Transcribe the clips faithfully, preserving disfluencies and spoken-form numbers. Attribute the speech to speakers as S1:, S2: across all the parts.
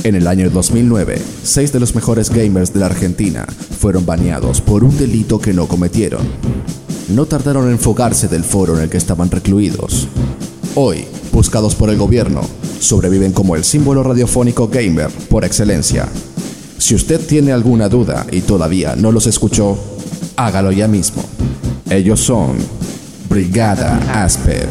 S1: En el año dos mil nueve, seis de los mejores gamers de la Argentina fueron baneados por un delito que no cometieron. No tardaron en fugarse del foro en el que estaban recluidos. Hoy, buscados por el gobierno, sobreviven como el símbolo radiofónico gamer por excelencia. Si usted tiene alguna duda y todavía no los escuchó, hágalo ya mismo. Ellos son Brigada Asper.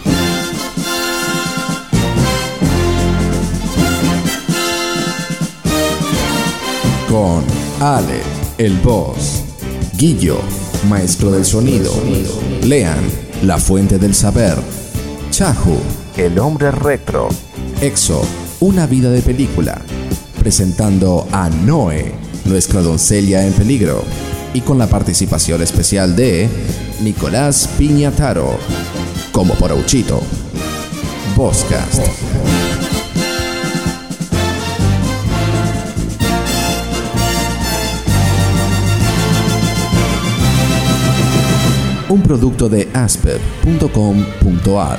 S1: Con Ale, el boss, Guillo, maestro del sonido, Lean, la fuente del saber, Chahu, el hombre retro, Exo, una vida de película, presentando a Noe, nuestra doncella en peligro, y con la participación especial de Nicolás Piñataro, como Porouchito. Vozcast. Un producto de asper punto com punto a r.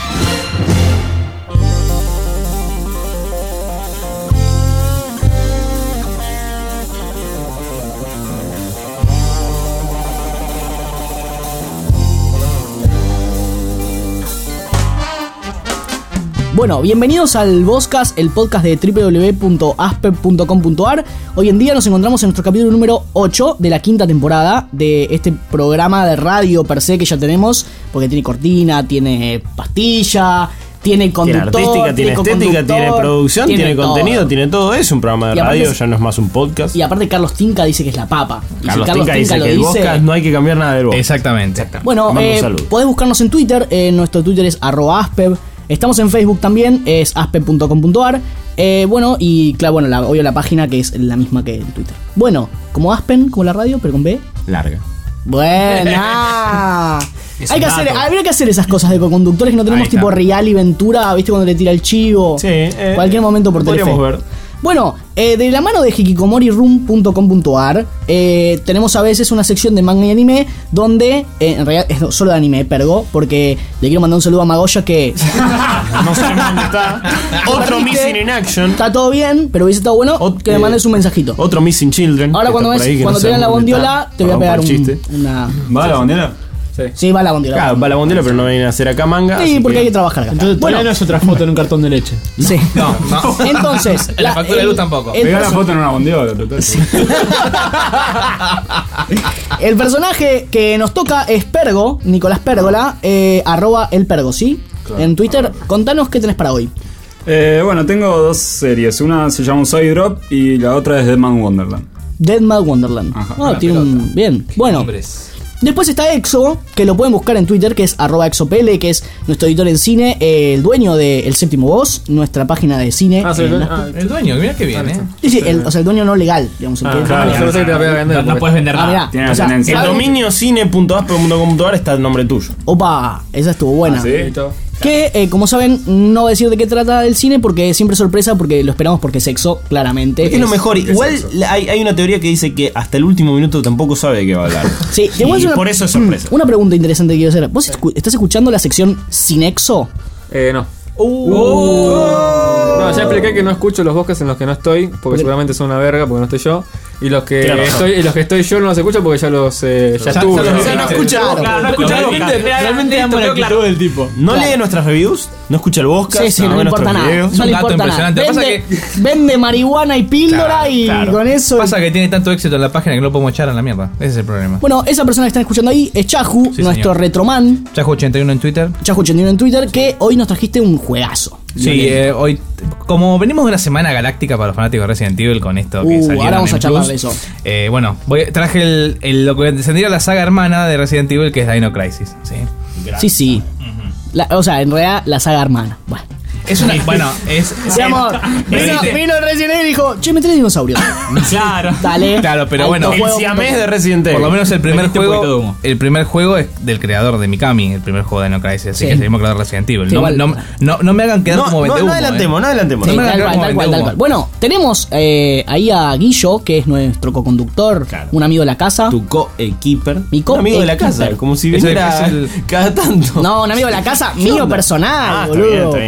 S2: Bueno, bienvenidos al Vozcast, el podcast de doble u doble u doble u punto asper punto com punto a r. Hoy en día nos encontramos en nuestro capítulo número ocho de la quinta temporada de este programa de radio per se que ya tenemos, porque tiene cortina, tiene pastilla, tiene conductor,
S3: tiene artística, tiene, tiene estética, tiene producción, tiene, tiene contenido, todo. Tiene todo eso, un programa de radio, es, ya no es más un podcast.
S2: Y aparte Carlos Tinca dice que es la papa. Y
S3: Carlos,
S2: si Carlos
S3: Tinca, Tinca dice que el Vozcast no hay que cambiar nada del Vozcast.
S4: Exactamente.
S3: Exactamente.
S2: Bueno, eh, podés buscarnos en Twitter, eh, nuestro Twitter es arroba asper. Estamos en Facebook también, es asper punto com punto a r. Eh, bueno, y claro, bueno, la, obvio la página que es la misma que en Twitter. Bueno, como Aspen, como la radio, pero con B.
S3: Larga.
S2: Buena. Hay que hacer, habría que hacer esas cosas de co-conductores que no tenemos, tipo Real y Ventura, ¿viste? Cuando le tira el chivo.
S3: Sí, eh,
S2: cualquier momento por teléfono.
S3: Podríamos ver.
S2: Bueno, eh, de la mano de hikikomori room punto com punto a r eh, tenemos a veces una sección de manga y anime donde, eh, en realidad es solo de anime, pergo, porque le quiero mandar un saludo a Magoya que
S3: no sabemos dónde está. Otro Missing in Action.
S2: Está todo bien, pero hubiese estado bueno
S3: Ot-
S2: que me mandes un mensajito.
S3: Otro Missing Children.
S2: Ahora cuando, ves, cuando no te vean la bondiola te voy a pegar un, una...
S3: ¿Va la bondiola?
S2: Sí. sí, va la bondiola.
S3: Claro, va la bondiola, pero no vienen a hacer acá manga.
S2: Sí, porque que... hay que trabajar acá.
S5: Entonces, bueno, no es otra foto en un cartón de leche.
S2: Sí.
S4: No, no.
S2: Entonces,
S4: la, la factura el, de luz tampoco.
S5: Pegá la foto en una bondiola, total. Sí.
S2: El personaje que nos toca es Pergo, Nicolás Pérgola, eh, arroba el Pergo, ¿sí? Claro. En Twitter, contanos qué tenés para hoy.
S5: Eh, bueno, tengo dos series. Una se llama Side Drop y la otra es Deadman Wonderland.
S2: Deadman Wonderland. Ah, oh, tiene un... Bien. Bueno. Hombres. Después está Exo, que lo pueden buscar en Twitter, que es arroba exopl, que es nuestro editor en cine, eh, el dueño de El Séptimo Voz, nuestra página de cine.
S4: Ah, eh, la... ah el dueño, mira qué bien, ¿eh?
S2: Sí, sí, el, o sea, el dueño no legal, digamos. El
S4: ah,
S2: que
S4: claro,
S2: no,
S4: no, sé que te la voy a vender, no, no puedes vender nada.
S2: Ah, mirá, o sea,
S3: el dominio cine punto asper punto com punto a r está el nombre tuyo.
S2: Opa, esa estuvo buena.
S5: Ah, ¿sí?
S2: Que, eh, como saben, no voy a decir de qué trata el cine porque siempre es sorpresa, porque lo esperamos porque es Exo, claramente.
S3: Es, es lo mejor. Igual hay, hay una teoría que dice que hasta el último minuto tampoco sabe de qué va a hablar.
S2: Sí,
S3: y
S2: una,
S3: por eso es sorpresa.
S2: Una pregunta interesante que quiero hacer. ¿Vos escu- estás escuchando la sección Sin Exo?
S6: Eh, no.
S2: Uh.
S6: Uh. No, ya expliqué que no escucho los podcasts en los que no estoy, porque ¿Por? seguramente son una verga, porque no estoy yo. Y los que claro, estoy y los que estoy yo no los escucho porque ya los eh, ya, ya estuve.
S3: Ya, ya no escucha, claro, claro, no escucha
S6: realmente, realmente amo la actitud del tipo.
S3: No
S2: claro.
S3: lee nuestras reviews, no escucha el Vozcast,
S2: sí, sí, no, no le importa nada.
S3: Videos.
S2: No le importa nada. Vende, pasa que... vende marihuana y píldora claro, y claro. con eso.
S4: Pasa que tiene tanto éxito en la página que no lo podemos echar a la mierda. Ese es el problema.
S2: Bueno, esa persona que están escuchando ahí es Chahu, sí, nuestro señor. retroman.
S4: Chahu ochenta y uno en Twitter.
S2: Chahu ochenta y uno en Twitter, sí. Que hoy nos trajiste un juegazo.
S4: Sí, eh, hoy, como venimos de una semana galáctica para los fanáticos de Resident Evil con esto que
S2: uh,
S4: salió
S2: ahora vamos
S4: en
S2: a charlar
S4: Plus,
S2: de eso.
S4: Eh, bueno, voy, traje el, el, lo que descendiera la saga hermana de Resident Evil, que es Dino Crisis. Sí,
S2: sí. sí. Uh-huh. La, o sea, en realidad la saga hermana. Bueno.
S4: Es una. Bueno, es.
S2: Digamos, vino, vino Resident Evil y dijo: che, me tenés dinosaurios.
S3: Claro.
S2: Dale.
S4: Claro, pero bueno.
S3: El siamés de Resident Evil.
S4: Por lo menos el primer juego. El primer juego es del creador de Mikami, el primer juego de Dino Crisis. Así sí. que es el mismo creador de Resident Evil. Sí, no, no, no, no me hagan quedar
S3: no,
S4: como vende
S3: no, no adelantemos, eh. no adelantemos.
S2: Sí,
S3: no
S2: tal, cual, tal, cual, tal cual. Bueno, tenemos eh, ahí a Guillo, que es nuestro co-conductor, claro. un amigo de la casa.
S3: Tu co-equiper.
S2: Mi co
S3: un amigo de la casa, como si viniera el... cada tanto.
S2: No, un amigo de la casa, mío personal, ah, boludo. Bien, bien, claro.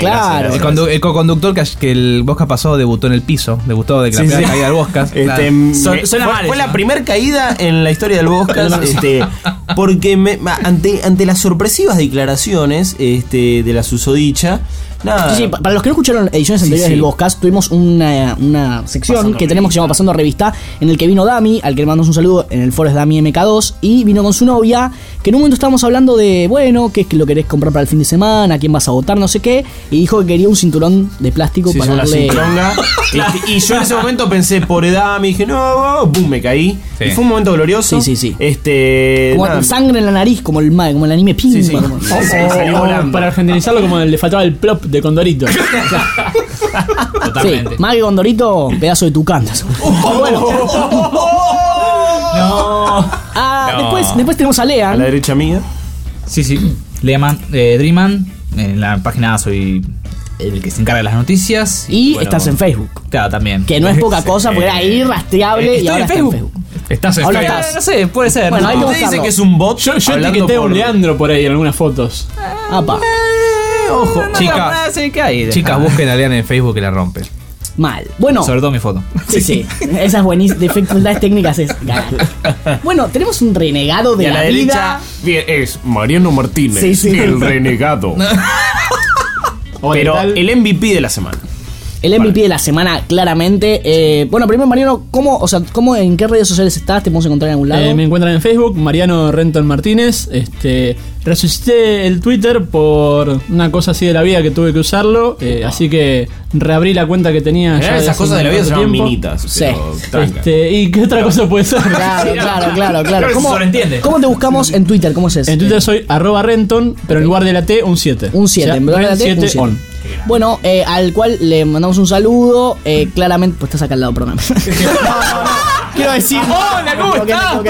S4: El, condu- el co-conductor que, que el Bosca pasado debutó en el piso. Debutó de que sí, la primera sí. caída del Bosca.
S3: Este,
S4: claro.
S3: me, Son, fue fue la primera caída en la historia del Bosca. este, porque me, ante, ante las sorpresivas declaraciones este, de la susodicha. Nada.
S2: Sí, sí, para los que no escucharon ediciones anteriores sí, sí. del Boscast, tuvimos una, una sección Pasando que tenemos revista. que se llama Pasando Revista, en el que vino Dami, al que le mandamos un saludo en el foro es Dami M K dos, y vino con su novia, que en un momento estábamos hablando de, bueno, qué es que lo querés comprar para el fin de semana, quién vas a votar, no sé qué, y dijo que quería un cinturón de plástico sí, para darle...
S3: este, y yo en ese momento pensé, por Dami, dije, no, boom, me caí. Sí. Y fue un momento glorioso.
S2: Sí, sí, sí.
S3: Este,
S2: como nada. Sangre en la nariz, como el, como el anime Pimba. Sí, sí. Como,
S6: sí, sí, salió volando. Para argentinizarlo, como le faltaba el plop de Condorito.
S2: Totalmente. Sí, más que Condorito, pedazo de tucán. Oh, bueno. No. Ah, no. Después, después tenemos a Lean.
S3: A la derecha mía.
S4: Sí, sí. Lean, eh, Dreamman. En la página soy el que se encarga de las noticias.
S2: Y bueno, estás en Facebook.
S4: Claro, también.
S2: Que no es poca cosa, porque era ahí rastreable eh, y ahora en está en Facebook.
S4: Estás en
S2: Ahora
S4: Facebook.
S2: Estás.
S4: No sé, puede ser.
S2: Bueno,
S3: no, usted dice que es un bot.
S6: Yo, yo etiqueté a un Leandro por ahí en algunas fotos.
S2: Apa.
S4: Ojo, no, chicas, no, ¿qué hay? Chicas, busquen a Lean en Facebook que la rompe.
S2: Mal. Bueno.
S4: Sobre todo mi foto.
S2: Sí, sí. Esas buenísimas dificultades técnicas es ganar. Bueno, tenemos un renegado de y a la, la vida.
S3: Bien, es Mariano Martínez.
S2: Sí, sí.
S3: El renegado. Pero el M V P de la semana.
S2: El M V P vale. de la semana, claramente. Eh, bueno, primero, Mariano, ¿cómo, o sea, ¿cómo, en qué redes sociales estás? ¿Te podemos encontrar en algún lado?
S6: Eh, me encuentran en Facebook, Mariano Renton Martínez. Este, resucité el Twitter por una cosa así de la vida que tuve que usarlo. Eh, no. Así que reabrí la cuenta que tenía.
S3: Ya esas cosas de la vida se llaman minitas.
S2: Sí.
S6: Este, ¿y qué otra cosa puede ser?
S2: Claro, claro, claro, claro. ¿Cómo, ¿Cómo te buscamos en Twitter? ¿Cómo es eso?
S6: En Twitter soy arroba Renton, pero en lugar de la T, un siete.
S2: Un siete, o sea, en lugar de la T, un siete. On. Bueno, eh, al cual le mandamos un saludo. Eh, claramente, pues estás acá al lado, perdón. no, no, no. Quiero decir.
S6: ¡Hola, ¿cómo estás?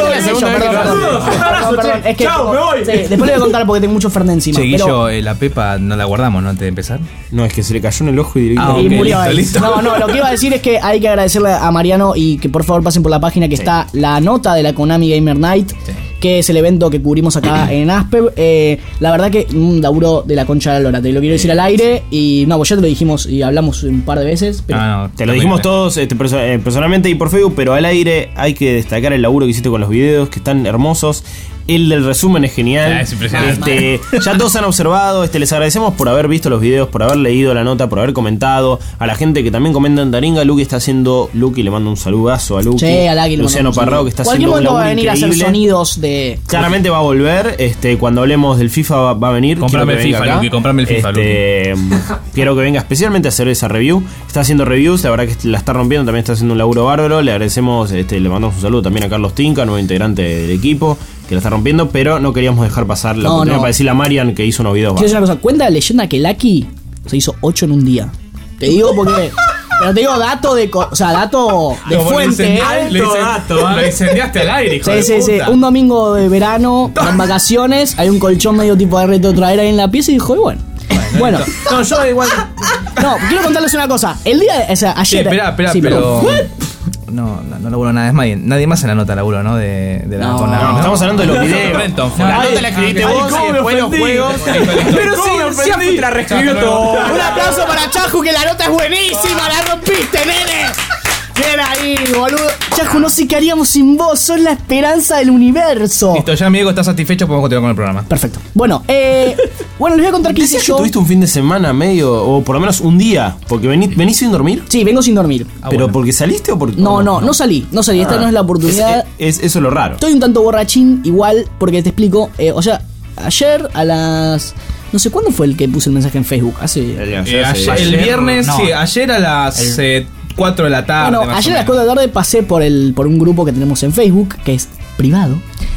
S2: Es que. Chao, me voy. Sí, después le voy a contar porque tengo mucho Fernet encima.
S4: Che, Guillo, eh, la pepa no la guardamos, ¿no? Antes de empezar.
S3: No, es que se le cayó en el ojo y,
S2: ah,
S3: okay,
S2: y murió ahí. Listo. No, no, lo que iba a decir es que hay que agradecerle a Mariano y que por favor pasen por la página que sí. está la nota de la Konami Gamer Night. Sí. Que es el evento que cubrimos acá en Aspe. Eh, la verdad que un laburo de la concha de la lora. Te lo quiero decir al aire. Y no, pues ya te lo dijimos y hablamos un par de veces. Pero
S3: no, no, te lo dijimos todos este, personalmente y por Facebook, pero al aire hay que destacar el laburo que hiciste con los videos, que están hermosos. El del resumen es genial.
S4: Ah, es impresionante.
S3: Este, ya todos han observado. Este, les agradecemos por haber visto los videos, por haber leído la nota, por haber comentado. A la gente que también comenta en Taringa. Luqui está haciendo. Luqui le mando un saludazo a Luqui.
S2: Sí, a Luqui
S3: Luciano Parrao, que está haciendo un laburo increíble. Va a venir a hacer
S2: sonidos de.
S3: Claramente va a volver. Este, cuando hablemos del FIFA va, va a venir.
S4: Comprame el FIFA, Luqui. Comprame el FIFA,
S3: este, Luqui. Quiero que venga especialmente a hacer esa review. Está haciendo reviews. La verdad que la está rompiendo. También está haciendo un laburo bárbaro. Le agradecemos. Este, le mandamos un saludo también a Carlos Tinca, nuevo integrante del equipo, que la está rompiendo, pero no queríamos dejar pasar la no, oportunidad no. para decirle a Marian que hizo unos videos.
S2: Quiero decir una cosa, cuenta la leyenda que Lucky se hizo ocho en un día. Te digo porque... Pero te digo dato de... O sea, dato de no, fuente.
S4: Alto dato. Lo incendiaste al aire, hijo
S2: Sí,
S4: de
S2: sí,
S4: puta.
S2: sí. Un domingo de verano, en vacaciones, hay un colchón medio tipo de retrotraer ahí en la pieza y dijo, y bueno... Bueno, no, yo igual... No, quiero contarles una cosa. El día... O sea, ayer...
S4: Sí, espera, espera, sí, pero... pero No, no, no laburo nada, es nadie, nadie más en la nota laburo, ¿no? De, de la
S3: no,
S4: con la,
S3: no,
S4: no,
S3: estamos hablando de los videos.
S4: Renton,
S3: no, la nota la escribiste
S6: ay,
S3: vos y después los juegos.
S6: Pero sí, siempre te la reescribió todo.
S2: Un aplauso para Chahu, que la nota es buenísima, la rompiste, nene. Bien ahí, boludo. Chahu, no sé qué haríamos sin vos, sos la esperanza del universo.
S4: Listo, ya amigo, estás satisfecho, podemos continuar con el programa.
S2: Perfecto. Bueno, eh, bueno, les voy a contar qué hice yo.
S3: Que tuviste un fin de semana medio, o por lo menos un día, porque venís, venís sin dormir.
S2: Sí, vengo sin dormir.
S3: Ah, ¿Pero bueno. porque saliste o porque.?
S2: No, no, no, no salí, no salí, esta ah, no es la oportunidad.
S3: Es, es, eso es lo raro.
S2: Estoy un tanto borrachín, igual, porque te explico. Eh, o sea, ayer a las. No sé cuándo fue el que puse el mensaje en Facebook. Hace.
S4: Eh, ayer, ayer, el viernes, no. sí, ayer a las. El, eh, cuatro de la tarde.
S2: Bueno, ayer a las cuatro de la tarde pasé por el por un grupo que tenemos en Facebook, que es privado.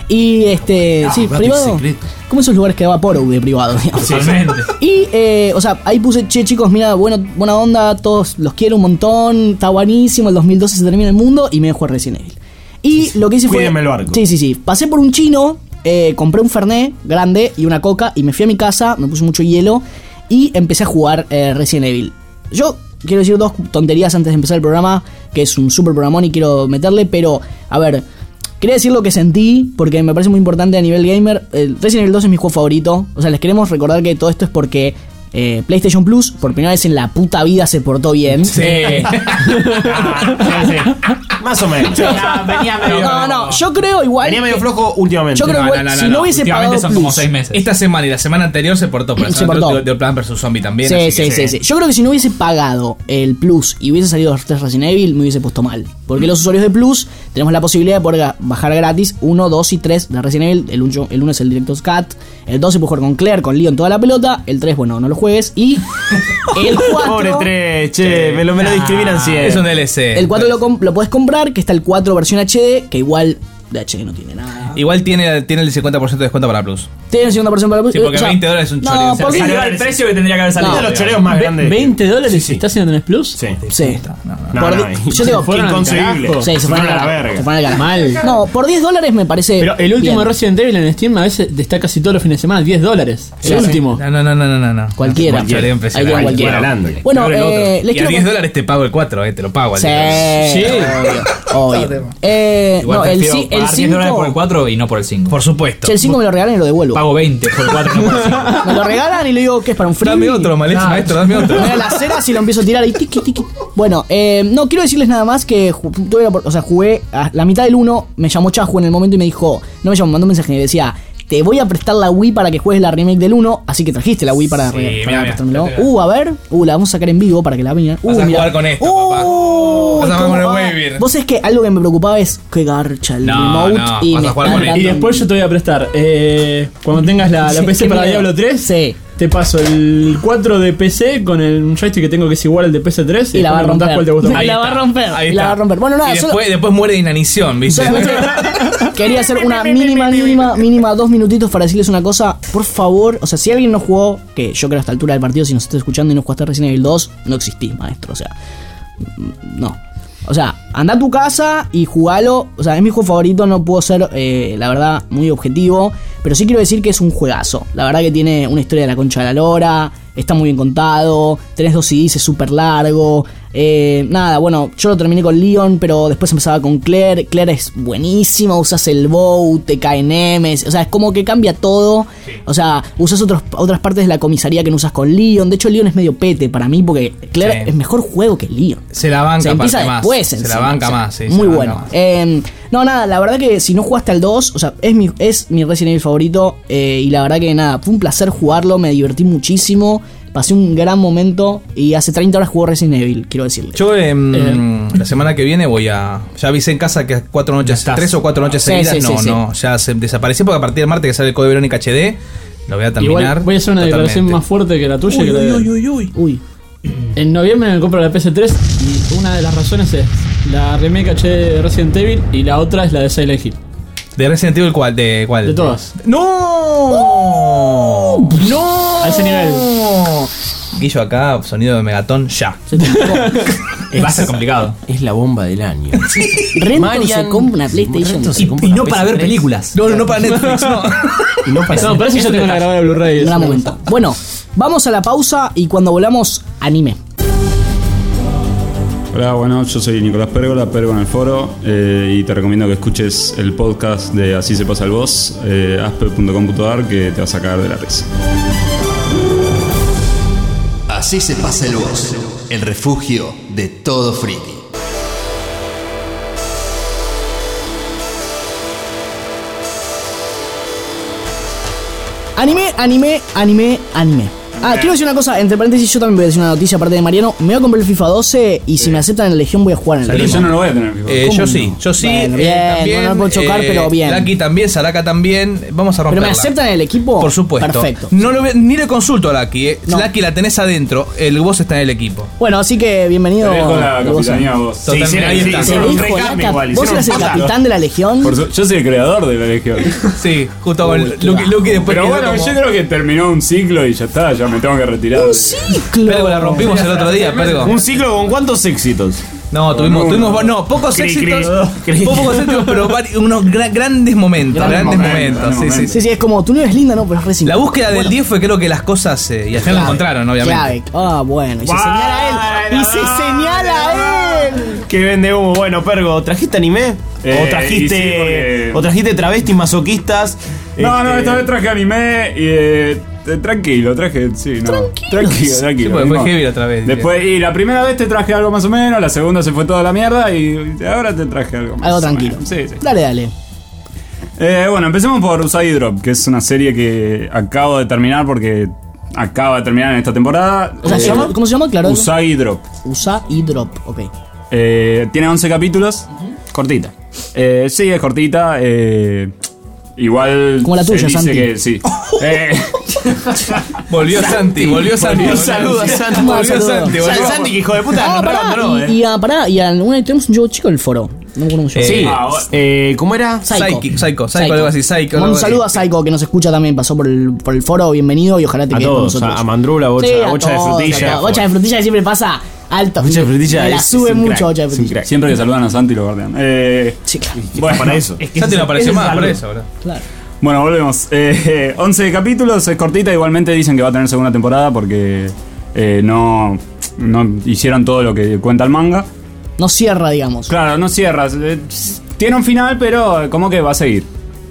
S2: Y este, no, sí, privado. Secreto. Como esos lugares que daba Poro de privado, digamos.
S4: Totalmente.
S2: Y, eh, o sea, ahí puse, che, chicos, mira, bueno, buena onda, todos los quiero un montón, está buenísimo, el dos mil doce se termina el mundo y me dejo Resident Evil. Y sí, lo que hice fue.
S3: Cuídeme el barco.
S2: Sí, sí, sí. Pasé por un chino, eh, compré un Fernet grande y una coca y me fui a mi casa, me puse mucho hielo y empecé a jugar eh, Resident Evil. Yo. Quiero decir dos tonterías antes de empezar el programa, que es un super programón y quiero meterle, pero, a ver, quería decir lo que sentí, porque me parece muy importante a nivel gamer. El Resident Evil dos es mi juego favorito, o sea, les queremos recordar que todo esto es porque Eh, PlayStation Plus, por primera vez en la puta vida se portó bien.
S4: Sí.
S3: Ah, sí, sí. Más o menos.
S6: venía medio.
S2: No, no, yo creo igual.
S3: Venía medio
S2: que-
S3: flojo últimamente.
S2: Yo creo
S4: No,
S2: igual,
S4: no, no,
S2: si
S4: no,
S2: no,
S4: no.
S2: hubiese
S7: Últimamente
S2: pagado
S7: son
S2: Plus,
S7: como seis meses.
S4: Esta semana y la semana anterior se portó, pero
S2: Se portó.
S4: de, de Plan versus Zombie también.
S2: Sí,
S4: así
S2: sí,
S4: que
S2: sí, sí. Yo creo que si no hubiese pagado el Plus y hubiese salido los tres Resident Evil, me hubiese puesto mal. Porque los usuarios de Plus tenemos la posibilidad de poder bajar gratis uno, dos y tres de Resident Evil. El uno el uno es el Director's Cut. El dos se puede jugar con Claire, con Leon toda la pelota. El tres, bueno, no lo juegues. Y el cuatro.
S3: Pobre tres, che, me lo, me lo discriminan siempre.
S4: Es un D L C.
S2: El cuatro lo, com- lo puedes comprar, que está el cuatro versión H D, que igual de H D no tiene nada.
S4: Igual tiene, tiene el cincuenta por ciento de descuento para Plus.
S2: Tiene segunda versión para Plus.
S4: Sí, porque veinte dólares es un choreo.
S2: No, por diez
S7: Salió al precio que tendría que haber salido.
S3: Es de los choreos más grandes.
S6: ¿veinte dólares está haciendo en Plus?
S3: Sí.
S2: Sí.
S3: No,
S2: Por
S3: no,
S2: di-
S3: y-
S2: yo digo,
S3: fueron
S6: al
S3: inconcebible.
S6: carajo.
S2: Sí, se fueron a la
S3: verga.
S2: Se fueron al carajo.
S6: Mal.
S2: No, por diez dólares me parece.
S6: Pero el último
S2: bien.
S6: Resident Evil en Steam a veces está casi todos los fines de semana, diez dólares.
S2: Sí,
S6: el
S2: sí.
S6: último.
S4: No, no, no, no, no, no.
S2: Cualquiera.
S4: Un choreo
S2: Ahí
S4: impresionante.
S2: tienen cualquiera.
S3: Grande.
S2: Bueno,
S4: Creo que el otro.
S2: eh, les
S4: Y a
S2: quiero
S4: diez
S2: con-
S4: dólares te pago el cuatro, eh, te lo pago. al
S2: Sí,
S4: día.
S6: Sí.
S2: obvio. obvio. Eh,
S7: Igual
S2: no, el,
S7: prefiero
S2: ci- el
S7: pagar diez dólares por el
S2: cinco.
S7: cuatro y no por el cinco.
S4: Por supuesto.
S2: Che, el cinco me lo regalan y lo devuelvo.
S7: Pago veinte por el cuatro y no por el cinco.
S2: Me lo regalan y le digo que es para un free.
S4: Dame otro, mal hecho, maestro, dame otro.
S2: Me da las ceras y lo empiezo a tirar ahí, tiqui, tiqui. Bueno, eh, no quiero decirles nada más que ju- tuve la opor- o sea, jugué a la mitad del uno, me llamó Chahu en el momento y me dijo, no me llamó, me mandó un mensaje y me decía, te voy a prestar la Wii para que juegues la remake del uno, así que trajiste la Wii para,
S4: Sí,
S2: re-
S4: mira,
S2: para
S4: mira,
S2: prestármelo.
S4: mira, mira.
S2: Uh, a ver, uh, la vamos a sacar en vivo para que la vean. Uh,
S4: Vas a
S2: mirá.
S4: jugar con esto,
S2: Uh,
S4: papá. Vas a jugar con el
S2: cómo va.
S4: Wavir.
S2: Vos es que algo que me preocupaba es que garcha el
S4: No,
S2: remote
S4: no,
S2: y
S4: vas
S2: me
S4: a jugar
S2: está
S4: con él.
S2: dando-
S6: Y después yo te voy a prestar, eh, cuando tengas la, la
S2: Sí,
S6: P C
S2: qué
S6: para
S2: miedo.
S6: Diablo tres,
S2: Sí.
S6: te paso el cuatro de P C con el joystick que tengo que es igual al de P S tres
S2: Y la va a
S6: después me contás
S2: romper.
S6: cuál te gusta más.
S2: Ahí la va a romper,
S4: Ahí
S2: y la
S4: está.
S2: va a romper. Bueno, nada,
S4: y
S2: solo-
S4: después, después muere de inanición, ¿viste?
S2: Solamente quería hacer una mínima, mínima, mínima dos minutitos para decirles una cosa. Por favor, o sea, si alguien no jugó, que yo creo a esta altura del partido, si nos está escuchando y no jugaste Resident Evil dos, no existís, maestro. O sea, mm, no. O sea, anda a tu casa y jugalo. O sea, es mi juego favorito, no puedo ser, eh, la verdad, muy objetivo. Pero sí quiero decir que es un juegazo. La verdad que tiene una historia de la concha de la lora. Está muy bien contado. Tenés dos C Ds, es súper largo. Eh, nada, bueno, yo lo terminé con Leon, pero después empezaba con Claire. Claire es buenísima, usas el bow, te caen M's. O sea, es como que cambia todo. O sea, usas otros, otras partes de la comisaría que no usas con Leon. De hecho, Leon es medio pete para mí porque Claire
S4: Sí.
S2: es mejor juego que Leon.
S4: Se la banca
S2: Se empieza
S4: aparte más.
S2: después
S4: Se la
S2: encima,
S4: banca
S2: o sea,
S4: más, sí. se
S2: muy
S4: la banca
S2: bueno.
S4: más.
S2: Eh, no, nada, la verdad que si no jugaste al dos, o sea, es mi, es mi Resident Evil favorito. eh, y la verdad que nada, fue un placer jugarlo, me divertí muchísimo. Pasé un gran momento y hace treinta horas jugó Resident Evil, quiero decirle.
S4: Yo em, la semana que viene voy a. Ya avisé en casa que cuatro noches,
S7: estás.
S4: tres o cuatro noches
S2: Sí,
S4: seguidas.
S2: sí,
S4: no,
S2: sí, sí.
S4: no, ya se desapareció porque a partir del martes que sale el Código Verónica H D, lo voy a terminar.
S6: Igual voy a hacer una declaración
S4: totalmente.
S6: más fuerte que la tuya. que la de-
S4: uy.
S2: Uy,
S6: En noviembre me compro la P S tres y una de las razones es la remake H D de Resident Evil y la otra es la de Silent Hill.
S4: ¿De Resident Evil cuál? ¿De cuál?
S6: De todas.
S4: ¡No! ¡No!
S6: A ese nivel.
S4: Guillo acá, sonido de Megatón, ya.
S2: se te complicó.
S7: Va a ser complicado.
S3: Es la bomba del año.
S2: Renton se compra una PlayStation.
S3: Renton se
S7: Y,
S3: compra
S7: y
S3: una
S7: no para ver
S3: P S tres.
S7: películas.
S4: No, no, no para Netflix, no.
S3: Y no para
S6: No, pero eso yo tengo la grabada de Blu-ray.
S2: Un
S6: es
S2: gran
S6: una
S2: momento.
S6: cosa.
S2: Bueno, vamos a la pausa y cuando volvamos, anime.
S5: Hola, bueno, yo soy Nicolás Pérgola, Pergo en el foro, eh, y te recomiendo que escuches el podcast de Así se pasa el boss, eh, aspe punto com punto ar, que te va a sacar de la risa.
S8: Así se pasa el boss, el refugio de todo friki.
S2: Anime, anime, anime, anime. Ah, quiero decir una cosa, entre paréntesis, yo también voy a decir una noticia aparte de Mariano. Me voy a comprar el FIFA doce y si me aceptan en la Legión voy a jugar en la
S5: Pero
S2: Legión.
S5: yo no lo voy a tener, fijo.
S4: Eh,
S2: ¿Cómo
S4: yo
S2: no?
S4: sí, yo sí.
S2: Bueno,
S4: eh,
S2: bien,
S4: también,
S2: no me puedo chocar, pero bien.
S4: Lucky también, Saraka también. Vamos a romperla.
S2: ¿Pero me aceptan en el equipo?
S4: Por supuesto.
S2: Perfecto.
S4: No lo ve- ni le consulto a Lucky. Eh.
S2: No.
S4: Lucky la tenés adentro, el boss está en el equipo.
S2: Bueno, así que bienvenido.
S5: Te dejo la
S2: Goza.
S5: capitanía a vos.
S3: Sí, hicieron-
S4: Ahí
S3: sí,
S4: está.
S2: Te
S3: hicieron un
S2: dijo la
S3: recambio
S2: cap-
S3: igual,
S2: Vos
S3: hicieron
S2: eras el
S3: un pata.
S2: capitán de la Legión.
S5: Por su- yo soy el creador de la Legión.
S4: Sí, justo con
S2: Uy,
S4: Lucky,
S2: qué
S4: Lucky después
S5: Pero
S4: quedó
S5: bueno,
S4: como-
S5: yo creo que terminó un ciclo y ya está, ya me tengo que retirar.
S2: Un ciclo.
S4: Pergo, la rompimos el otro día, Pergo.
S3: Un ciclo con cuántos éxitos.
S4: No, tuvimos,
S5: No,
S4: tuvimos no, pocos
S3: Cri, cri.
S4: éxitos.
S3: Cri.
S4: Pocos éxitos, pero vari- unos gra- grandes momentos.
S2: Grandes
S4: Grandes,
S5: momentos,
S4: momentos.
S5: grandes
S4: sí, sí,
S2: Sí, sí, es como, tu nieve es linda, no, pero es re
S4: La
S2: simpática.
S4: búsqueda del
S2: Bueno,
S4: diez fue creo que las cosas eh, y al final lo
S2: clave,
S4: encontraron, obviamente.
S2: clave. Ah, bueno, y se señala a él. Y se señala a él.
S3: Que vende humo. Bueno, Pergo, ¿trajiste anime?
S5: Eh,
S3: ¿O trajiste
S5: y sí, porque-
S3: o trajiste travestis masoquistas?
S5: No, no,
S3: Este,
S5: esta vez traje anime y eh, eh, tranquilo, traje, sí, no.
S2: Tranquilos.
S5: Tranquilo, tranquilo.
S4: Sí, porque fue
S5: no.
S4: heavy otra vez.
S5: Después, y la primera vez te traje algo más o menos, la segunda se fue toda la mierda y ahora te traje algo más
S2: Algo
S5: o
S2: tranquilo.
S5: menos. Sí, sí.
S2: Dale, dale.
S5: Eh, bueno, empecemos por Usagi Drop, que es una serie que acabo de terminar porque acaba de terminar en esta temporada.
S2: O sea, ¿se
S5: Eh,
S2: llama- ¿cómo se llama? Claro.
S5: Usagi Drop.
S2: Usa y drop, ok.
S5: Eh, tiene once capítulos. Cortita. Eh, sí, es cortita. Eh, igual.
S2: Como la
S5: se
S2: tuya,
S5: dice
S2: Santi.
S5: que sí. Eh,
S4: Volvió Santi, volvió Santi.
S3: Un saludo a Santi.
S2: Más
S4: Volvió
S2: saludo.
S4: Santi,
S3: O sea,
S4: volvió.
S3: Santi, que hijo de puta,
S2: Ah,
S3: nos
S2: pará,
S3: reabandonó,
S2: y,
S3: eh.
S2: y, ah, pará, y alguna tenemos un juego chico en el foro. No me acuerdo cómo se llama.
S3: Sí,
S5: Ah,
S3: eh, ¿cómo era?
S4: Psycho, Psycho, Psycho, algo así, Psycho,
S2: Mando
S4: algo
S2: un saludo a
S4: así.
S2: Psycho que nos escucha también, pasó por el, por el foro, bienvenido y ojalá te
S3: A
S2: quedes con
S3: todos,
S2: nosotros.
S3: a, a Mandrula, bocha,
S2: Sí, a
S3: bocha de
S2: todos, a
S3: frutilla.
S2: todos. Bocha de frutilla que siempre pasa alto.
S3: Bocha de frutilla
S2: Me la
S3: es-
S2: sube
S3: es un
S2: mucho
S3: crack,
S2: bocha de
S3: es un
S2: frutilla.
S3: crack.
S5: siempre que saludan a Santi lo guardian. Eh,
S2: Sí, claro.
S5: bueno,
S3: Para eso.
S4: Santi no apareció
S3: Ese
S4: más,
S3: es
S4: por
S3: algo.
S4: eso, bro.
S2: claro.
S5: bueno, volvemos. Eh, once capítulos, es cortita. Igualmente dicen que va a tener segunda temporada porque eh, no, no hicieron todo lo que cuenta el manga.
S2: No cierra, digamos.
S5: Claro, no cierras. Eh, tiene un final, pero como que va a seguir.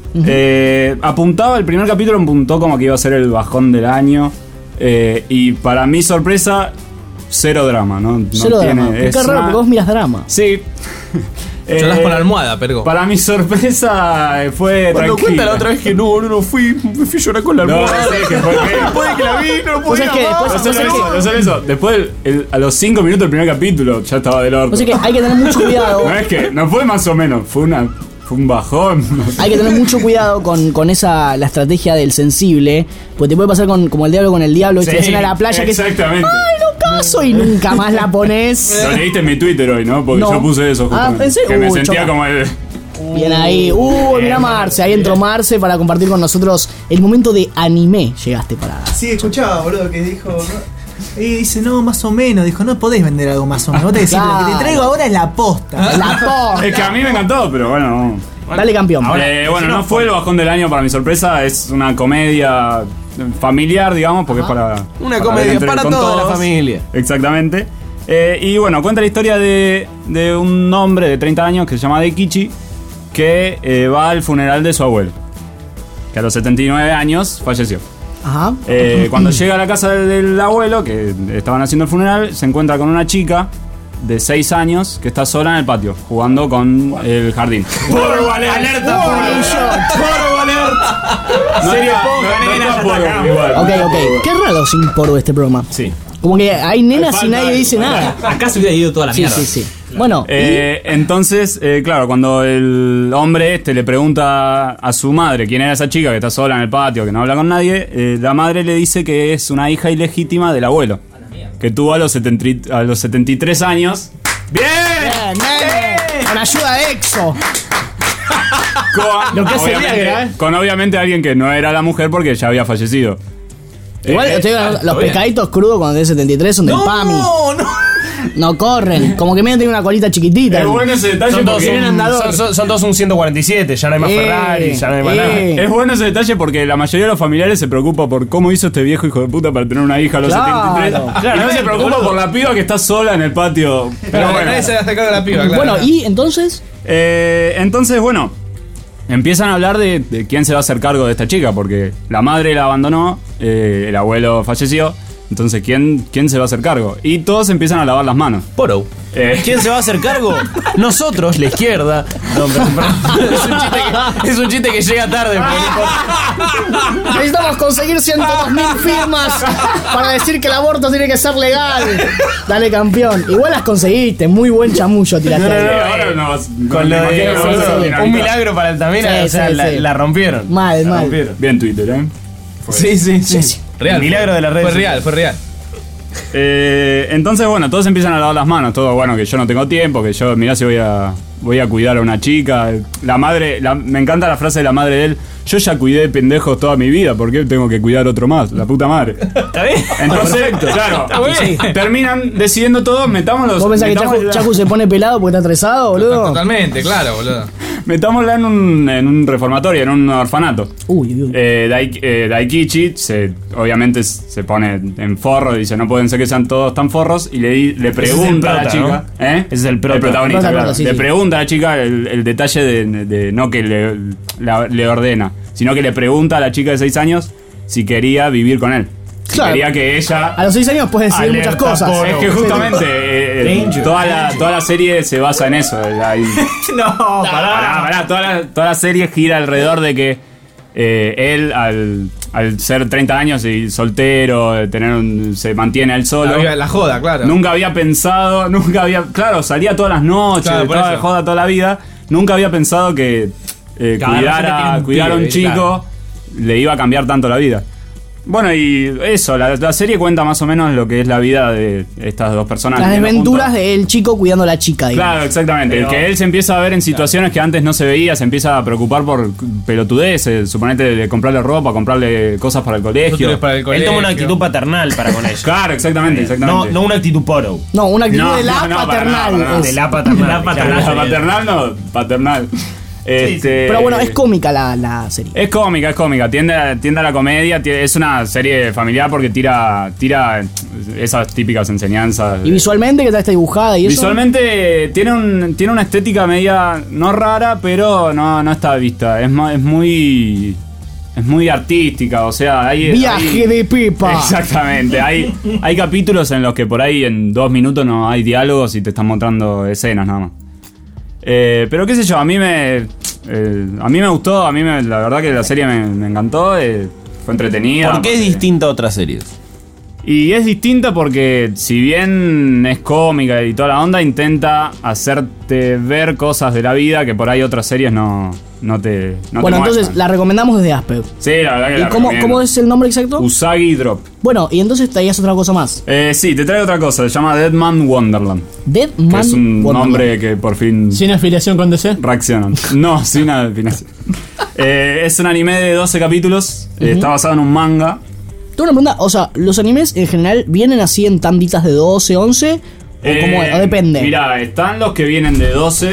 S5: Eh, apuntaba, el primer capítulo apuntó como que iba a ser el bajón del año. Eh, y para mi sorpresa, cero drama, ¿no? No
S2: Cero
S5: tiene-
S2: drama. Qué
S5: es
S2: raro
S5: una-
S2: porque vos miras drama.
S5: Sí.
S4: Llorás
S5: Eh,
S4: con la almohada, pergo.
S5: Para mi sorpresa eh, fue
S3: Cuando
S5: tranquila.
S3: cuenta la otra vez que no, no, no fui, me fui a llorar con la
S5: No,
S3: almohada.
S5: sí, que fue que-
S3: Después de que la vi, no lo
S2: Vos sabés
S3: podía
S2: que
S3: más.
S2: después-
S5: No solo eso, no solo eso. Después, el- el- a los cinco minutos del primer capítulo, ya estaba del orto.
S2: O sea que hay que tener mucho cuidado.
S5: No es que, no fue más o menos, fue una fue un bajón.
S2: Hay que tener mucho cuidado con, con esa la estrategia del sensible, porque te puede pasar con, como el diablo con el diablo, esta
S3: Sí,
S2: escena de la playa que es
S5: Exactamente.
S2: ¡ay, no caso! Y nunca más la pones.
S5: Lo leíste en mi Twitter hoy, ¿no? Porque
S2: No.
S5: yo puse eso
S2: Ah,
S5: justamente.
S2: pensé-
S5: que me
S2: Uy,
S5: sentía
S2: choca.
S5: como el...
S2: Bien ahí. Uh, mira Marce, ahí entró Marce para compartir con nosotros el momento de anime. Llegaste para.
S9: Sí, escuchaba, boludo, que dijo. ¿no? Y dice, no, más o menos. Dijo, no podés vender algo más o menos. Vos te decís, lo que te traigo ahora es la posta.
S2: La posta.
S5: Es que a mí me encantó, pero bueno. no.
S2: Dale campeón.
S5: Eh, bueno, no fue el bajón del año para mi sorpresa. Es una comedia familiar, digamos, porque es para...
S3: Una
S5: para
S3: comedia
S5: ver entre-
S3: para
S5: con
S3: toda la
S5: todos.
S3: familia.
S5: Exactamente. Eh, y bueno, cuenta la historia de, de un hombre de treinta años que se llama Daikichi, que eh, va al funeral de su abuelo, que a los setenta y nueve años falleció.
S2: Ajá.
S5: Eh, cuando llega a la casa del, del abuelo, que estaban haciendo el funeral, se encuentra con una chica de seis años que está sola en el patio, jugando con el jardín.
S3: Porvo alerta, porvo alerta. Serie poca, nena.
S5: igual.
S2: Ok, ok. Qué raro sin porvo este programa.
S3: Sí.
S2: Como que hay nenas y
S5: Falta
S2: nadie
S5: algo.
S2: dice nada.
S7: Acá se hubiera ido toda la
S2: Sí,
S7: mierda.
S2: sí, sí. Bueno,
S5: Eh, entonces, eh, claro, cuando el hombre este le pregunta a su madre quién era esa chica que está sola en el patio, que no habla con nadie, eh, la madre le dice que es una hija ilegítima del abuelo, que tuvo a los, setenta, a los setenta y tres años. ¡Bien!
S2: bien, bien. Con ayuda de EXO.
S5: Con,
S2: Lo que hace
S5: obviamente,
S2: Viagra, ¿eh?
S5: con obviamente alguien que no era la mujer porque ya había fallecido.
S2: Igual,
S5: Eh,
S2: estoy hablando- los pescaditos crudos cuando tenés setenta y tres son del PAMI.
S4: No, no.
S2: No corren. Como que medio tiene una colita chiquitita.
S5: Es bueno ese detalle
S3: Son todos,
S5: porque...
S2: un andador.
S3: son, son- son todos un ciento cuarenta y siete, ya no hay más
S2: Eh,
S3: Ferrari, ya no hay más nada.
S2: eh.
S5: Es bueno ese detalle porque la mayoría de los familiares se preocupa por cómo hizo este viejo hijo de puta para tener una hija a los
S2: Claro.
S5: setenta y tres. Claro, no se preocupa por la piba que está sola en el patio. Pero
S4: Pero
S5: bueno.
S4: nadie se hace cargo de la piba, claro.
S2: Bueno, y entonces.
S5: Eh, entonces, bueno, empiezan a hablar de, de quién se va a hacer cargo de esta chica, porque la madre la abandonó, eh, el abuelo falleció. Entonces, ¿quién, ¿quién se va a hacer cargo? Y todos empiezan a lavar las manos.
S3: Poro.
S5: Eh,
S3: ¿Quién se va a hacer cargo? Nosotros, la izquierda. No, perdón, perdón. Es, un chiste que, es un chiste que llega tarde. porque-
S2: Necesitamos conseguir ciento dos mil firmas para decir que el aborto tiene que ser legal. Dale, campeón. Igual las conseguiste. Muy buen chamullo tiraste.
S3: No, no,
S2: ahí.
S3: no,
S5: ahora no vas-
S3: Con
S5: me
S3: lo
S5: imagino
S3: de
S5: que vas a
S3: boludo,
S5: terminar
S3: un
S5: ahorita.
S3: milagro para Altamira,
S2: Sí,
S3: o sea,
S2: sí,
S3: la,
S2: sí.
S3: la rompieron.
S2: Mal,
S3: La
S2: mal.
S3: rompieron.
S5: Bien Twitter, ¿eh?
S3: Sí, sí, sí.
S4: Real.
S3: El milagro de la red.
S4: Fue real, fue real.
S5: Eh, entonces, bueno, todos empiezan a lavar las manos. Todo, bueno, que yo no tengo tiempo, que yo, mirá si voy a, voy a cuidar a una chica. La madre, la- me encanta la frase de la madre de él. Yo ya cuidé de pendejos toda mi vida, ¿por qué tengo que cuidar otro más? La puta madre.
S3: ¿Está bien?
S5: Entonces, claro, terminan decidiendo todos, metámoslos.
S2: ¿Vos pensás que Chacu,
S5: metámosla,
S2: Chacu se pone pelado porque está estresado, boludo?
S4: Totalmente, claro, boludo.
S5: metámosla en un, en un reformatorio, en un orfanato.
S2: Uy, uy, uy.
S5: Eh, Dai- eh, Daikichi se, obviamente se pone en forro, dice no pueden ser que sean todos tan forros y le, di- le pregunta a la
S3: prota,
S5: chica,
S3: ¿no?
S5: ¿eh?
S3: Ese es el prota.
S5: protagonista,
S2: Prota,
S5: claro.
S2: prota, sí,
S5: le
S2: sí.
S5: pregunta a la chica el, el detalle de, de no que le, la- le ordena, sino que le pregunta a la chica de seis años si quería vivir con él. Si
S2: Claro.
S5: quería que ella...
S2: A los seis años puedes decidir muchas
S3: Alerta
S2: cosas.
S3: porno.
S5: Es que justamente eh, eh,
S3: Danger,
S5: toda, la, toda la serie se basa en eso. eh, hay-
S7: No,
S5: Pará, pará, toda la, toda la serie gira alrededor de que eh, él, al, al ser treinta años y soltero, de tener un- se mantiene él solo.
S4: La, la joda, claro.
S5: Nunca había pensado, nunca había. Claro, salía todas las noches,
S4: Claro, por
S5: estaba de
S4: eso.
S5: joda toda la vida. Nunca había pensado que eh,
S7: Cada
S5: cuidar,
S7: gente tiene
S5: a,
S7: un
S5: cuidar a un
S7: pibe,
S5: chico
S7: claro.
S5: le iba a cambiar tanto la vida. Bueno, y eso, la, la serie cuenta más o menos lo que es la vida de estas dos personas.
S2: Las
S5: viviendo
S2: desventuras
S5: juntas.
S2: del chico cuidando a la chica, digamos.
S5: Claro, exactamente.
S7: Pero-
S5: que él se empieza a ver en situaciones que antes no se veía, se empieza a preocupar por pelotudeces, suponete de comprarle ropa, comprarle cosas para el colegio.
S4: Útiles para el
S3: Él
S4: colegio.
S3: toma una actitud paternal para con ella.
S5: Claro, exactamente,
S3: No,
S5: exactamente.
S3: no una actitud poro.
S2: No, una actitud
S5: No,
S2: de la
S5: no, no, para
S2: paternal.
S5: nada, para nada.
S2: es.
S3: De la paternal.
S7: La paternal.
S5: La paternal no, paternal. Este,
S2: Pero bueno, es cómica la, la serie.
S5: Es cómica, es cómica, tiende a, tiende a la comedia, tie- es una serie familiar porque tira, tira esas típicas enseñanzas.
S2: Y visualmente, que tal está dibujada y eso.
S5: Visualmente tiene, un, tiene una estética media, no rara, pero no, no está vista, es, ma- es muy... Es muy artística, o sea, hay...
S2: Viaje
S5: hay-
S2: de Pepa.
S5: Exactamente, hay, hay capítulos en los que por ahí en dos minutos no hay diálogos y te están mostrando escenas nada más. Eh, pero qué sé yo, a mí me... eh, a mí me gustó, a mí me, la verdad que la serie me, me encantó, eh, fue entretenida.
S3: ¿Por qué es distinta a otras series?
S5: Y es distinta porque si bien es cómica y toda la onda, intenta hacerte ver cosas de la vida que por ahí otras series no, no te no
S2: Bueno,
S5: te
S2: entonces
S5: muestran.
S2: la recomendamos desde Asper.
S5: Sí, la verdad que
S2: ¿Y
S5: la
S2: cómo,
S5: recomiendo.
S2: cómo es el nombre exacto?
S5: Usagi Drop.
S2: Bueno, y entonces traías otra cosa más.
S5: Eh, sí, te traigo otra cosa, se llama Dead Man Wonderland.
S2: Dead
S5: Que
S2: Man
S5: es un
S2: Wonderland.
S5: nombre que por fin
S9: ¿Sin afiliación con D C?
S5: reaccionan. No, sin afinación. Eh, es un anime de doce capítulos, eh, está basado en un manga.
S2: Tengo una pregunta, o sea, ¿los animes en general vienen así en tanditas de doce, once? ¿O,
S5: Eh,
S2: cómo es? ¿O depende?
S5: Mira, están los que vienen de doce.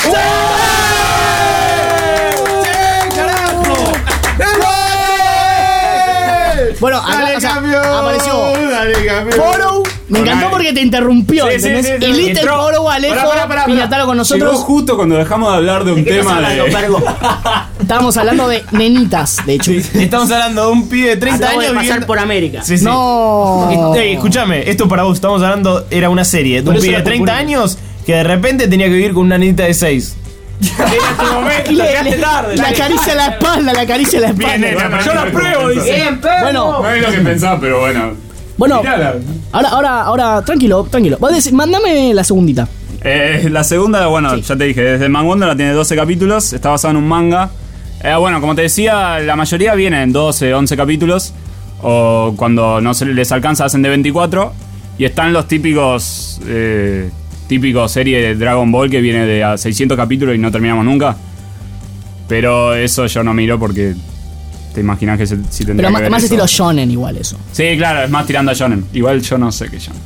S2: Bueno, acá o sea, apareció Poro. Me encantó
S5: Dale.
S2: porque te interrumpió,
S5: Sí, sí,
S2: ¿entendés?
S5: sí, sí.
S2: y Little
S5: Entró.
S2: Poro, Alejo,
S5: Pará, pará, pará,
S2: Pinataro con
S5: Llegó
S2: nosotros.
S5: justo cuando dejamos de hablar de un tema de.
S2: Estábamos hablando de nenitas, de hecho.
S3: Estamos hablando de un pibe de treinta
S10: Acabo de
S3: años
S10: pasar
S3: viviendo-
S10: por América.
S3: Sí, sí.
S2: No.
S3: Ey, escúchame, esto para vos, estamos hablando, era una serie de
S10: Por
S3: un
S10: eso
S3: pibe de
S10: la
S3: treinta
S10: confundí.
S3: años que de repente tenía que vivir con una nenita de seis.
S2: Y le, le- le acaricia la espalda, le acaricia la espalda.
S5: Bien, nena, yo la pruebo, dice.
S10: Bien, perro.
S2: Bueno,
S5: No es lo que pensaba, pero bueno.
S2: bueno,
S5: Mirala.
S2: ahora, ahora, ahora, tranquilo, tranquilo. Vos decís, mándame la segundita.
S5: Eh, la segunda, bueno, ya te dije, desde Man Wonderland tiene doce capítulos, está basado en un manga. Eh, bueno, como te decía, la mayoría vienen en doce, once capítulos. O cuando no se les alcanza, hacen de veinticuatro. Y están los típicos. Eh, típicos serie de Dragon Ball que viene de a seiscientos capítulos y no terminamos nunca. Pero eso yo no miro porque. Te imaginas que se, si tendría
S2: Pero
S5: que
S2: más,
S5: ver
S2: más
S5: eso.
S2: estilo shonen igual eso.
S5: Sí, claro, es más tirando a Shonen. Igual yo no sé qué Shonen.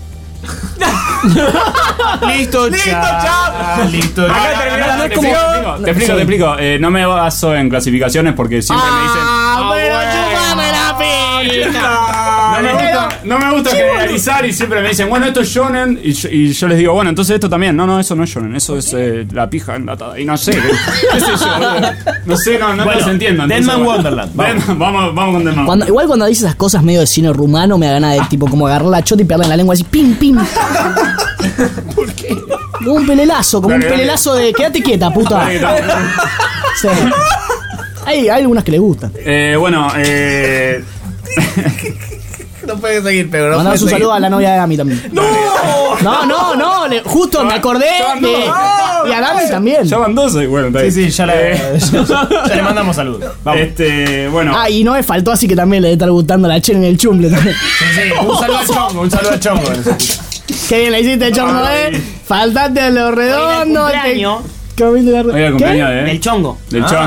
S3: Listo, chao. Listo,
S5: Acá
S3: chao.
S5: terminó la
S2: es como-
S5: sección. Te explico, te explico. Eh, no me baso en clasificaciones porque siempre me dicen.
S2: Ah, pero chúpame la pica.
S5: No me gusta, no me gusta generalizar y siempre me dicen, bueno, esto es shonen. Y yo, y yo les digo, bueno, entonces esto también. No, no, eso no es shonen. Eso es eh, la pija enlatada. Y no sé. ¿Qué, qué sé yo, boludo? No sé, no, no
S3: Bueno,
S5: los entiendo. entonces,
S3: Deadman
S5: bueno.
S3: Wonderland, vamos.
S5: Deadman, vamos, vamos con Deadman.
S2: Cuando, igual cuando dice esas cosas medio de cine rumano me da ganas de tipo como agarrar la chota y pegarle en la lengua así, pim, pim. ¿Por qué? Como un pelelazo, como
S5: Dale,
S2: un
S5: dale.
S2: pelelazo de quédate quieta, puta. Sí. Hay, hay algunas que le gustan.
S5: Eh, bueno, eh.
S4: No puede seguir, pero no
S2: Mandamos
S4: puede
S2: un
S4: seguir.
S2: saludo a la novia de Gami también. ¡No! No, no, no. le- justo me acordé de. Y a Gami también.
S5: Ya van doce. Bueno, está
S3: Sí,
S5: bien.
S3: sí, ya, la-
S5: Eh,
S3: ya le mandamos saludos. Vamos.
S5: Este, bueno.
S2: Ah, y no me faltó así que también le debe estar gustando la chen en el chumble también.
S3: Sí, sí, un saludo a Chongo, un saludo a Chongo.
S2: Qué bien la hiciste, chongo, eh. Faltaste a lo redondo.
S10: Hoy era el cumpleaños
S2: te- comiste la-
S5: Hoy era el
S2: ¿Qué?
S5: cumpleaños de.
S10: del chongo.
S5: Del chongo.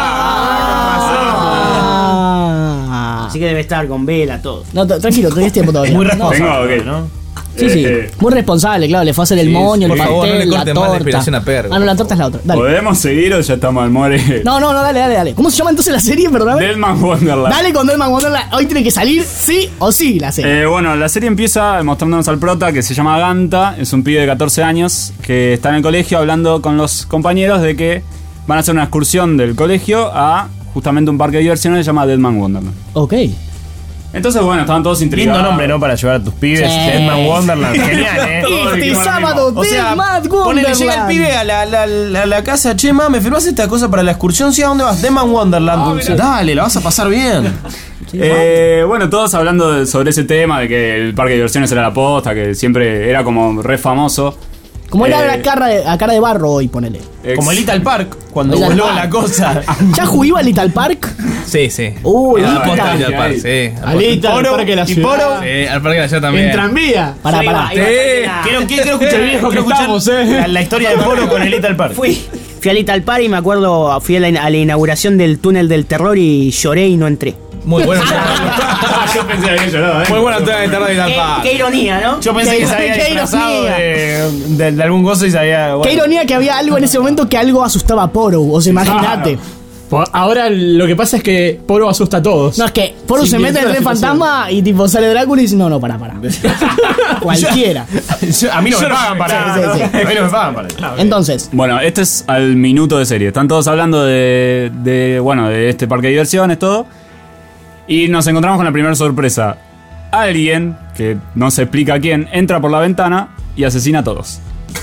S2: Ah.
S10: Así que debe estar con vela, todo.
S2: No, t- tranquilo, tenés tiempo todavía.
S3: Muy
S2: No,
S3: responsable,
S5: Tengo, ok.
S3: ¿no?
S2: Sí, sí.
S5: Eh,
S2: Muy responsable, claro. Le fue a hacer el
S5: sí,
S2: moño,
S5: sí.
S2: el
S4: Por favor, no le
S2: pastel, la
S4: corten más la inspiración a
S2: torta.
S4: Pergo,
S2: Ah, no, la
S4: por
S2: torta es la otra. Dale.
S5: ¿Podemos seguir o ya estamos al more?
S2: No, no, no, dale, dale, dale. ¿Cómo se llama entonces la serie, perdón?
S5: Deadman Wonderland.
S2: Dale con Deadman Wonderland. Hoy tiene que salir sí o sí la serie.
S5: Eh, bueno, la serie empieza mostrándonos al prota que se llama Ganta, es un pibe de catorce años que está en el colegio hablando con los compañeros de que van a hacer una excursión del colegio a justamente un parque de diversiones que se llama Deadman Wonderland.
S2: Ok.
S5: Entonces, bueno, estaban todos intrigados.
S3: Lindo nombre, ¿no? Para llevar a tus pibes.
S2: Sí.
S3: Deadman Wonderland. Genial, ¿eh?
S2: Este sábado,
S3: O sea,
S2: Deadman
S3: ponele, llega el
S2: Wonderland.
S3: pibe a la, la, la, la casa. Che, ma, ¿me firmás esta cosa para la excursión? ¿Sí? ¿A dónde vas? Deadman Wonderland. Dale, la vas a pasar bien.
S5: Eh, bueno, todos hablando de- sobre ese tema de que el parque de diversiones era la posta, que siempre era como re famoso.
S2: Como era
S5: Eh,
S2: la cara de, a cara de barro hoy, ponele.
S5: ex-
S3: Como el Little Park, cuando
S2: Little
S3: voló
S2: Park.
S3: la cosa.
S2: ¿Ya jugó al Little Park?
S4: Sí, sí.
S2: Uy,
S4: Al
S2: Little
S4: posta
S2: Park.
S4: del Parque, sí. al
S9: Alita,
S3: Poro,
S9: el parque de la
S3: y
S9: ciudad.
S3: Poro.
S4: Sí, al Parque de la Ciudad también.
S9: En tranvía.
S2: Pará, pará.
S4: Sí.
S3: Quiero, quiero, quiero escuchar,
S9: Qué viejo
S3: quiero
S9: que
S3: escuchar
S9: estamos, eh.
S3: la, la historia de Poro con el Little Park.
S10: Fui, fui a Little Park y me acuerdo, fui a la, a la inauguración del túnel del terror y lloré y no entré.
S4: Muy bueno.
S5: Yo pensé que había llorado, ¿eh?
S4: Muy buena entrada de tarde y tal
S10: Qué,
S4: Park.
S10: qué ironía, ¿no?
S3: Yo pensé que se había
S2: Qué
S3: disfrazado
S2: ironía.
S3: de, de, de algún gozo y se había...
S2: Qué
S3: bueno.
S2: ironía que había algo en ese momento que algo asustaba a Poro. O sea, imagínate.
S9: Po- Ahora lo que pasa es que Poro asusta a todos.
S2: No, es que Poro
S9: Sí,
S2: se mete en
S9: la
S2: el
S9: situación.
S2: fantasma y tipo sale Drácula y dice, no, no, pará, pará. Cualquiera.
S3: Yo- a mí no me pagan para
S2: Sí, sí, sí.
S3: A mí no me pagan para eso.
S2: Entonces,
S5: Bueno, este es al minuto de serie. Están todos hablando de, de, bueno, de este parque de diversiones, todo. Y nos encontramos con la primera sorpresa. Alguien, que no se explica quién, entra por la ventana y asesina a todos.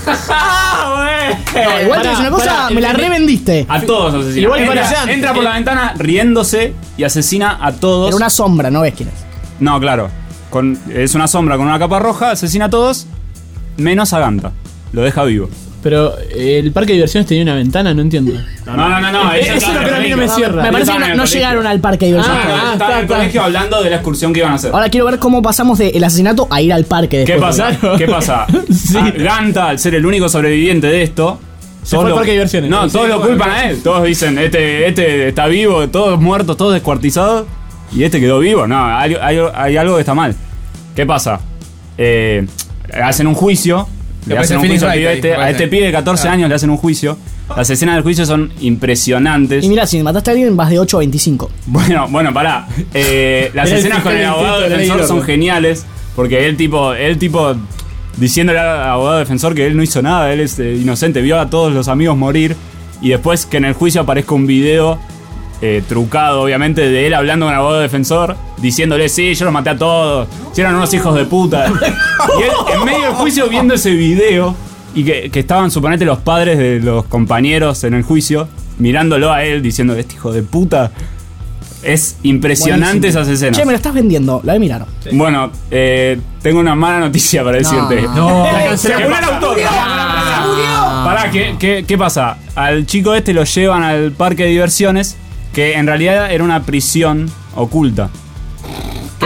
S2: no, igual te
S9: pará,
S2: digo una cosa,
S9: pará,
S2: me la
S9: el-
S2: revendiste.
S5: A todos asesina.
S9: Igual
S5: entra,
S9: pará,
S5: entra por la ventana riéndose y asesina a todos.
S2: Era una sombra, no ves quién es.
S5: No, claro. Con, es una sombra con una capa roja, asesina a todos, menos a Ganta. Lo deja vivo.
S9: Pero eh, el parque de diversiones tenía una ventana, no entiendo.
S5: No, no, no, no.
S9: Eh, eso es lo que a mí no me cierra.
S2: Me parece que
S5: Estaban en
S2: no,
S5: el
S2: no
S5: colegio.
S2: llegaron al parque de diversiones.
S9: Ah,
S5: Estaban
S9: está,
S5: en el
S9: está.
S5: colegio hablando de la excursión que iban a hacer.
S2: Ahora quiero ver cómo pasamos del asesinato a ir al parque
S5: ¿Qué
S2: después.
S5: pasa?
S9: Claro.
S5: ¿Qué pasa?
S9: Sí.
S5: Ah, Ganta, al ser el único sobreviviente de esto.
S9: Se
S5: todos
S9: fue al
S5: lo-
S9: parque de diversiones.
S5: No,
S9: Sí,
S5: todos lo
S9: bueno,
S5: culpan a él. Todos dicen, este, este está vivo, todos muertos, todos descuartizados. Y este quedó vivo. No, hay, hay- hay algo que está mal. ¿Qué pasa? Eh, hacen un juicio. Le
S4: Me
S5: hacen
S4: parece
S5: un
S4: Phoenix
S5: juicio al
S4: Wright
S5: pibe
S4: ahí,
S5: este,
S4: me
S5: a
S4: parece.
S5: este pibe de catorce
S4: Ah.
S5: años le hacen un juicio. Las escenas del juicio son impresionantes.
S2: Y mira, si mataste a alguien vas de ocho a veinticinco.
S5: Bueno, bueno, pará. Eh, las
S9: Era el
S5: escenas con
S9: fiscal
S5: el abogado
S9: distinto de la
S5: defensor
S9: ley
S5: son
S9: Orton.
S5: geniales. Porque él tipo, él tipo diciéndole al abogado defensor que él no hizo nada, él es eh, inocente, vio a todos los amigos morir. Y después que en el juicio aparezca un video eh, trucado, obviamente, de él hablando con el abogado defensor, diciéndole, sí, yo los maté a todos, si eran unos hijos de puta. Y él en medio del juicio viendo ese video, y que, que estaban, suponete, los padres de los compañeros en el juicio, mirándolo a él, diciendo, este hijo de puta. Es impresionante
S2: Buenísimo.
S5: esas escenas.
S2: Che, me lo estás vendiendo, la de mirar.
S5: Bueno, eh, tengo una mala noticia para decirte.
S9: No, la
S5: ¿Qué
S9: cancelaron.
S5: pasa? Pará, ¿qué, qué, qué pasa? Al chico este lo llevan al parque de diversiones, que en realidad era una prisión oculta. ¿Qué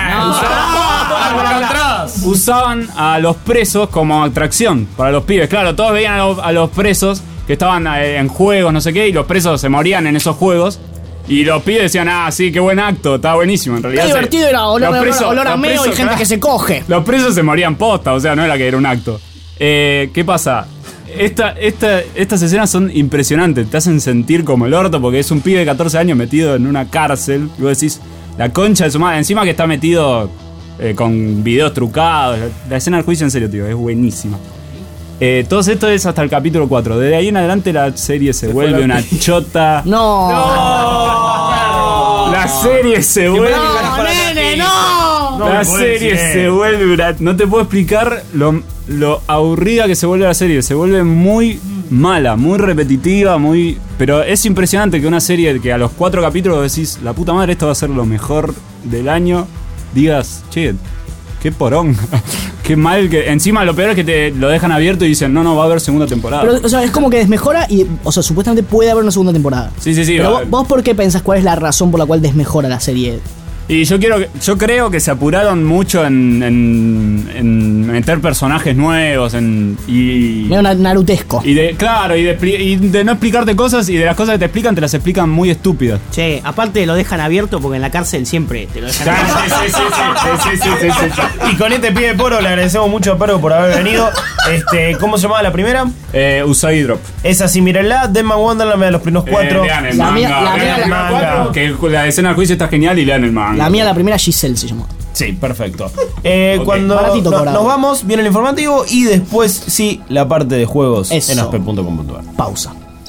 S5: pasa? Usaban a los presos como atracción para los pibes. Claro, todos veían a los, a los presos que estaban eh, en juegos, no sé qué, y los presos se morían en esos juegos. Y los pibes decían, ah, sí, qué buen acto, está buenísimo. En realidad
S2: Qué
S5: se-
S2: divertido era olor,
S5: los
S2: olor-
S5: presos-
S2: olor a
S5: los
S2: meo y
S5: presos,
S2: gente
S5: claro,
S2: que se coge.
S5: los presos se morían posta, o sea, no era que era un acto. Eh, ¿Qué pasa? Esta, esta, estas escenas son impresionantes, te hacen sentir como el orto porque es un pibe de catorce años metido en una cárcel. Y vos decís, la concha de su madre, encima que está metido eh, con videos trucados. La, la escena del juicio, en serio, tío, es buenísima. Eh, todo esto es hasta el capítulo cuatro. Desde ahí en adelante la serie se, vuelve una chota.
S2: No.
S5: La serie se vuelve.
S2: No, nene, no.
S3: No
S5: la
S3: me podés
S5: serie
S3: decir.
S5: se vuelve una- no te puedo explicar lo, lo aburrida que se vuelve la serie. Se vuelve muy mala, muy repetitiva, muy. Pero es impresionante que una serie que a los cuatro capítulos decís, la puta madre, esto va a ser lo mejor del año. Digas, che, qué porón. Qué mal que. Encima lo peor es que te lo dejan abierto y dicen, no, no, va a haber segunda temporada.
S2: Pero, o sea, es como que desmejora y, o sea, supuestamente puede haber una segunda temporada.
S5: sí, sí, sí.
S2: Pero
S5: va-
S2: vos, vos, ¿por qué pensás cuál es la razón por la cual desmejora la serie?
S5: Y yo quiero que- yo creo que se apuraron mucho en, en, en meter personajes nuevos en, y,
S2: Medio na- narutesco.
S5: y de claro y de, expli- y de no explicarte cosas, y de las cosas que te explican te las explican muy estúpidas.
S10: Che, aparte lo dejan abierto porque en la cárcel siempre te lo dejan
S5: Claro,
S10: abierto.
S5: sí, sí, sí, sí, sí, sí, sí, sí, sí.
S3: Y con este pibe Poro le agradecemos mucho a Poro por haber venido. Este, ¿cómo se llamaba la primera?
S5: Eh, Usagi Drop.
S3: Esa sí, mírenla. Deadman Wonderland, me da los primeros cuatro.
S5: Eh, lean el
S2: La
S5: manga,
S2: mía- la
S5: lean
S2: mía-
S5: el
S3: la-
S5: manga, que el- la escena del juicio está genial y lean el manga.
S2: La mía, la primera, Giselle se llamó.
S3: Sí, perfecto. Eh,
S5: Ok.
S3: Cuando
S2: Baratito
S3: no-
S2: cobrado.
S3: nos vamos, viene el informativo y después sí, la parte de juegos
S2: Eso.
S3: en aspe punto com punto ar.
S2: Pausa.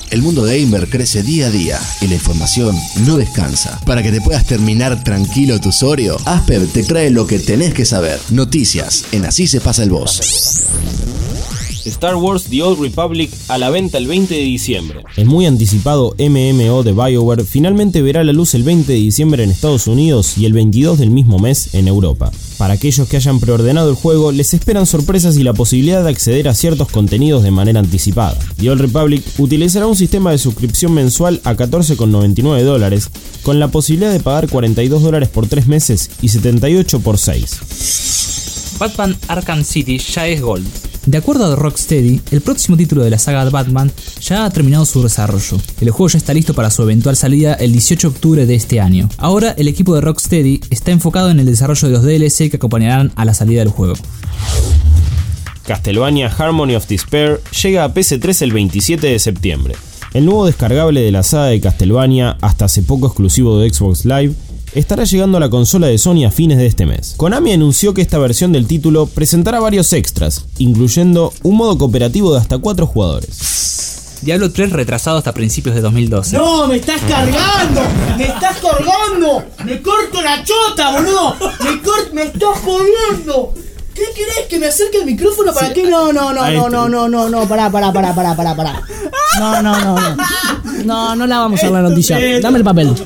S8: El mundo gamer crece día a día y la información no descansa. Para que te puedas terminar tranquilo tu Oreo, Asper te trae lo que tenés que saber. Noticias en Así se pasa el boss.
S3: Star Wars The Old Republic a la venta el veinte de diciembre. El muy anticipado M M O de BioWare finalmente verá la luz el veinte de diciembre en Estados Unidos y el veintidós del mismo mes en Europa. Para aquellos que hayan preordenado el juego, les esperan sorpresas y la posibilidad de acceder a ciertos contenidos de manera anticipada. The Old Republic utilizará un sistema de suscripción mensual a catorce con noventa y nueve dólares, con la posibilidad de pagar cuarenta y dos dólares por tres meses y setenta y ocho por seis.
S7: Batman Arkham City ya es Gold.
S11: De acuerdo a Rocksteady, el próximo título de la saga de Batman ya ha terminado su desarrollo. El juego ya está listo para su eventual salida el dieciocho de octubre de este año. Ahora el equipo de Rocksteady está enfocado en el desarrollo de los D L C que acompañarán a la salida del juego.
S3: Castlevania Harmony of Despair llega a P S tres el veintisiete de septiembre. El nuevo descargable de la saga de Castlevania, hasta hace poco exclusivo de Xbox Live, estará llegando a la consola de Sony a fines de este mes. Konami anunció que esta versión del título presentará varios extras, incluyendo un modo cooperativo de hasta cuatro jugadores.
S7: Diablo tres retrasado hasta principios de dos mil doce.
S2: ¡No, me estás cargando! ¡Me estás colgando! ¡Me corto la chota, boludo! ¡Me, cort me estás jodiendo! ¿Qué querés? ¿Que me acerque el micrófono? ¿Para sí. qué? No, no, no, no, no, no, no, no, pará, pará, pará, pará, pará, pará. No, no, no, no. No, no la vamos a dar la noticia. Dame el papel.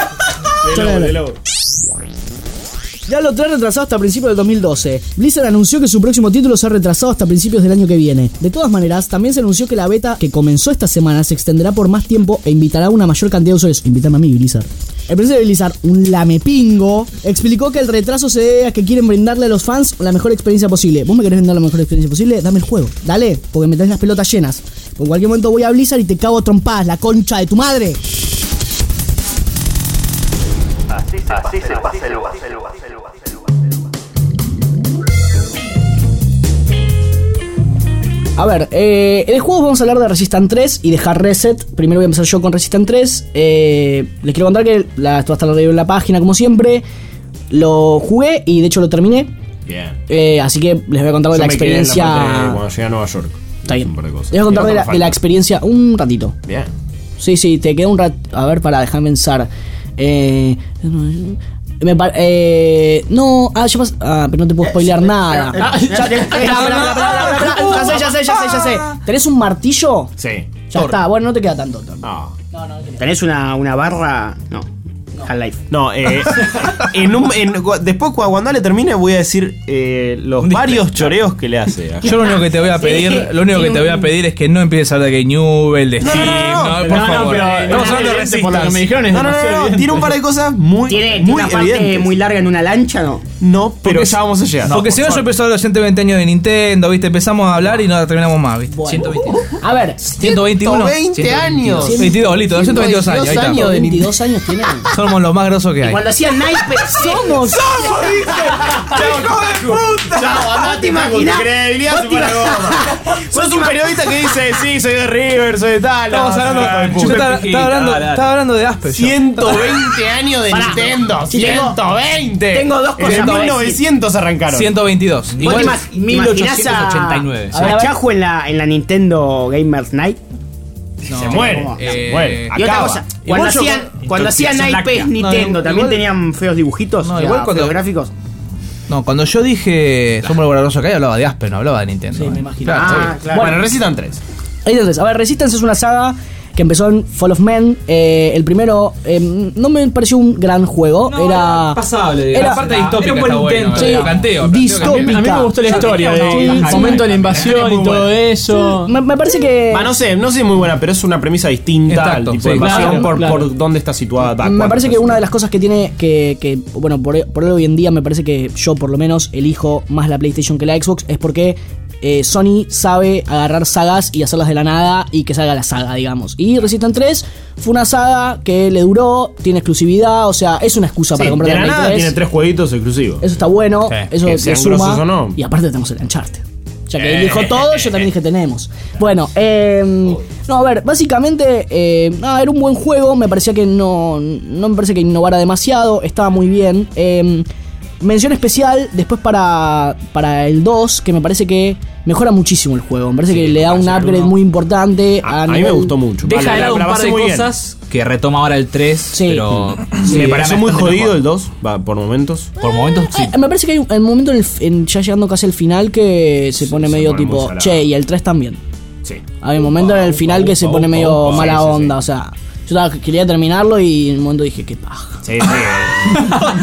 S2: Diablo tres retrasado hasta principios del dos mil doce. Blizzard anunció que su próximo título se ha retrasado hasta principios del año que viene. De todas maneras, también se anunció que la beta que comenzó esta semana se extenderá por más tiempo e invitará a una mayor cantidad de usuarios. Invítame a mí, Blizzard. El presidente de Blizzard, un lamepingo, explicó que el retraso se debe a que quieren brindarle a los fans la mejor experiencia posible. ¿Vos me querés brindar la mejor experiencia posible? Dame el juego, dale, porque me tenés las pelotas llenas. Porque en cualquier momento voy a Blizzard y te cago a trompadas, la concha de tu madre.
S12: Así se, Así se pasa el lugar.
S2: A ver, eh, de juegos vamos a hablar de Resistance tres y de Hard Reset. Primero voy a empezar yo con Resistance tres. Eh, les quiero contar que la, esto va a estar en la página como siempre. Lo jugué y de hecho lo terminé.
S3: Bien.
S2: Eh, así que les voy a contar yo de la experiencia.
S3: La cuando llegué a Nueva York.
S2: Está bien. Les voy a contar de la, de la experiencia un ratito.
S3: Bien.
S2: Sí, sí, te queda un rato. A ver, para dejar pensar. Eh. Me par eh, no, ah, ya pas ah, pero no te puedo spoilear nada. Ya sé, ya sé, ya sé, ya sé. ¿Tenés un martillo?
S3: Sí.
S2: Ya está, bueno, no te queda tanto.
S3: No.
S10: No, no, ¿tenés una, una barra? No. Half-Life.
S3: No, eh, en un, en, después cuando le termine voy a decir eh, los varios choreos que le hace.
S4: Yo lo único que te voy a pedir, sí, lo único que te voy a pedir es que no empieces a hablar de Game Newell, de Steam, no, no, no, no, por no, favor. No,
S3: estamos hablando de Resistance. Por lo que me dijeron es no, no, no, no, tiene un par de cosas muy
S10: ¿Tiene,
S3: muy
S10: ¿tiene una parte evidentes. Muy larga en una lancha, no?
S3: No, pero ya vamos a llegar.
S4: Porque si no yo empezó a los ciento veinte años de Nintendo, ¿viste? Empezamos a hablar y no terminamos más, ¿viste?
S2: Bueno.
S4: ciento veinte.
S2: A ver,
S4: ciento veintiuno.
S3: veinte años.
S4: veintidós, listo, doscientos veintidós años.
S2: Ahí años, de veintidós años tienen.
S4: Somos los más grosos que hay.
S10: Cuando hacían naipes.
S2: Somos.
S3: ¡Somos, dice! ¡Hijo de puta!
S10: No, no te imaginas.
S3: Credibilidad super goma. Sos un periodista que dice, sí, soy de River, soy de tal.
S4: Estamos hablando. Yo estaba hablando, estaba hablando de Asper.
S3: ciento veinte años de
S10: Pará.
S3: Nintendo. ciento veinte.
S10: Tengo dos cosas.
S3: En mil novecientos arrancaron.
S4: ciento veintidós.
S10: Igual mil ochocientos ochenta y nueve. A, a Chajo en la, en la Nintendo Gamers Night.
S3: No, se muere, eh, se muere.
S10: Y otra cosa, cuando hacían, cuando hacían naipes Nintendo, no, ¿también igual, tenían feos dibujitos?
S4: No, igual cuando,
S10: feos gráficos.
S4: No, cuando yo dije somos lo grosos que hay, hablaba de Asper, no hablaba de Nintendo.
S2: Sí, me imagino.
S10: Claro,
S2: ah,
S10: sí. Claro.
S3: Bueno, Resistance tres.
S2: Entonces, a ver, Resistance es una saga que empezó en Fall of Men. Eh, el primero eh, no me pareció un gran juego.
S7: No,
S2: era,
S7: era pasable.
S2: Era,
S7: la parte distópica. Era un buen intento.
S2: Bueno, sí,
S4: planteo,
S2: distópica.
S7: A mí me gustó la historia del sí, momento de la invasión y todo eso.
S2: Sí, me, me parece que.
S3: Va, no sé, no sé muy buena, pero es una premisa distinta.
S4: Exacto,
S3: al tipo
S4: sí,
S3: de invasión
S2: claro,
S3: por,
S2: claro.
S3: por dónde está situada. Da,
S2: me parece que una de las cosas que tiene que, que bueno, por, por hoy en día me parece que yo por lo menos elijo más la PlayStation que la Xbox es porque Eh, Sony sabe agarrar sagas y hacerlas de la nada y que salga la saga, digamos. Y Resistance tres fue una saga que le duró, tiene exclusividad, o sea, es una excusa
S3: sí,
S2: para comprar
S3: de la
S2: Play
S3: nada
S2: tres.
S3: Tiene tres jueguitos exclusivos.
S2: Eso está bueno,
S3: sí,
S2: eso
S3: que
S2: le suma.
S3: O no.
S2: Y aparte tenemos el Uncharted. Ya que él dijo todo, yo también dije tenemos. Bueno, eh, no, a ver, básicamente eh, no, era un buen juego, me parecía que no, no me parece que innovara demasiado, estaba muy bien. Eh, mención especial después para, para el dos, que me parece que mejora muchísimo el juego. Me parece sí, que le da un upgrade muy importante.
S3: A, a, a mí me gustó mucho.
S4: Deja de lado un par de cosas que retoma ahora el tres, sí. pero...
S3: Sí, me parece muy jodido el dos, va, por momentos.
S4: Por momentos, sí.
S2: Eh, me parece que hay un, un momento en el, en, ya llegando casi al final que se pone sí, medio se pone tipo, che, y el tres también.
S3: Sí.
S2: Hay un momento opa, en el final opa, que se pone opa, medio opa, mala sí, onda, sí. o sea... Yo estaba, quería terminarlo y en un momento dije, qué paja.
S3: Sí, sí.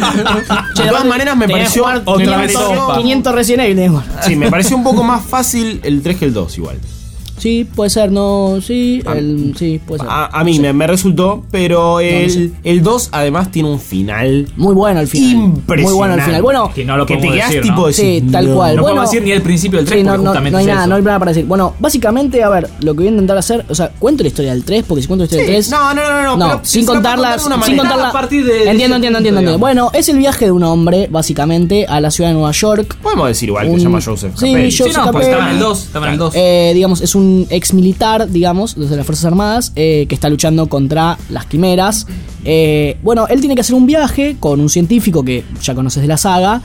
S3: De todas maneras me pareció
S2: otra vez quinientos Resident Evil.
S3: Sí, me pareció un poco más fácil el tres que el dos igual.
S2: Sí, puede ser, no, sí, el, sí, puede ser.
S3: A, a mí no sé. me, me resultó, pero el, no, no sé. el dos además tiene un final
S2: muy bueno al final.
S3: Impresionante.
S2: Muy bueno al final. Bueno,
S4: que no lo
S3: que te quedas
S4: decir,
S3: tipo
S4: ¿no?
S3: decir,
S2: sí, tal
S3: no,
S2: cual.
S4: No
S2: bueno,
S4: podemos decir ni el principio del tres
S2: sí,
S4: porque
S2: no,
S4: justamente
S2: no, no hay
S4: es
S2: nada,
S4: eso.
S2: no hay nada para decir. Bueno, básicamente, a ver, lo que voy a intentar hacer, o sea, cuento la historia del tres, porque si cuento la historia
S3: sí.
S2: del tres,
S3: no, no, no, no,
S2: no,
S3: pero
S2: sin contarlas, sin contarla,
S4: a partir de
S2: entiendo, entiendo, entiendo, entiendo. Bueno, es el viaje de un hombre, básicamente, a la ciudad de Nueva York.
S3: Podemos decir igual un, que se llama Joseph
S2: sí,
S3: Capelli.
S2: Joseph
S4: sí, no,
S2: Capelli.
S4: pues estaba en el dos, estaba en el dos.
S2: Eh, digamos, es un ex militar, digamos, desde las Fuerzas Armadas, eh, que está luchando contra las quimeras. Eh, bueno, él tiene que hacer un viaje con un científico que ya conoces de la saga.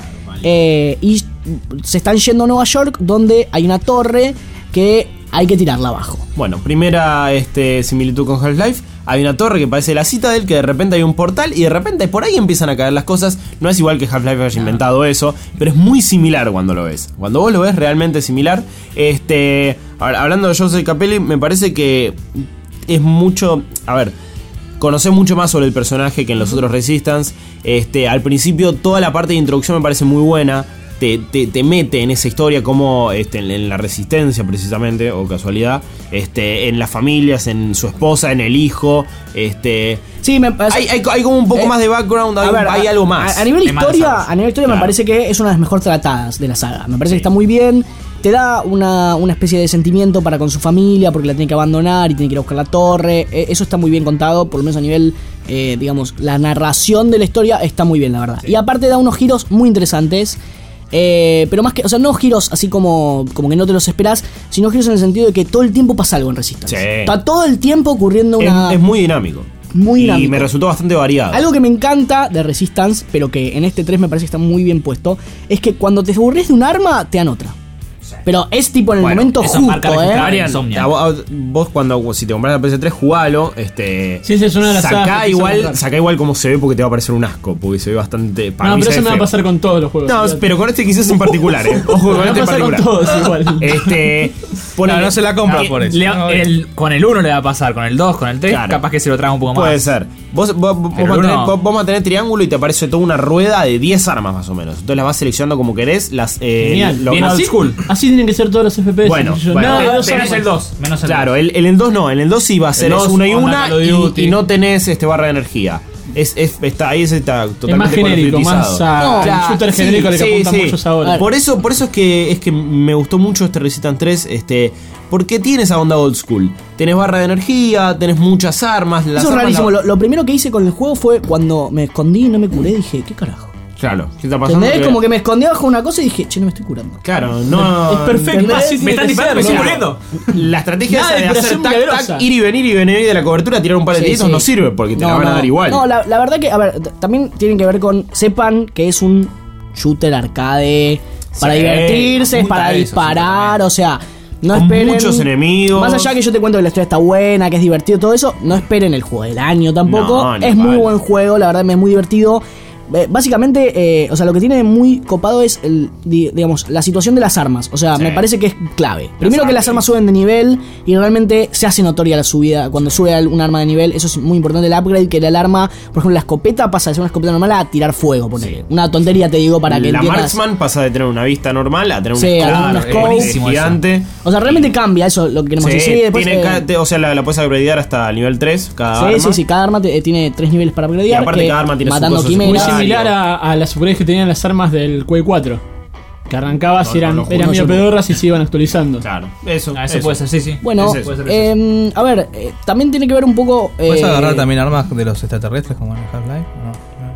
S2: Eh, y se están yendo a Nueva York, donde hay una torre que hay que tirarla abajo.
S3: Bueno, primera este, similitud con Half-Life. Hay una torre que parece la Citadel, que de repente hay un portal y de repente por ahí empiezan a caer las cosas. No es igual que Half-Life haya inventado eso, pero es muy similar cuando lo ves. Cuando vos lo ves realmente similar. Este, hablando de Joseph Capelli, me parece que es mucho... A ver, conocés mucho más sobre el personaje que en los otros Resistance. Este, al principio toda la parte de introducción me parece muy buena. Te, te, te mete en esa historia como este, en, en la resistencia precisamente, o casualidad, este, en las familias, en su esposa, en el hijo, este,
S2: sí, me parece,
S3: hay, hay, hay como un poco eh, más de background, hay, ver, hay algo más.
S2: A, a nivel historia, a nivel historia claro. me parece que es una de las mejor tratadas de la saga. Me parece sí. que está muy bien. Te da una, una especie de sentimiento para con su familia, porque la tiene que abandonar y tiene que ir a buscar la torre. Eh, eso está muy bien contado, por lo menos a nivel, eh, digamos, la narración de la historia está muy bien, la verdad. Sí. Y aparte da unos giros muy interesantes. Eh, pero más que, o sea, no giros así como, como que no te los esperás, sino giros en el sentido de que todo el tiempo pasa algo en Resistance.
S3: Sí.
S2: Está todo el tiempo ocurriendo una...
S3: Es, es muy dinámico.
S2: Muy dinámico.
S3: Y me resultó bastante variado.
S2: Algo que me encanta de Resistance, pero que en este tres me parece que está muy bien puesto, es que cuando te aburres de un arma, te dan otra. Pero es tipo en el bueno, momento justo, ¿eh?
S3: A vos, vos cuando, si te compras la P S tres, jugalo, este...
S7: Sí, sí, es una de las
S3: sacá igual, sacá igual como se ve porque te va a parecer un asco, porque se ve bastante...
S7: Para no, pero eso no va a pasar con todos los juegos.
S3: No, fíjate. Pero con este quizás en particular, ¿eh? Ojo, con este en particular.
S7: Con todos igual.
S3: Este...
S4: Ponele, no, no se la compra no, por eso. Le, no, el, con el uno le va a pasar, con el dos, con el tres, claro. capaz que se lo traga un poco más.
S3: Puede ser. Vos, vos, vos, vas, a tener, vos, vos vas a tener triángulo y te aparece toda una rueda de diez armas más o menos. Entonces las vas seleccionando como querés. Las, eh,
S7: Genial.
S3: Lo,
S7: bien
S3: así,
S7: old school. Así tienen que ser todos los F P S.
S3: Bueno, bueno
S7: no,
S4: tenés el dos, menos el
S3: claro,
S4: dos.
S3: el, el, el dos no, en el dos sí va a ser una y una y, y no tenés este barra de energía. Es, es, está, ahí está totalmente
S7: es más genérico, más a
S2: no, claro,
S7: shooter
S2: sí,
S7: genérico al que
S3: sí,
S7: apuntan
S3: sí.
S7: muchos ahora.
S3: Por eso, por eso es que es que me gustó mucho este Resistance tres, este, porque tiene esa onda old school. Tenés barra de energía, tenés muchas armas. Las
S2: eso es
S3: armas
S2: rarísimo.
S3: La...
S2: Lo, lo primero que hice con el juego fue cuando me escondí y no me curé, dije, ¿qué carajo?
S3: Claro, ¿qué está pasando?
S2: ¿Entendés? Que... Como que me escondí bajo una cosa y dije, che, no me estoy curando.
S3: Claro, no.
S7: Es perfecto.
S4: Así me están disparando, me estoy muriendo.
S3: La estrategia
S7: Nada,
S3: esa de hacer tac,
S7: milagrosa.
S3: tac, ir y venir y venir de la cobertura, tirar un par de
S2: sí,
S3: tirizos
S2: sí.
S3: no sirve porque te
S2: no,
S3: la van
S2: no,
S3: a dar igual.
S2: No, la, la verdad que, a ver, t- también tienen que ver con. Sepan que es un shooter arcade para
S3: sí,
S2: divertirse, para
S3: eso,
S2: disparar,
S3: sí,
S2: o sea. No
S3: con
S2: esperen.
S3: Muchos enemigos.
S2: Más allá que yo te cuento que la historia está buena, que es divertido, todo eso, no esperen el juego del año tampoco.
S3: No,
S2: es muy buen juego, la verdad me es muy divertido. Eh, básicamente, eh, o sea, lo que tiene muy copado es el, di- digamos, la situación de las armas. O sea,
S3: sí.
S2: me parece que es clave. Primero que las armas suben de nivel y realmente se hace notoria la subida cuando sube un arma de nivel. Eso es muy importante, el upgrade, que el arma, por ejemplo, la escopeta pasa de ser una escopeta normal a tirar fuego, ponele. Sí. Una tontería te digo para que
S3: la
S2: entiendas.
S3: Marksman pasa de tener una vista normal a tener un
S2: sí,
S3: scope,
S2: scope
S3: gigante.
S2: O sea, realmente cambia eso lo que queremos
S3: sí,
S2: decir. Después,
S3: tiene
S2: eh,
S3: ca- te, o sea, la, la puedes upgradear hasta nivel tres cada
S2: sí,
S3: arma.
S2: Sí, sí, cada arma te, eh, tiene tres niveles para upgradear.
S3: Y aparte cada arma tiene
S2: matando
S3: su
S2: quimeras.
S7: Muy similar a, a las upgrades que tenían las armas del Quake cuatro. Que arrancabas
S3: no,
S7: y eran,
S3: no, no,
S7: eran
S3: no,
S7: medio
S3: no,
S7: pedorras y se iban actualizando.
S3: Claro, eso.
S4: Ah, eso,
S3: eso
S4: puede ser, sí, sí.
S2: Bueno,
S3: eso.
S2: Eh, a ver, eh, también tiene que ver un poco.
S4: ¿Puedes
S2: eh,
S4: agarrar también armas de los extraterrestres como en Half-Life? No, no.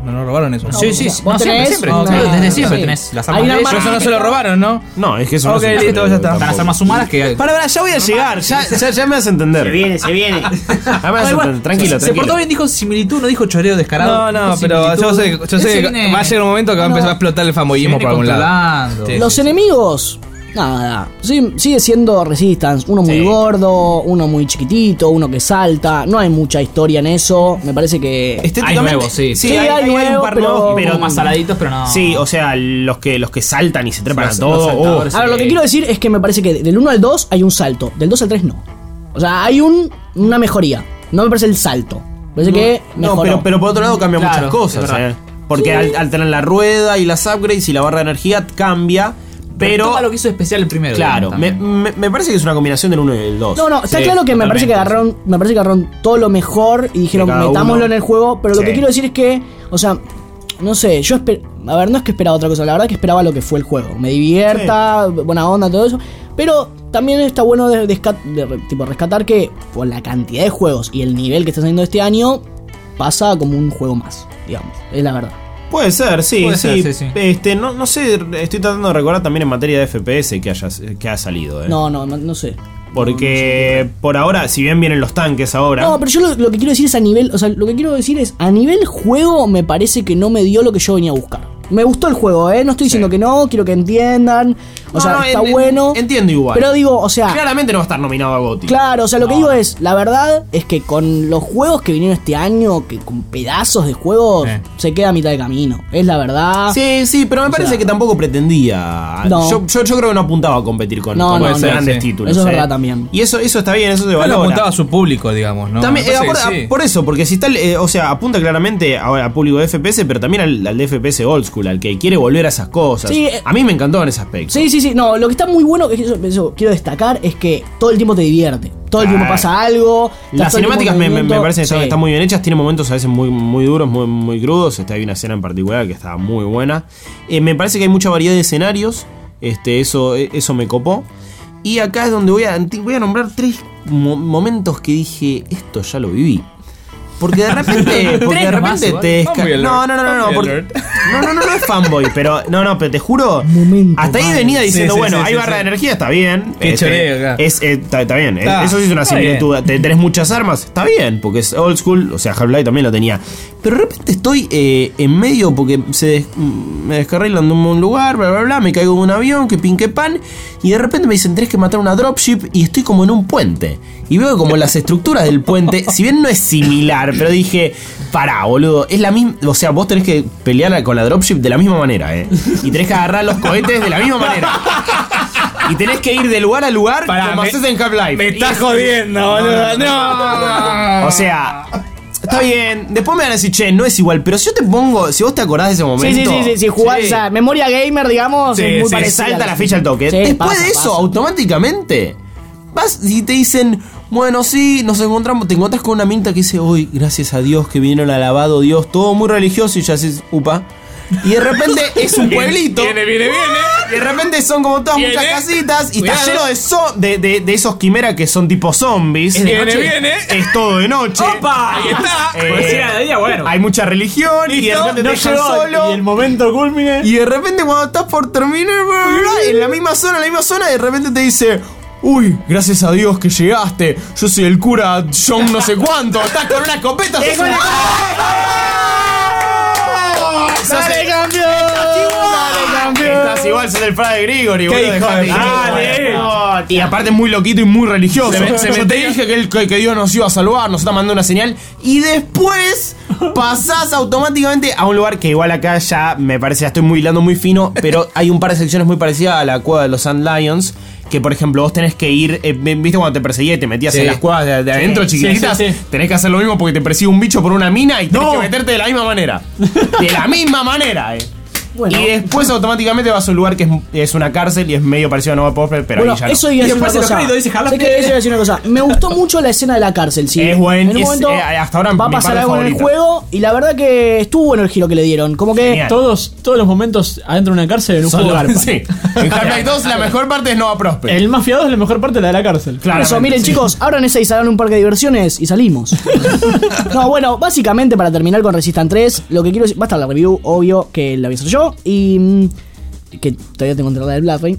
S4: ¿No nos robaron eso?
S11: No, sí, sí, sí.
S2: Vos
S11: No,
S2: tenés
S11: siempre, siempre.
S2: una-
S11: No, desde siempre
S2: sí.
S11: tenés las
S2: Hay
S11: armas
S2: una
S11: de ellos.
S2: arma-
S4: Eso no se lo robaron, ¿no?
S3: No, es que eso no
S4: Ok,
S3: se
S4: listo, ya está.
S3: tampoco.
S11: Están las armas humanas que.
S3: Para, para, ya voy a llegar, ya, ya, ya me vas a entender.
S10: Se viene, se viene.
S3: Ya me vas a
S11: No, igual,
S3: entender, tranquilo,
S11: se, se
S3: tranquilo.
S11: portó bien, dijo similitud, no dijo choreo descarado.
S4: No, no,
S11: Dijo
S4: pero yo
S11: similitud.
S4: sé, yo
S11: Él
S4: sé
S11: se
S4: que
S11: viene-
S4: va a llegar un momento que va a empezar a explotar el fanboyismo
S11: viene
S4: por algún lado.
S11: controlando.
S4: Sí,
S2: Los
S4: sí, sí.
S2: enemigos, nada. Sí, sigue siendo Resistance. Uno muy
S3: Sí.
S2: gordo, uno muy chiquitito, uno que salta. No hay mucha historia en eso. Me parece que.
S11: Hay nuevos, sí.
S2: Sí, hay nuevos, pero-
S11: Pero más saladitos, pero no.
S3: Sí, o sea, los que, los que saltan y se trepan
S11: Los-
S3: a todo.
S11: los saltadores,
S3: oh.
S2: Ahora, lo que quiero decir es que me parece que del uno al dos hay un salto. Del dos al tres no. O sea, hay un, una mejoría. No me parece el salto. Me parece que
S3: No,
S2: mejoró.
S3: pero, pero por otro lado cambia
S11: Claro,
S3: muchas cosas,
S11: es verdad.
S3: eh. Porque
S2: Sí.
S3: al, al tener la rueda y las upgrades y la barra de energía cambia, pero.
S11: Retoma lo que hizo especial el primero.
S3: Claro,
S11: digamos,
S3: me,
S11: también.
S3: me, me parece que es una combinación del uno y del dos.
S2: No, no, está
S3: Sí,
S2: claro que me parece que
S3: totalmente.
S2: agarraron, me parece que agarraron todo lo mejor y dijeron
S3: De cada
S2: metámoslo
S3: uno.
S2: en el juego, pero lo
S3: Sí.
S2: que quiero decir es que, o sea, no sé, yo esper a ver, no es que esperaba otra cosa, la verdad es que esperaba lo que fue el juego. Me divierta, buena onda, todo eso, pero también está bueno de, de, de- tipo, rescatar que por la cantidad de juegos y el nivel que está saliendo este año pasa como un juego más, digamos, es la verdad.
S3: Puede ser, sí,
S11: Puede
S3: sí.
S11: ser, sí, sí.
S3: Este, no, no sé, estoy tratando de recordar también en materia de F P S que haya que ha salido, eh.
S2: No, no, no, no sé.
S3: Porque por ahora, si bien vienen los tanques ahora.
S2: No, pero yo lo, lo que quiero decir es a nivel, o sea, lo que quiero decir es a nivel juego me parece que no me dio lo que yo venía a buscar. Me gustó el juego, ¿eh? No estoy diciendo que no, quiero que entiendan. O
S3: No,
S2: sea,
S3: no,
S2: está
S3: en-
S2: bueno.
S3: Entiendo igual.
S2: Pero digo, o sea,
S3: Claramente no va a estar nominado a GOTY.
S2: claro, o sea, lo que
S3: No.
S2: digo es, la verdad es que con los juegos que vinieron este año, que con pedazos de juegos,
S4: Eh.
S2: se queda a mitad de camino. Es la verdad.
S3: Sí, sí, pero me
S2: O
S3: parece
S2: sea,
S3: que tampoco pretendía.
S2: No.
S3: Yo, yo, yo creo que no apuntaba a competir con,
S2: No,
S3: con
S2: no,
S3: los
S2: no,
S3: grandes
S4: sí.
S3: títulos.
S2: Eso es
S3: eh.
S2: verdad también.
S3: Y eso, eso está bien, eso se
S4: Pero
S3: valora.
S4: apuntaba a su público, digamos, ¿no?
S3: También,
S4: Me
S3: eh,
S4: parece
S3: por,
S4: que sí.
S3: por eso, porque si está, el, eh, o sea, apunta claramente a- al público de F P S, pero también al, al de F P S old school, al que quiere volver a esas cosas.
S2: Sí, eh,
S3: a mí me encantó en ese aspecto.
S2: Sí, sí, sí. No, lo que está muy bueno, que eso, eso quiero destacar, es que todo el tiempo te divierte. Todo el tiempo
S3: Claro.
S2: pasa algo. estás
S3: Las
S2: todo el tiempo
S3: cinemáticas
S2: en
S3: me, me, me
S2: movimiento.
S3: parecen que están,
S2: Sí.
S3: están muy bien hechas, tiene momentos a veces muy, muy duros, muy, muy crudos. Este, hay una escena en particular que está muy buena. Eh, me parece que hay mucha variedad de escenarios. Este, eso, eso me copó. Y acá es donde voy a, voy a nombrar tres mo- momentos que dije, esto ya lo viví. Porque de repente, porque de
S11: Tres nomás,
S3: repente
S11: igual.
S3: te desca-
S4: Fanboy alert.
S3: No, no, no, no, no,
S4: Fanboy
S3: porque-
S4: alert.
S3: no, no, no, no es fanboy, pero no, no, pero te juro,
S2: Momento,
S3: hasta ahí
S2: padre.
S3: venía diciendo,
S4: Sí, sí,
S3: bueno,
S4: sí,
S3: hay
S4: sí,
S3: barra
S4: sí.
S3: de energía, está bien.
S4: Qué choreo, claro.
S3: es, eh, está, está bien,
S4: Está,
S3: eso sí es una
S4: está
S3: similitud. Te- Tenés muchas armas, está bien, porque es old school, o sea, Half-Life también lo tenía. Pero de repente estoy eh, en medio porque se des- me descarrilan de un lugar, bla, bla, bla, me caigo de un avión, que pin, que pan, y de repente me dicen, tenés que matar una dropship y estoy como en un puente. Y veo como las estructuras del puente, si bien no es similar, pero dije, pará, boludo, es la misma, o sea, vos tenés que pelear con la dropship de la misma manera, eh. Y tenés que agarrar los cohetes de la misma manera. Y tenés que ir de lugar a lugar
S4: Pará,
S3: como
S4: me-
S3: haces en Half-Life.
S4: Me
S3: Y
S4: estás
S3: es-
S4: jodiendo, boludo. No.
S3: O sea, está bien. Después me van a decir, che, no es igual. Pero si yo te pongo, si vos te acordás de ese momento.
S2: Sí, sí, sí, sí, si jugás,
S3: Sí.
S2: o sea, memoria gamer, digamos,
S3: Sí,
S2: es muy
S3: sí,
S2: parecida.
S3: salta la ficha al toque.
S2: Sí,
S3: Después
S2: pasa,
S3: de eso,
S2: pasa.
S3: automáticamente vas y te dicen, bueno, sí, nos encontramos, te encontrás con una minta que dice, uy, gracias a Dios que vinieron alabado Dios, todo muy religioso, y ya haces, upa. Y de repente es un pueblito.
S4: Viene, viene, viene.
S3: Y de repente son como todas
S4: Viene.
S3: muchas casitas y
S4: Cuidado.
S3: está lleno de, zo- de, de, de esos quimeras que son tipo zombies.
S4: Es de Viene, noche. viene.
S3: Es todo de noche.
S11: ¡Opa!
S4: Ahí está.
S3: Eh,
S11: Pues si era de día, bueno.
S3: Hay mucha religión y de
S4: Listo,
S3: repente te
S4: no
S3: dejan
S4: llegó,
S3: solo.
S7: Y el momento culmine.
S3: Y de repente cuando estás por terminar, bla, bla, bla, en la misma zona, en la misma zona, de repente te dice, uy, gracias a Dios que llegaste. Yo soy el cura John no sé cuánto. Estás con una escopeta. sos un-
S2: ¡Dale, campeón! ¡Dale, campeón!
S3: Estás igual, sos el Frade Grigori, boludo.
S4: hijo de
S3: dejate
S4: puta.
S3: de- No, y aparte es muy loquito y muy religioso.
S4: Se me- se
S3: Yo
S4: me
S3: te
S4: pega-
S3: dije que, el- que- que Dios nos iba a salvar, nos está mandando una señal. Y después pasás automáticamente a un lugar que igual acá ya me parece, ya estoy muy hilando muy fino, pero hay un par de secciones muy parecidas a la cueva de los Sand Lions. Que por ejemplo vos tenés que ir, eh, viste cuando te perseguía y te metías
S4: Sí.
S3: en las cuevas de, de adentro
S7: sí,
S3: chiquititas,
S7: sí, sí.
S3: tenés que hacer lo mismo porque te persigue un bicho por una mina y tenés
S7: No.
S3: que meterte de la misma manera. De la misma manera, eh.
S2: Bueno.
S3: Y después automáticamente vas a un lugar que es, es una cárcel y es medio parecido a Nova Popper, pero
S2: bueno,
S3: ahí ya
S2: eso
S3: no.
S2: iba a decir una cosa. Dice, sé que eso iba a decir una cosa. Me gustó mucho la escena de la cárcel, sí.
S3: Es buen,
S2: en un
S3: es,
S2: momento
S3: eh, hasta ahora
S2: va a pasar algo en el juego y la verdad que estuvo bueno el giro que le dieron. Como que
S7: todos, todos los momentos adentro de una cárcel en un juego garpa.
S3: Sí. En Half-Life dos la mejor parte es Nova Prosper.
S7: El Mafia dos es la mejor parte, la de la cárcel.
S2: Claro. Eso, miren sí. chicos, abran esa y salgan un parque de diversiones y salimos. No, bueno, básicamente para terminar con Resistance tres, lo que quiero decir, va a estar la review, obvio, que la voy a hacer yo y que todavía tengo entrada del Black Rain.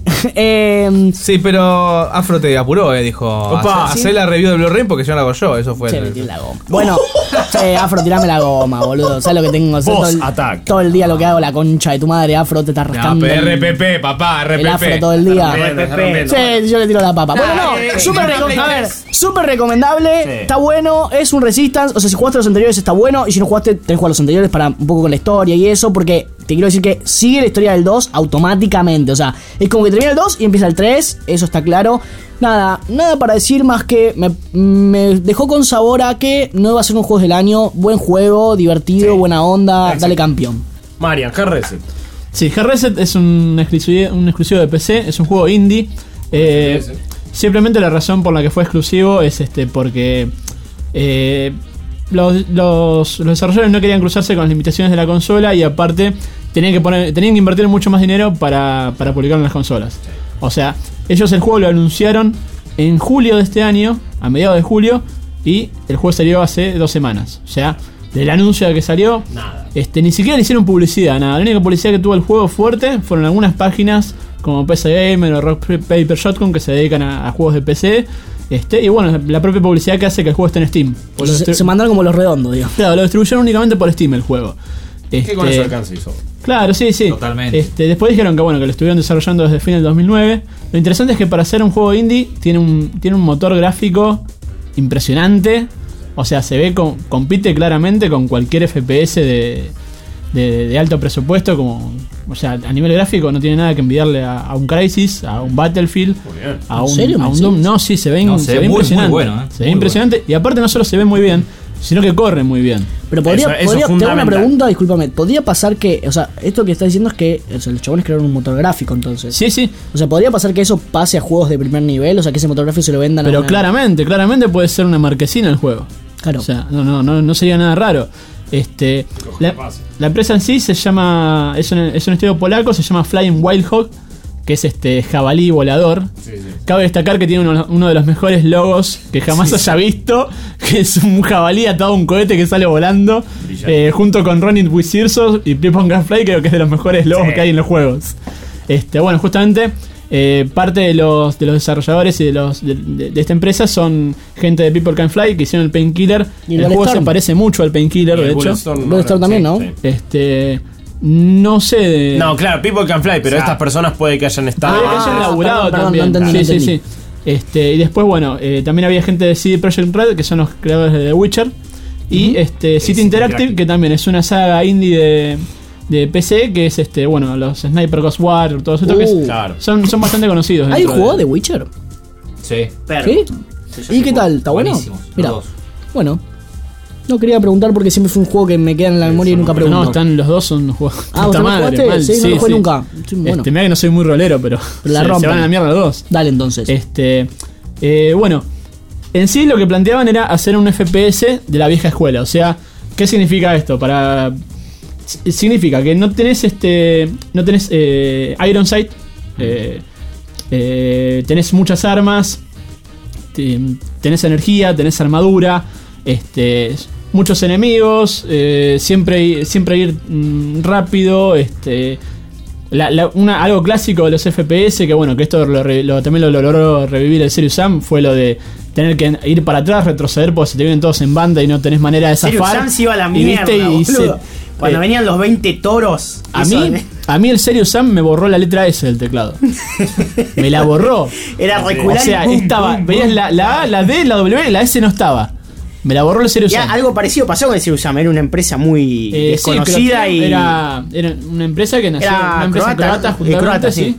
S2: eh,
S4: sí, pero Afro te apuró, eh, dijo.
S2: Opa,
S4: Hacé
S2: ¿sí?
S4: la review de Blu-ray porque yo la hago yo, eso fue.
S2: Che,
S4: el,
S2: el... la goma. Bueno, che, Afro, tirame la goma, boludo. ¿Sabes lo que tengo?
S3: Boss
S2: todo,
S3: attack.
S2: el, todo el día lo que hago, la concha de tu madre, Afro, te estás rascando.
S4: No, R P P, papá, R P P.
S2: El Afro todo el día.
S10: R P P.
S2: Sí, yo le tiro la papa. Bueno, no,
S3: eh,
S2: súper
S3: eh,
S2: recom-
S3: eh,
S2: a ver, súper recomendable.
S3: Sí.
S2: Está bueno, es un Resistance. O sea, si jugaste los anteriores está bueno. Y si no jugaste, tenés que jugar los anteriores para un poco con la historia y eso. Porque te quiero decir que sigue la historia del dos automáticamente. O sea, es como que termina el dos y empieza el tres. Eso está claro. Nada, nada para decir más que me, me dejó con sabor a que no va a ser un juego del año. Buen juego, divertido,
S3: Sí.
S2: buena onda.
S3: Exacto.
S2: Dale campeón.
S3: Marian, Hard-Reset.
S7: Sí, Hard-Reset es un exclusivo, un exclusivo de P C, es un juego indie. Eh,
S3: Sí, sí.
S7: Simplemente la razón por la que fue exclusivo es este porque eh, los, los, los desarrolladores no querían cruzarse con las limitaciones de la consola y aparte tenían que poner, tenían que invertir mucho más dinero para, para publicarlo en las consolas. O sea, ellos el juego lo anunciaron en julio de este año, a mediados de julio, y el juego salió hace dos semanas. O sea, del anuncio de que salió,
S3: Nada.
S7: Este, ni siquiera le hicieron publicidad, nada. La única publicidad que tuvo el juego fuerte fueron algunas páginas como P C Gamer o Rock Paper Shotgun que se dedican a, a juegos de P C. Este, y bueno, la propia publicidad que hace que el juego esté en Steam.
S2: O sea, se, se mandaron como los redondos, digo.
S7: Claro, lo distribuyeron únicamente por Steam el juego. Este,
S3: ¿Qué con eso alcance hizo?
S7: Claro, sí, sí.
S11: Totalmente.
S7: Este, después dijeron que bueno, que lo estuvieron desarrollando desde el fin del dos mil nueve. Lo interesante es que para hacer un juego indie tiene un, tiene un motor gráfico impresionante. O sea, se ve, con, compite claramente con cualquier F P S de, de, de alto presupuesto. Como, o sea, a nivel gráfico no tiene nada que envidiarle a, a un Crysis, a un Battlefield, a un,
S2: ¿En serio,
S7: a un
S2: me
S7: Doom.
S2: decís?
S7: No, sí, se ven,
S11: No, se
S7: se
S11: ve
S7: ve
S11: muy,
S7: impresionante.
S11: muy bueno, eh.
S7: Se ve
S11: Muy
S7: impresionante. Y aparte no solo se ve muy bien, sino que corre muy bien.
S2: Pero podría,
S3: Eso- eso
S2: podría
S3: es
S2: te hago una
S3: fundamental.
S2: pregunta, discúlpame. ¿Podría pasar que, o sea, esto que estás diciendo es que o sea, los chabones crearon un motor gráfico entonces?
S7: Sí, sí.
S2: O sea, ¿podría pasar que eso pase a juegos de primer nivel? O sea, que ese motor gráfico se lo vendan a
S7: Pero
S2: una-
S7: claramente, claramente puede ser una marquesina el juego.
S2: Claro.
S7: O sea, no, no, no, no sería nada raro. Este, la, la empresa en sí se llama, es un, es un estudio polaco, se llama Flying Wild Hog, que es este jabalí volador.
S3: Sí, sí.
S7: Cabe destacar que tiene uno, uno de los mejores logos que jamás haya visto, que es un jabalí atado a un cohete que sale volando, eh, junto con Running with Cirso y Plip on Gunfly, creo que es de los mejores logos
S3: Sí.
S7: que hay en los juegos. Este, bueno, justamente eh, parte de los, de los desarrolladores y de, los, de, de- de esta empresa son gente de People Can Fly que hicieron el Painkiller.
S2: Y
S7: El
S2: el
S7: juego
S2: Bulletstorm.
S7: se parece mucho al Painkiller,
S3: Y
S7: de
S3: el
S7: hecho.
S3: Bulletstorm,
S2: Bulletstorm también, ¿no?
S3: Sí, sí.
S7: Este, no sé de...
S3: No, claro, People Can Fly, pero
S7: O sea,
S3: estas personas puede que hayan estado.
S7: Ah, que hayan laburado
S2: perdón, perdón,
S7: también.
S2: no entendí,
S7: sí,
S2: no
S7: sí,
S2: entendí.
S7: sí. Este, y después, bueno, eh, también había gente de C D Projekt Red, que son los creadores de The Witcher. Y este City Interactive, que también es una saga indie de, de P C, que es este, bueno, los Sniper Ghost War, todos estos que
S2: Uh.
S7: es-
S3: Claro.
S7: son, son bastante conocidos.
S2: ¿Alguien
S7: dentro
S2: jugó
S7: de-
S2: The Witcher?
S11: Sí.
S10: Perro.
S2: ¿Sí?
S11: Sí,
S2: ¿Y qué tal? ¿Está bueno?
S11: Buenísimos,
S2: Mira,
S11: los dos.
S2: bueno. No quería preguntar porque siempre fue un juego que me queda en la memoria y nunca pregunto.
S7: No, están los dos son juegos.
S2: Ah, ¿vos
S7: puta
S2: también
S7: madre,
S2: jugaste?
S7: mal,
S2: Sí, no lo jugué nunca. Sí, bueno.
S7: Este, mira que no soy muy rolero, pero,
S2: Pero la
S7: se, se
S2: rompen.
S7: van a la mierda los dos.
S2: Dale entonces.
S7: Este, eh, bueno, en sí lo que planteaban era hacer un F P S de la vieja escuela. O sea, ¿qué significa esto? Para s- significa que no tenés este, no tenés eh, Iron Sight, eh, eh, tenés muchas armas, te- tenés energía, tenés armadura, este, muchos enemigos, eh, siempre siempre ir mm, rápido, este. La- la- una, algo clásico de los F P S, que bueno, que esto lo re- lo- también lo, lo logró revivir el Serious Sam, fue lo de tener que ir para atrás, retroceder, porque se te vienen todos en banda y no tenés manera de
S10: Serious
S7: zafar.
S10: Sam se iba a la
S7: Y,
S10: mierda,
S7: viste, y
S10: boludo.
S7: se-
S10: Cuando
S7: eh,
S10: venían los veinte toros.
S7: a
S10: eso
S7: mí,
S10: de-
S7: a mí el Serious Sam me borró la letra S del teclado. Me la borró.
S10: Era
S7: O
S10: recular.
S7: sea,
S10: y pum,
S7: estaba,
S10: pum,
S7: veías
S10: pum.
S7: la, la A, la D, la W, la S no estaba. Me la borró el Serious
S10: Ya,
S7: Sam.
S10: algo parecido pasó con el Serious Sam. Era una empresa muy
S7: Eh, sí,
S10: desconocida
S7: pero
S10: y.
S7: Era, era una empresa que nació,
S10: Era
S7: una empresa
S10: croata,
S7: croata,
S10: eh,
S7: justamente,
S10: croata,
S7: sí.
S10: sí.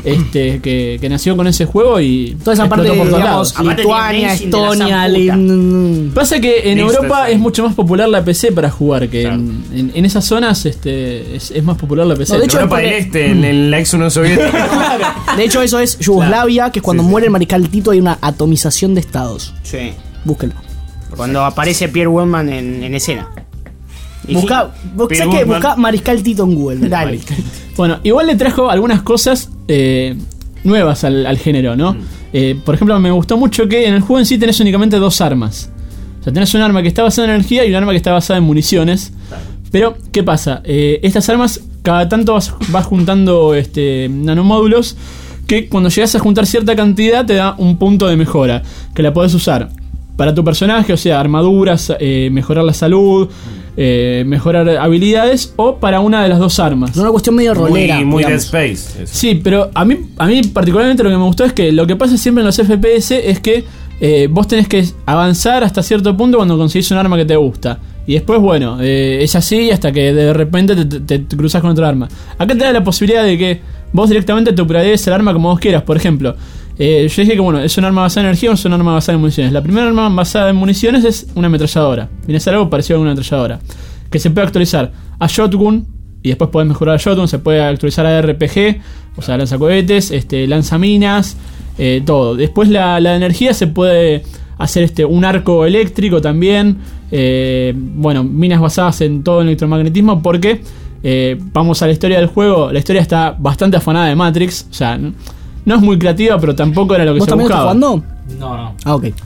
S7: este, que, que nació con ese juego y
S2: toda esa parte,
S7: por todos
S2: digamos,
S7: lados.
S2: Lituania, Estonia.
S7: Pasa que en Europa es mucho más popular la P C para jugar, que
S3: Claro.
S7: en, en, en esas zonas este, es, es más popular la P C.
S2: No, de hecho,
S3: En Europa del Este, en el ex Unión Soviética.
S2: De hecho, eso es Yugoslavia, que es cuando muere el mariscal Tito hay una atomización de estados.
S10: Sí.
S2: Búsquenlo.
S10: Cuando aparece Pierre Woodman en, en escena. Y
S2: Busca,
S10: sí,
S2: busca,
S10: Pierre
S2: ¿sabes qué?
S10: Woodman.
S2: Busca mariscal Tito en Google. Dale.
S7: Bueno, igual le trajo algunas cosas eh, nuevas al, al género, ¿no? Eh, por ejemplo, me gustó mucho que en el juego en sí tenés únicamente dos armas. O sea, tenés un arma que está basada en energía y un arma que está basada en municiones. Pero, ¿qué pasa? Eh, estas armas, cada tanto vas, vas juntando este, nanomódulos que cuando llegas a juntar cierta cantidad te da un punto de mejora, que la podés usar para tu personaje, o sea, armaduras, eh, mejorar la salud, eh, mejorar habilidades, o para una de las dos armas.
S2: Es una cuestión medio rolera.
S3: Muy, muy Dead
S2: digamos.
S3: Space. eso.
S7: Sí, pero a mí, a mí particularmente lo que me gustó es que lo que pasa siempre en los F P S es que eh, vos tenés que avanzar hasta cierto punto cuando conseguís un arma que te gusta. Y después, bueno, eh, es así hasta que de repente te, te, te cruzas con otra arma. Acá te da la posibilidad de que vos directamente te upgradees el arma como vos quieras. Por ejemplo, eh, yo dije que bueno, es un arma basada en energía o es un arma basada en municiones. La primera arma basada en municiones es una ametralladora. Viene a ser algo parecido a una ametralladora, que se puede actualizar a Shotgun y después podés mejorar a Shotgun. Se puede actualizar a R P G, o sea, lanzacohetes, este, lanzaminas, eh, todo. Después la, la energía se puede hacer este, un arco eléctrico también. Eh, bueno, minas basadas en todo el electromagnetismo, porque eh, vamos a la historia del juego. La historia está bastante afanada de Matrix. O sea, no, no es muy creativa, pero tampoco era lo que
S2: ¿Vos
S7: se
S2: también
S7: buscaba.
S2: estás jugando?
S11: No, no.
S2: Ah, ok.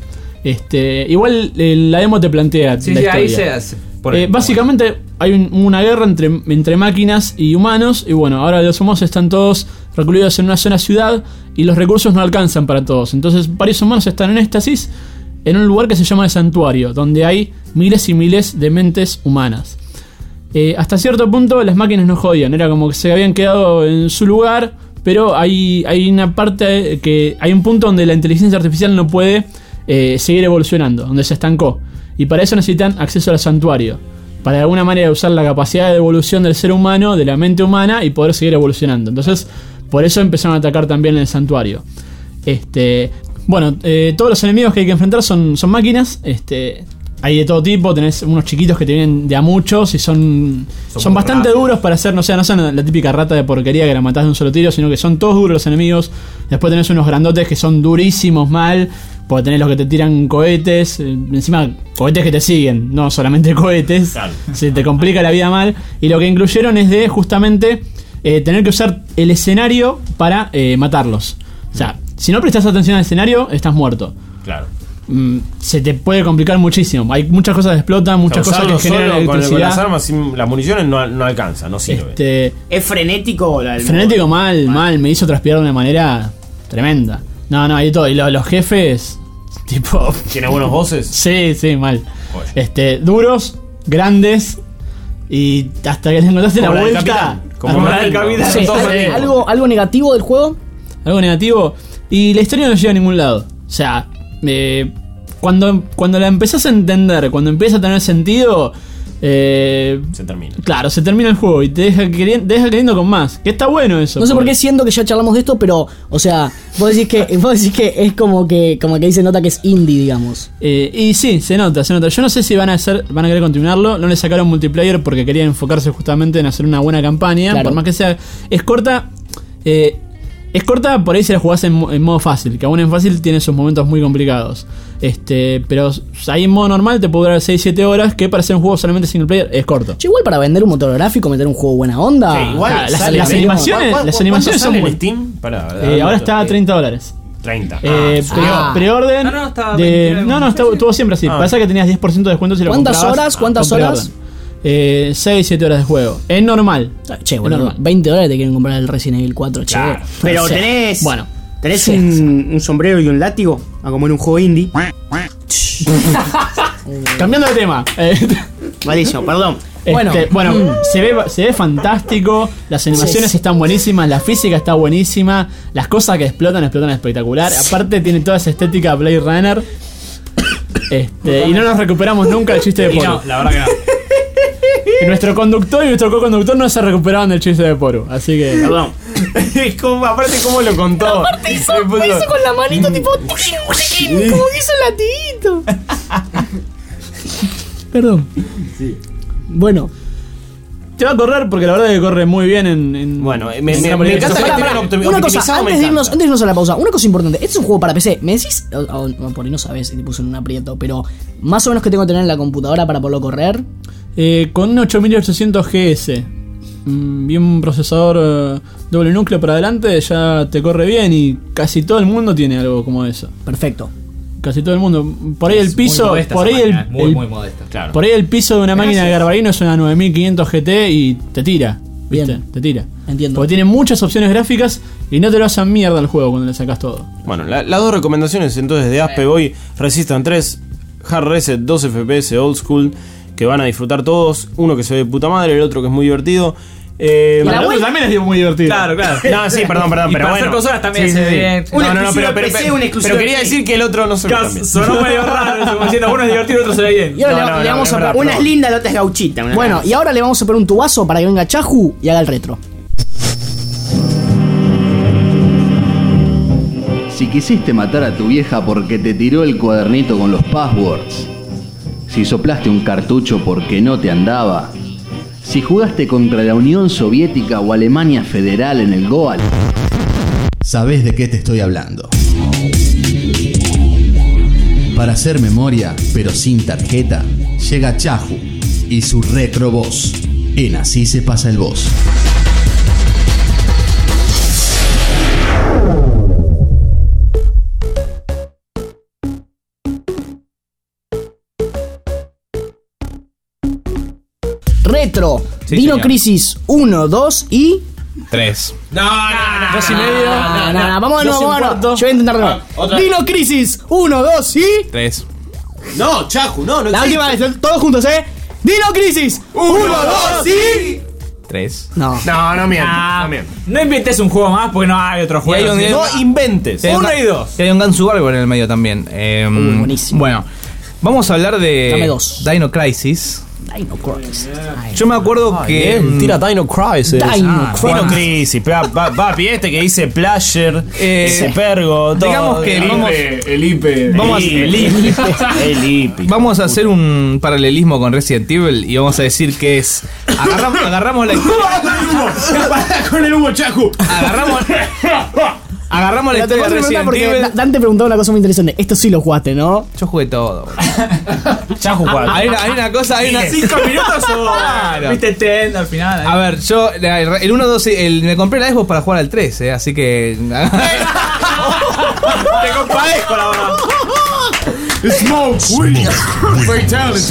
S7: Este, igual eh, la demo te plantea
S4: Sí,
S7: la
S4: sí, ahí
S7: historia.
S4: se, se pone-
S7: Eh, básicamente hay un- una guerra entre, entre máquinas y humanos. Y bueno, ahora los humanos están todos recluidos en una sola ciudad y los recursos no alcanzan para todos. Entonces varios humanos están en éxtasis en un lugar que se llama el Santuario, donde hay miles y miles de mentes humanas. Eh, hasta cierto punto las máquinas no jodían, era como que se habían quedado en su lugar, pero hay, hay una parte que hay un punto donde la inteligencia artificial no puede eh, seguir evolucionando, donde se estancó. Y para eso necesitan acceso al santuario, para de alguna manera usar la capacidad de evolución del ser humano, de la mente humana, y poder seguir evolucionando. Entonces, por eso empezaron a atacar también en el santuario. Este, bueno, eh, todos los enemigos que hay que enfrentar son, son máquinas. Este, hay de todo tipo, tenés unos chiquitos que te vienen de a muchos y son, son,
S3: Son
S7: bastante
S3: rápidos.
S7: duros para hacer, no sé, no son la típica rata de porquería que la matás de un solo tiro, sino que son todos duros los enemigos. Después tenés unos grandotes que son durísimos mal, porque tenés los que te tiran cohetes, eh, encima cohetes que te siguen, no solamente cohetes.
S3: Claro.
S7: Se te complica la vida mal. Y lo que incluyeron es de justamente eh, tener que usar el escenario para eh, matarlos. O sea, si no prestas atención al escenario, estás muerto.
S3: Claro.
S7: Mm, se te puede complicar muchísimo. Hay muchas cosas que explotan, muchas
S3: O sea,
S7: cosas que
S3: usarlo
S7: generan
S3: solo con, con
S7: electricidad.
S3: las armas, sin las municiones no, no alcanza, no sirve.
S7: Este,
S10: ¿Es frenético la del
S7: frenético
S10: modo?
S7: mal, mal, me hizo transpirar de una manera tremenda. No, no, hay de todo. Y lo- los jefes, tipo.
S3: ¿Tiene buenos voces?
S7: Sí, sí, mal.
S3: Joder.
S7: Este, duros, grandes. Y hasta que le encontraste la
S3: Como la del
S7: vuelta.
S3: capitán. Como
S7: Como
S3: la del capitán.
S2: Sí,
S3: Son todos
S2: ¿al-
S3: amigos.
S2: algo, ¿Algo negativo del juego?
S7: Algo negativo. Y la historia no llega a ningún lado. O sea, eh, cuando, cuando la empezás a entender, cuando empieza a tener sentido, eh,
S3: Se termina.
S7: claro, se termina el juego y te deja, queri- te deja queriendo con más. Que está bueno eso.
S2: No sé por
S7: porque-
S2: qué siento que ya charlamos de esto, pero, o sea, vos decís que, vos decís que es como que, como que ahí se nota que es indie, digamos.
S7: Eh, y sí, se nota, se nota. Yo no sé si van a hacer, van a querer continuarlo. No le sacaron multiplayer porque querían enfocarse justamente en hacer una buena campaña.
S2: Claro.
S7: Por más que sea. Es corta. eh, es corta por ahí si la jugás en, mo- en modo fácil. Que aún en fácil tiene sus momentos muy complicados. Este, pero ahí en modo normal te puede durar seis siete horas. Que para ser un juego solamente single player es corto.
S2: Che, igual para vender un motor gráfico, meter un juego buena onda.
S3: Sí, igual
S7: Ah, las-
S3: sale
S7: las
S3: medio-
S7: animaciones-
S3: ¿Cuál-
S7: las
S3: cuál-
S7: animaciones
S3: cuánto
S7: son
S3: sale
S7: muy-
S3: en Steam? Pará,
S7: Eh, ahora
S3: dame-
S7: está a treinta dólares.
S3: treinta.
S7: Eh,
S3: Ah,
S7: pre-
S2: ah.
S7: preorden.
S4: No, no, estaba
S7: de-
S4: veintinueve.
S7: no, no, estuvo, estuvo siempre así.
S3: Ah.
S7: Pasa que tenías diez por ciento de descuento si lo
S2: ¿Cuántas
S7: comprabas
S2: horas? ¿Cuántas
S7: con
S2: horas?
S7: preorden. Eh, seis siete horas de juego. Es normal.
S2: Che, bueno,
S7: Es normal.
S2: veinte dólares te quieren comprar el Resident Evil cuatro, che.
S3: Claro.
S10: Pero
S2: O sea,
S10: tenés.
S7: Bueno.
S10: ¿Tenés
S2: Sí,
S10: un, un sombrero y un látigo? Ah, como en un juego indie.
S7: Cambiando de tema. Eh,
S10: Malísimo, perdón.
S2: Bueno.
S7: este, bueno, se ve, se ve fantástico. Las animaciones
S2: Sí.
S7: están buenísimas. La física está buenísima. Las cosas que explotan, explotan espectacular. Aparte, tiene toda esa estética Blade Runner. Este, y no nos recuperamos nunca el chiste de
S4: Y
S7: Polo.
S4: no, la verdad que no.
S7: nuestro conductor y nuestro co-conductor no se recuperaban del chiste de Poru. Así que.
S3: Perdón. Como, aparte, ¿cómo lo contó?
S2: Aparte hizo, puso... hizo con la manito, tipo. Como que hizo el latiguito. Perdón. Sí. Bueno.
S7: Te va a correr porque la verdad es que corre muy bien en. en
S3: bueno, me, me, me, me encanta que
S2: para, para, una cosa, antes de, irnos, antes de irnos a la pausa, una cosa importante. Este es un juego para P C. Me decís. Oh, oh, por ahí no sabes, te puse en un aprieto, pero más o menos que tengo que tener en la computadora para poderlo correr.
S7: Eh, con un ocho mil ochocientos G S. Mm, bien un procesador uh, doble núcleo para adelante, ya te corre bien y casi todo el mundo tiene algo como eso.
S2: Perfecto.
S7: Casi todo el mundo. Por ahí el piso. Por ahí el,
S4: muy,
S7: el,
S4: muy modesta. Claro.
S7: Por ahí el piso de una máquina de Garbarino es una nueve mil quinientos G T y te tira. ¿Viste?
S2: Bien.
S7: Te tira.
S2: Entiendo.
S7: Porque tiene muchas opciones gráficas y no te lo hacen mierda el juego cuando le sacas todo.
S3: Bueno, la, las dos recomendaciones entonces de Aspe hoy: Resistance tres, Hard Reset dos F P S Old School, que van a disfrutar todos. Uno que se ve de puta madre, el otro que es muy divertido. Eh,
S7: la web también es muy divertido.
S4: Claro, claro.
S3: No, sí, perdón, perdón,
S4: y
S3: pero
S4: para
S3: bueno.
S4: hacer consolas también
S3: sí,
S4: se ve
S3: sí.
S4: bien.
S3: No, no, no, pero, pero, pero, pero, pero quería decir que el otro no se ve tan bien.
S4: Sonó medio raro eso, como diciendo uno es divertido, otro se ve bien.
S2: Y ahora
S3: no,
S2: le,
S3: no,
S2: le
S3: no,
S2: vamos
S3: no,
S2: a
S3: verdad,
S10: Una es linda, la otra es gauchita. Una
S2: bueno, y ahora le vamos a poner un tubazo para que venga Chaju y haga el retro.
S8: Si quisiste matar a tu vieja porque te tiró el cuadernito con los passwords, si soplaste un cartucho porque no te andaba, si jugaste contra la Unión Soviética o Alemania Federal en el Goal, sabés de qué te estoy hablando. Para hacer memoria, pero sin tarjeta, llega Chaju y su retro boss. En Así se pasa el boss.
S2: Retro,
S4: Sí,
S2: Dino
S4: señor.
S2: Crisis uno, dos y...
S4: Tres.
S2: No, no, no. Dos y medio. No, no, no. Vamos de nuevo, vamos de nuevo. Yo voy a intentar de nuevo.
S3: Otra.
S2: Dino Crisis uno, dos y...
S4: Tres.
S3: No, Chaju, no, no
S2: La
S3: existe.
S2: última vez, todos juntos, ¿eh? Dino Crisis uno, dos y...
S4: Tres.
S2: No.
S3: No, no mientes,
S4: Ah,
S3: no mientes.
S4: no inventes un juego más porque no hay otro juego.
S3: Y hay un- no inventes.
S4: Y hay un-
S3: Uno y dos.
S4: Y hay un Gansu Barber en el medio también. Eh,
S2: Uy, buenísimo.
S4: Bueno, vamos a hablar de
S2: Dame dos.
S4: Dino Crisis.
S2: Dino Crisis.
S4: Yo me acuerdo que.
S3: Bien, tira Dino Crisis.
S2: Dino
S3: Ah,
S2: Crisis.
S3: Dino Crisis. pa- pa- Papi, este que dice Plasher,
S4: Eh,
S3: ese pergo, todo.
S4: digamos que
S3: El
S4: vamos-
S3: I P,
S5: El I P.
S4: Vamos a-
S3: el I P. El I P.
S4: Vamos a hacer un paralelismo con Resident Evil y vamos a decir que es. Agarramos, agarramos la
S3: Con el humo, Chaju.
S4: Agarramos. Agarramos la
S2: Pero te
S4: historia
S2: puedo
S4: de
S2: preguntar
S4: Resident
S2: porque
S4: Evil.
S2: Da- Dante preguntó una cosa muy interesante. Esto sí lo jugaste, ¿no?
S4: Yo jugué todo. boludo.
S3: Chaju, cuatro.
S4: Hay una, hay una cosa, hay una.
S6: Cinco minutos o.
S4: Claro.
S6: Viste ten al final.
S4: A ver, yo el uno, dos, el, me compré la Xbox para jugar al tres, eh, así que.
S6: Te compadezco, la verdad.
S3: Smoke, weed, fatality.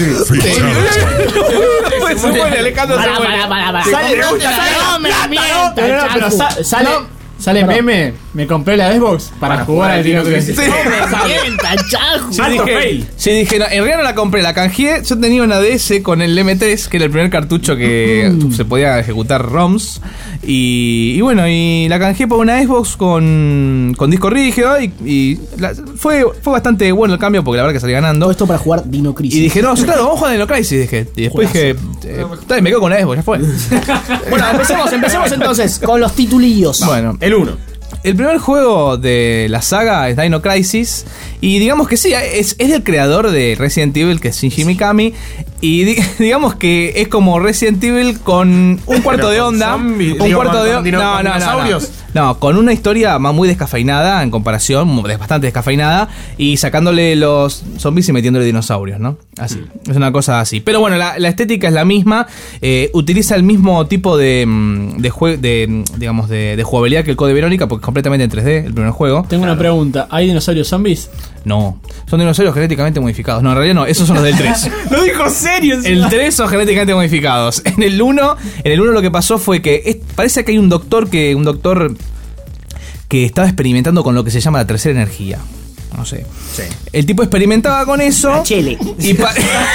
S4: Pues se muere, Alejandro se
S2: Pará,
S4: muere.
S2: pará, pará, pará.
S7: Sale-
S2: No, no me la mientas,
S7: No, no, no, pero
S2: Chaju.
S7: sa- sale, sale
S2: Perdón.
S7: meme. Me compré la Xbox para, jugar al Dino Crisis.
S2: No me mientas, Chaju.
S4: Yo
S6: Alto
S4: dije,
S6: fail.
S4: yo dije, no, en realidad no la compré, la canjeé. Yo tenía una D S con el M tres, que era el primer cartucho que se podía ejecutar ROMs. Y, y bueno, y la canjeé por una Xbox con, con disco rígido. Y, y la- fue, fue bastante bueno el cambio porque la verdad que salí ganando.
S2: Todo esto para jugar Dino Crisis.
S4: Y dije, no, claro, vamos a jugar en Dino Crisis. Dije. Y después dije, eh, está bien, me quedo con la Xbox, ya fue.
S2: Bueno, empecemos, empecemos entonces con los titulillos.
S4: Bueno,
S3: El uno.
S4: el primer juego de la saga es Dino Crisis. Y digamos que sí, es, es del creador de Resident Evil, que es Shinji Mikami. Y di- digamos que es como Resident Evil con un cuarto
S3: Pero
S4: de
S3: con
S4: onda.
S3: zombies,
S4: Un
S3: digo,
S4: cuarto
S3: con-
S4: de
S3: con
S4: onda.
S3: dino-
S4: No,
S3: con
S4: no, no, no.
S3: dinosaurios.
S4: No, con una historia más muy descafeinada en comparación, mu- bastante descafeinada. Y sacándole los zombies y metiéndole dinosaurios, ¿no? Así. Es una cosa así. Pero bueno, la, la estética es la misma. eh, utiliza el mismo tipo de, mm, de, jue- de mm, digamos, de, de jugabilidad que el Code Verónica, porque es completamente en tres D el primer juego.
S7: Tengo una pregunta. ¿Hay dinosaurios zombies?
S4: No, son dinosaurios genéticamente modificados. No, en realidad no, esos son los del tres.
S6: Lo dijo serio.
S4: El tres son genéticamente modificados. En el uno, en el uno lo que pasó fue que es- parece que hay un doctor que un doctor que estaba experimentando con lo que se llama la tercera energía. no sé. Sí. El tipo experimentaba con eso.
S10: Chile.
S4: Y pa-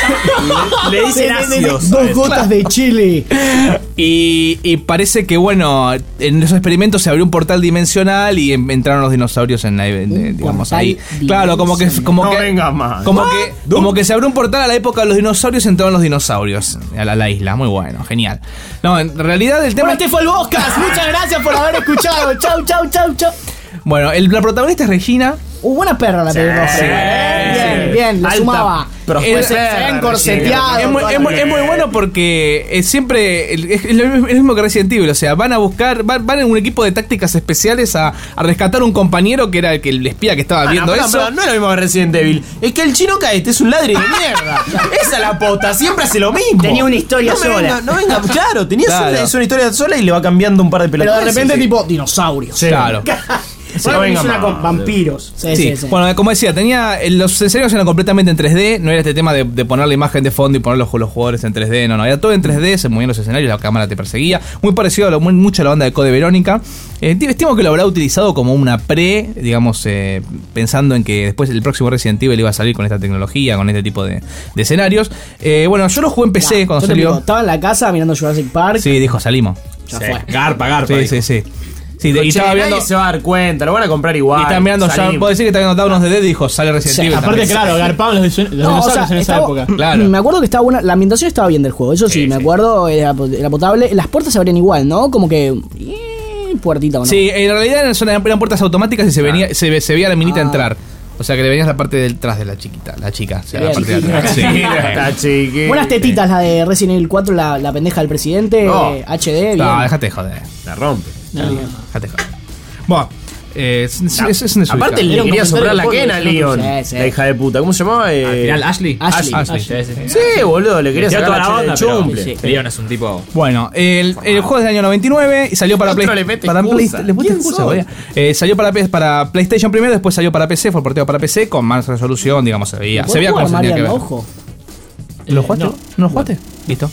S3: Le dicen ácidos.
S2: Dos gotas de chile.
S4: Y, y parece que, bueno, en esos experimentos se abrió un portal dimensional y en- entraron los dinosaurios en, la- en- en- digamos
S2: portal
S4: ahí. Claro, como que como
S3: No
S4: que
S3: vengas más.
S4: como que como que se abrió un portal a la época de los dinosaurios y entraron los dinosaurios a la, a la isla. Muy bueno, genial. No, en realidad el tema
S2: Bueno, este fue el Boscas. Muchas gracias por haber escuchado. Chau, chau, chau, chau.
S4: bueno, el, la protagonista es Regina.
S2: Uh, buena perra la pelirroja.
S3: Sí,
S2: Bien,
S3: sí.
S2: bien, le
S3: Alta
S2: sumaba.
S3: prosperidad.
S2: Se, se ha encorseteado.
S4: Es muy, es muy- es muy bueno porque es siempre es, es lo mismo- es lo mismo que Resident Evil. O sea, van a buscar, van, van en un equipo de tácticas especiales a, a rescatar un compañero que era el que el espía que estaba
S3: Ah,
S4: viendo
S3: no,
S4: eso.
S3: no, no es lo mismo que Resident Evil. Es que el chino caete es un ladri de mierda. Esa es la pota, siempre hace lo mismo.
S10: Tenía una historia
S3: no me
S10: sola.
S3: venga, no venga, claro, tenía
S4: Claro.
S3: Una, es una historia sola y le va cambiando un par de
S2: Pero
S3: pelotas.
S2: de repente, tipo, dinosaurios.
S3: Sí.
S4: Claro.
S10: Bueno,
S3: no venga
S10: hizo una
S3: más.
S10: con vampiros.
S2: Sí,
S4: Sí,
S2: sí, sí.
S4: bueno, como decía, tenía los escenarios eran completamente en tres D, no era este tema de, de poner la imagen de fondo y poner los, los jugadores en tres D, no, no, era todo en tres D, se movían los escenarios, la cámara te perseguía, muy parecido a lo, muy, mucho a la banda de Code Verónica. Eh, estimo que lo habrá utilizado como una pre, digamos, eh, pensando en que después el próximo Resident Evil iba a salir con esta tecnología, con este tipo de, de escenarios. Eh, bueno, yo lo jugué en P C
S2: Nah,
S4: cuando
S2: yo te
S4: salió.
S2: digo, estaba en la casa mirando Jurassic Park.
S4: Sí, dijo, salimos.
S2: Ya
S3: Sí.
S2: fue.
S3: Garpa, garpa.
S4: Sí,
S3: dijo.
S4: sí, sí. Sí, de- y
S3: Che,
S4: estaba viendo.
S3: nadie se va a dar cuenta, lo van a comprar igual.
S4: Y estaba mirando ya,
S3: salimos.
S4: puedo decir que estaba viendo Dawn of the Dead y dijo, sale Resident
S2: Sí,
S4: Evil.
S7: Aparte,
S4: también.
S7: claro, garpaban los, disu- los
S2: No, o
S7: dinosaurios
S2: sea,
S7: en esa
S2: estaba-
S7: época.
S4: Claro.
S2: Me acuerdo que estaba buena, la ambientación estaba bien del juego, eso sí,
S3: Sí,
S2: me
S3: sí.
S2: acuerdo, era, era potable. Las puertas se abrían igual, ¿no? Como que. eh, puertita o no.
S4: Sí, en realidad eran, eran puertas automáticas y se, venía, se, ve- se veía la minita
S2: Ah.
S4: entrar. O sea que le venías la parte detrás de la chiquita, la chica. O sea, la
S2: Bien.
S4: parte de atrás. Sí.
S3: Está chiqui.
S2: Buenas tetitas la de Resident Evil cuatro, la, la pendeja del presidente,
S3: No.
S2: eh, H D, bien.
S4: No, déjate de joder.
S3: La rompe.
S4: Déjate de joder. Bueno, eh, es, es, es, es una
S3: Aparte
S4: desubicada.
S3: le
S2: Era un
S3: quería soplar la
S2: comentario
S3: quena a
S2: de fondo,
S3: Leon.
S2: sí, sí.
S3: La hija de puta. ¿Cómo se llamaba? Eh,
S11: Al final, Ashley.
S2: Ashley.
S4: Ashley.
S11: Sí, sí, sí.
S3: Sí, boludo, le quería
S11: Tenía
S3: sacar
S11: toda
S3: la
S11: la onda,
S3: chela de
S11: pero
S3: chumple.
S2: sí, sí.
S11: Leon es un tipo.
S4: Bueno, el, el juego es del año noventa y nueve y salió para
S3: Otro
S4: Play-
S3: le mete
S4: para
S3: excusa.
S4: Play- le mete
S3: ¿Quién
S4: excusa,
S3: sos?
S4: todavía. Eh, salió para, P- para PlayStation primero, después salió para P C, fue porteo para P C con más resolución, digamos, se veía. Se veía como se tenía que ver.
S2: Ojo.
S4: ¿Lo jugaste?
S7: no.
S4: ¿No lo jugaste? Listo.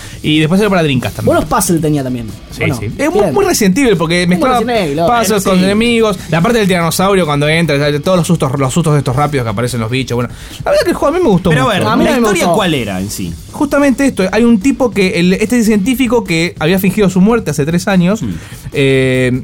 S4: Y después salió para Dreamcast también.
S2: Buenos puzzles tenía también.
S4: Sí,
S2: Bueno,
S4: sí. Es muy,
S2: bien.
S4: muy Resident Evil porque mezclaba
S2: Resident Evil, obvio,
S4: pasos
S2: sí.
S4: con enemigos. La parte del tiranosaurio cuando entra, todos los sustos, los sustos de estos rápidos que aparecen los bichos. Bueno, la verdad que el juego a mí me gustó
S3: Pero a
S4: mucho.
S3: ver,
S2: A mí
S3: ¿la
S2: no me
S3: historia
S2: gustó.
S3: cuál era en sí?
S4: Justamente esto, hay un tipo que, el- este científico que había fingido su muerte hace tres años. eh,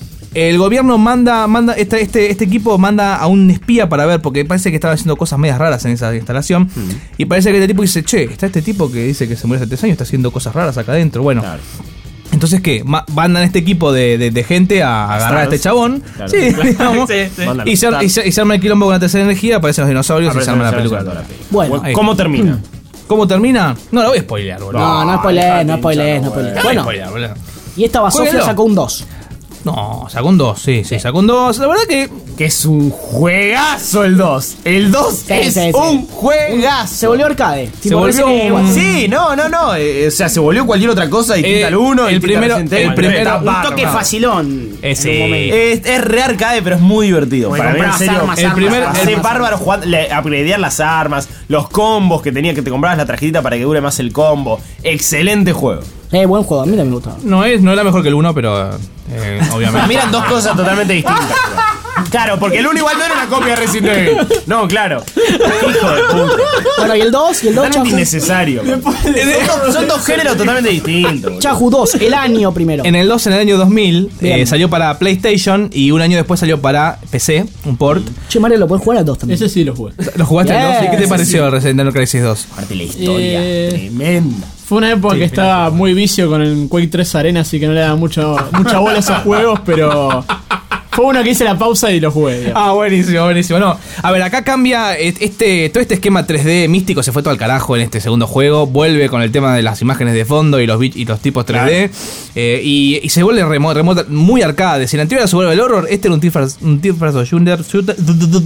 S4: el gobierno manda, manda este, este, este equipo manda a un espía para ver, porque parece que estaba haciendo cosas medias raras en esa instalación. Y parece que este tipo dice, che, está este tipo que dice que se murió hace tres años, está haciendo cosas raras acá adentro. Bueno,
S3: Claro.
S4: entonces, ¿qué? Ma- mandan este equipo de, de- de gente a agarrar a este chabón.
S3: Claro.
S4: Sí, digamos.
S11: Sí, sí.
S3: Mandan
S4: Y, se,
S3: los
S4: y, se, y se arma el quilombo con la tercera energía, aparecen los dinosaurios y se arma la película.
S2: Bueno,
S4: Ahí.
S3: ¿Cómo termina?
S4: ¿Cómo termina? No lo voy a spoilear, boludo.
S2: no, no spoilees, no spoilees, no spoilees.
S4: No voy a
S2: Bueno,
S4: spoilear, boludo.
S2: y esta Basofia
S4: Jueguelo.
S2: sacó un dos.
S4: No, sacó un dos, sí, sí, sacó un dos. La verdad que
S3: Que es un juegazo el dos. El dos
S2: Sí,
S3: es
S2: sí, sí.
S3: un juegazo.
S2: Se volvió arcade.
S4: Se
S2: Tipo,
S4: volvió
S2: Resident Evil
S4: un-
S2: cuatro.
S3: Sí, no, no, no. eh, o sea, se volvió cualquier otra cosa distinta
S4: Eh,
S3: al uno.
S4: el primero- el primero-
S10: Un toque facilón.
S4: Ese.
S10: en un momento.
S3: Es, es re arcade, pero es muy divertido.
S10: Porque
S3: Para mí, en
S10: comprabas
S3: serio,
S10: armas,
S4: el
S10: armas,
S4: primer-
S10: armas,
S3: Pasé
S10: armas.
S3: bárbaro jugando, le- upgradear las armas, los combos que tenía, que te comprabas la tarjetita para que dure más el combo. Excelente juego.
S2: Eh, buen juego, a mí también me gustaba.
S4: no es, no era mejor que el uno, pero eh, obviamente.
S3: Miran dos cosas totalmente distintas. Claro, porque el uno igual no era una copia de Resident Evil. No, claro. Hijo de puta.
S2: Bueno, y el dos, y el dos,
S3: Totalmente
S2: Chahu.
S3: innecesario. Son dos, son dos géneros totalmente distintos. boludo.
S2: Chahu dos, el año primero.
S4: En el dos, en el año dos mil,
S2: Bien.
S4: eh, salió para PlayStation y un año después salió para P C, un port.
S2: Che, Mario, lo puedes jugar al dos también.
S7: Ese sí lo jugué.
S4: ¿Lo jugaste el
S2: Bien,
S4: dos? ¿Y qué te
S2: sí,
S4: pareció Resident Evil Crisis dos?
S3: Aparte la historia,
S7: Eh,
S3: tremenda.
S7: Fue una época que estaba muy vicio con el Quake tres Arena, así que no le daba mucho, mucha bola a esos juegos, pero fue uno que hice la pausa y lo jugué. digamos.
S4: Ah, buenísimo, buenísimo. No, a ver, acá cambia eh, este, todo este esquema tres D místico se fue todo al carajo en este segundo juego. Vuelve con el tema de las imágenes de fondo y los bit- y los tipos tres D. eh, y, y se vuelve remo- remota, muy arcade. Si en la anterior se vuelve el horror, este era un third person, un third person shooter. shooter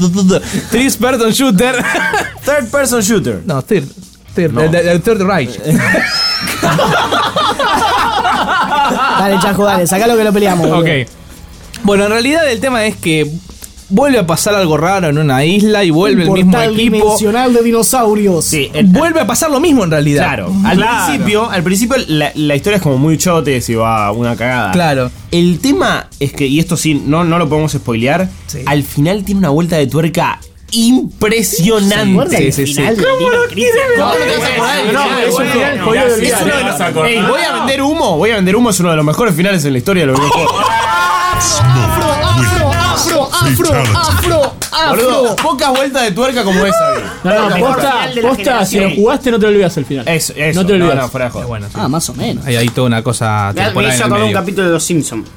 S4: Third person shooter.
S3: Third person shooter.
S4: No, third. Third,
S3: No.
S4: el- el- el Third Reich.
S2: Dale, Chahu, dale, sacalo que lo peleamos. boludo.
S4: Ok. Bueno, en realidad el tema es que vuelve a pasar algo raro en una isla y vuelve el
S2: Un
S4: mismo
S2: portal
S4: equipo.
S2: dimensional de dinosaurios.
S3: Sí, el-
S4: Vuelve a pasar lo mismo en realidad.
S3: Claro, al
S4: Claro.
S3: principio, al principio la, la historia es como muy chote, si va una cagada.
S4: Claro.
S3: El tema es que, y esto sí, no, no lo podemos spoilear,
S4: Sí.
S3: al final tiene una vuelta de tuerca impresionante.
S10: Sí, sí, sí.
S3: ¿Cómo lo quiere ver? No, es un final jodido de olvidar. Ey, voy a vender humo, voy a vender humo, es uno de los mejores finales en la historia de los videojuegos.
S2: Afro, afro, afro, afro,
S3: Boludo, pocas vueltas de tuerca como esa.
S7: No, no, posta, posta, si lo jugaste no te olvidas el final.
S3: Eso, eso.
S7: No te olvidas.
S3: No, no, fuera de joda.
S4: Bueno, sí.
S2: Ah, más o menos.
S4: Hay ahí toda una cosa.
S10: Me, me hizo acordar un capítulo de Los Simpsons.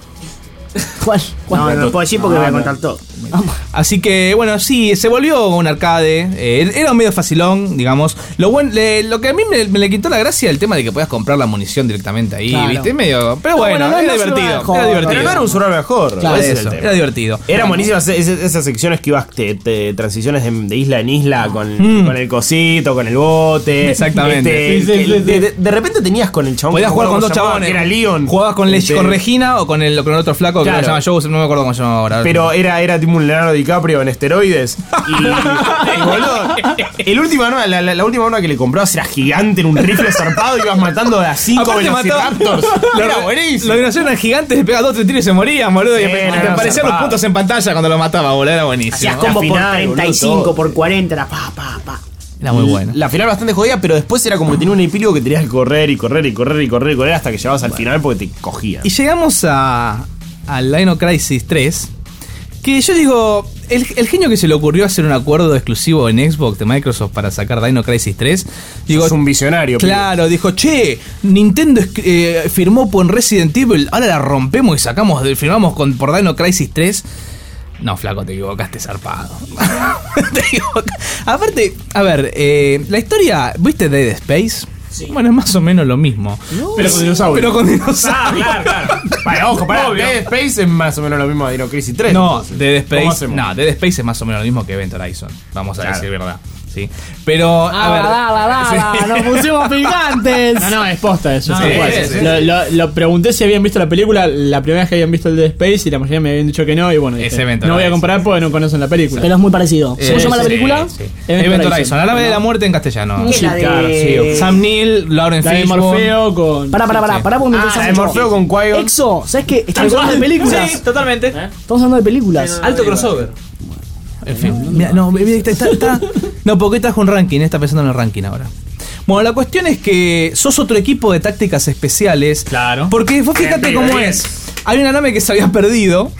S2: ¿Cuál? ¿Cuál?
S10: No, no lo puedo decir porque
S3: Ah,
S10: voy a
S3: no.
S10: contar todo.
S4: Así que, bueno, sí, se volvió un arcade. Eh, era un medio facilón, digamos. Lo buen, le- lo que a mí me, me le quitó la gracia el tema de que podías comprar la munición directamente ahí,
S2: Claro.
S4: ¿viste? Medio. Pero
S2: No,
S4: bueno,
S2: bueno, no
S4: era,
S2: es
S4: divertido,
S2: survival
S4: era
S2: horror.
S4: divertido.
S3: Pero no era un survival horror.
S2: Claro,
S3: ese es
S4: Eso,
S3: el tema.
S4: era divertido.
S3: Era buenísimo hacer esas, esas secciones que ibas, te, te- transiciones de, de isla en isla con,
S4: Mm.
S3: con el cosito, con el bote.
S4: Exactamente.
S3: Este,
S7: Sí, sí,
S3: que
S7: sí,
S3: de,
S7: sí.
S3: de- de repente tenías con el chabón.
S4: Podías
S3: que
S4: jugar
S3: no
S4: con
S3: me
S4: dos
S3: acuerdo cómo se
S4: chabones.
S3: llamaba, que era Leon.
S4: Jugabas con, Le-
S3: Este,
S4: con Regina o con el, con el otro flaco que
S3: Claro.
S4: se llama Joe, no me acuerdo cómo se llama ahora.
S3: Pero era, era tipo un Leonardo DiCaprio en esteroides. Y, y, boludo, el último arma, la, la, la última arma que le comprabas era gigante en un rifle zarpado y ibas matando a cinco
S4: Aparte
S3: velociraptors.
S4: Los-
S3: Era buenísimo.
S4: Los dinosaurios eran gigantes, le pegabas dos tres tiros y se morían, boludo. y
S3: Sí,
S4: te
S3: no, no,
S4: aparecían los
S3: zarpado.
S4: puntos en pantalla cuando lo mataba, boludo. Era buenísimo.
S10: Hacías combo por
S3: final,
S10: treinta y
S3: boludo,
S10: cinco,
S3: todo.
S10: por cuarenta, era pa, pa, pa.
S4: Era muy bueno.
S3: La final bastante jodida, pero después era como que tenía un epílogo que tenías que correr y correr y correr y correr y correr hasta que llegabas al final porque te cogían.
S4: Y llegamos a, al Dino Crisis tres. Que yo digo, el, el genio que se le ocurrió hacer un acuerdo exclusivo en Xbox de Microsoft para sacar Dino Crisis tres, digo,
S3: es un visionario.
S4: claro, dijo, che, Nintendo esc- eh, firmó por Resident Evil, ahora la rompemos y sacamos, firmamos con, por Dino Crisis tres. No, flaco, te equivocaste zarpado. Te equivoca- Aparte, a ver, eh, la historia, ¿viste Dead Space? Sí. Bueno, es más o menos lo mismo.
S7: Pero con dinosaurios.
S4: Pero con dinosaurios.
S3: Ah, claro, claro. Para, ojo, para. Dead Space es más o menos lo mismo de Dino Crisis tres.
S4: No,
S3: entonces.
S4: Dead
S3: ¿Cómo
S4: Space.
S3: hacemos?
S4: No, Dead Space es más o menos lo mismo que Event Horizon. Vamos a
S3: Claro.
S4: decir verdad. ¿Sí? Pero, a
S2: Ah,
S4: ver.
S2: la, la, la, la, nos pusimos picantes.
S7: No, no, es posta eso.
S4: No,
S7: tal
S4: sí,
S7: cual.
S4: sí, sí.
S7: Lo, lo- lo pregunté si habían visto la película la primera vez que habían visto el Dead Space y la mayoría me habían dicho que no. Y bueno,
S4: Ese
S7: dije,
S4: evento
S7: no voy a
S4: Horizon.
S7: comparar porque no conocen la película.
S2: Pero es muy parecido. ¿Cómo
S4: Eh,
S2: se llama la
S4: sí,
S2: película?
S4: sí.
S7: Event
S4: Event
S7: Horizon.
S4: Horizon, la nave de la muerte en castellano.
S10: ¿Qué es la de-
S4: Claro, sí. Sam Neill, Lauren
S7: La de
S4: Fishburne.
S7: Morfeo con.
S2: Pará, pará, pará,
S4: Sí.
S2: pará porque me
S3: Ah,
S2: interesa
S3: la de
S2: mucho.
S3: Morfeo con Qui-Gon.
S2: Exo, ¿sabes qué? Estamos hablando de películas.
S4: Sí, totalmente.
S2: Estamos hablando de películas.
S4: Alto crossover. En fin. Mira, no, mira, está, está, está- no, porque trajo un ranking, está pensando en el ranking ahora. Bueno, la cuestión es que sos otro equipo de tácticas especiales.
S7: Claro.
S4: Porque vos fíjate cómo es. Hay una nave que se había perdido.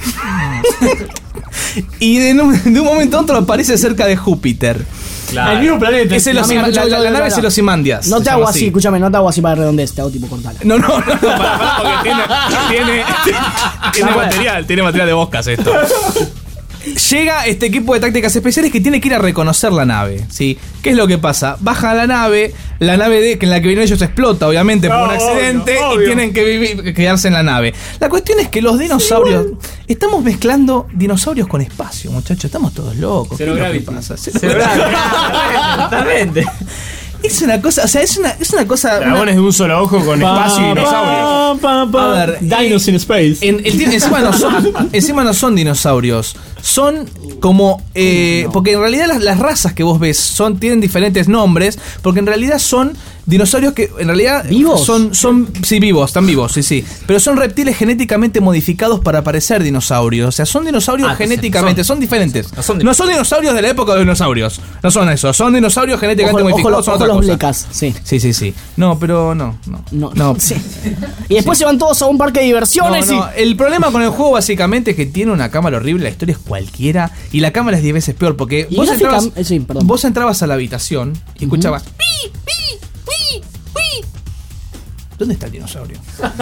S4: Y de un, de un momento a otro aparece cerca de Júpiter.
S7: Al mismo planeta.
S4: Es el
S2: No, mira,
S4: Osima-
S2: escucha,
S4: la, la- la
S2: escucha,
S4: nave es
S2: escucha.
S4: el Ozymandias.
S2: No
S4: se
S2: te
S4: llama
S2: hago así, escúchame, no te hago así para redondear, te hago tipo cortala.
S4: No, no, no, para, para, porque tiene, tiene, tiene material, tiene material de boscas esto. Llega este equipo de tácticas especiales que tiene que ir a reconocer la nave, ¿sí? ¿Qué es lo que pasa? Baja la nave, la nave de, que en la que vienen ellos explota, obviamente, por un
S7: No,
S4: accidente,
S7: obvio,
S4: y
S7: obvio.
S4: tienen que vivir, quedarse en la nave. La cuestión es que los dinosaurios... Estamos mezclando dinosaurios con espacio, muchachos. Estamos todos locos.
S7: Cero
S4: ¿Qué es lo que
S7: gravity.
S4: pasa? Cero
S7: Cero
S4: gravity. Es una cosa, o sea, es una, es una cosa... una-
S3: Dragones de un solo ojo con espacio y dinosaurios.
S7: Pa, pa, pa.
S4: A ver,
S7: Dinos in Space.
S4: En- el ti- encima, no son, encima no son dinosaurios. Son como. eh, porque en realidad las, las razas que vos ves son tienen diferentes nombres. Porque en realidad son dinosaurios que en realidad.
S2: ¿Vivos?
S4: Son, son. Sí, vivos, están vivos, sí, sí. Pero son reptiles genéticamente modificados para parecer dinosaurios. O sea, son dinosaurios
S11: Ah,
S4: genéticamente. Son, diferentes.
S11: no son
S4: No son dinosaurios de la época de los dinosaurios. No son eso. Son dinosaurios genéticamente
S2: Ojo, ojo,
S4: modificados. son
S2: ojo
S4: otra
S2: los
S4: cosa.
S2: blecas, sí.
S4: Sí, sí, sí. No, pero no. No.
S2: No,
S4: No.
S2: sí. Y después se van todos a un parque de diversiones
S4: No, no, el problema con el juego básicamente es que tiene una cámara horrible, la historia es cualquiera y la cámara es diez veces peor porque
S2: Y
S4: vos
S2: gráfica-
S4: entrabas,
S2: eh, sí, perdón.
S4: vos entrabas a la habitación y escuchabas "Pi, pi, pi, pi". ¿Dónde está el dinosaurio?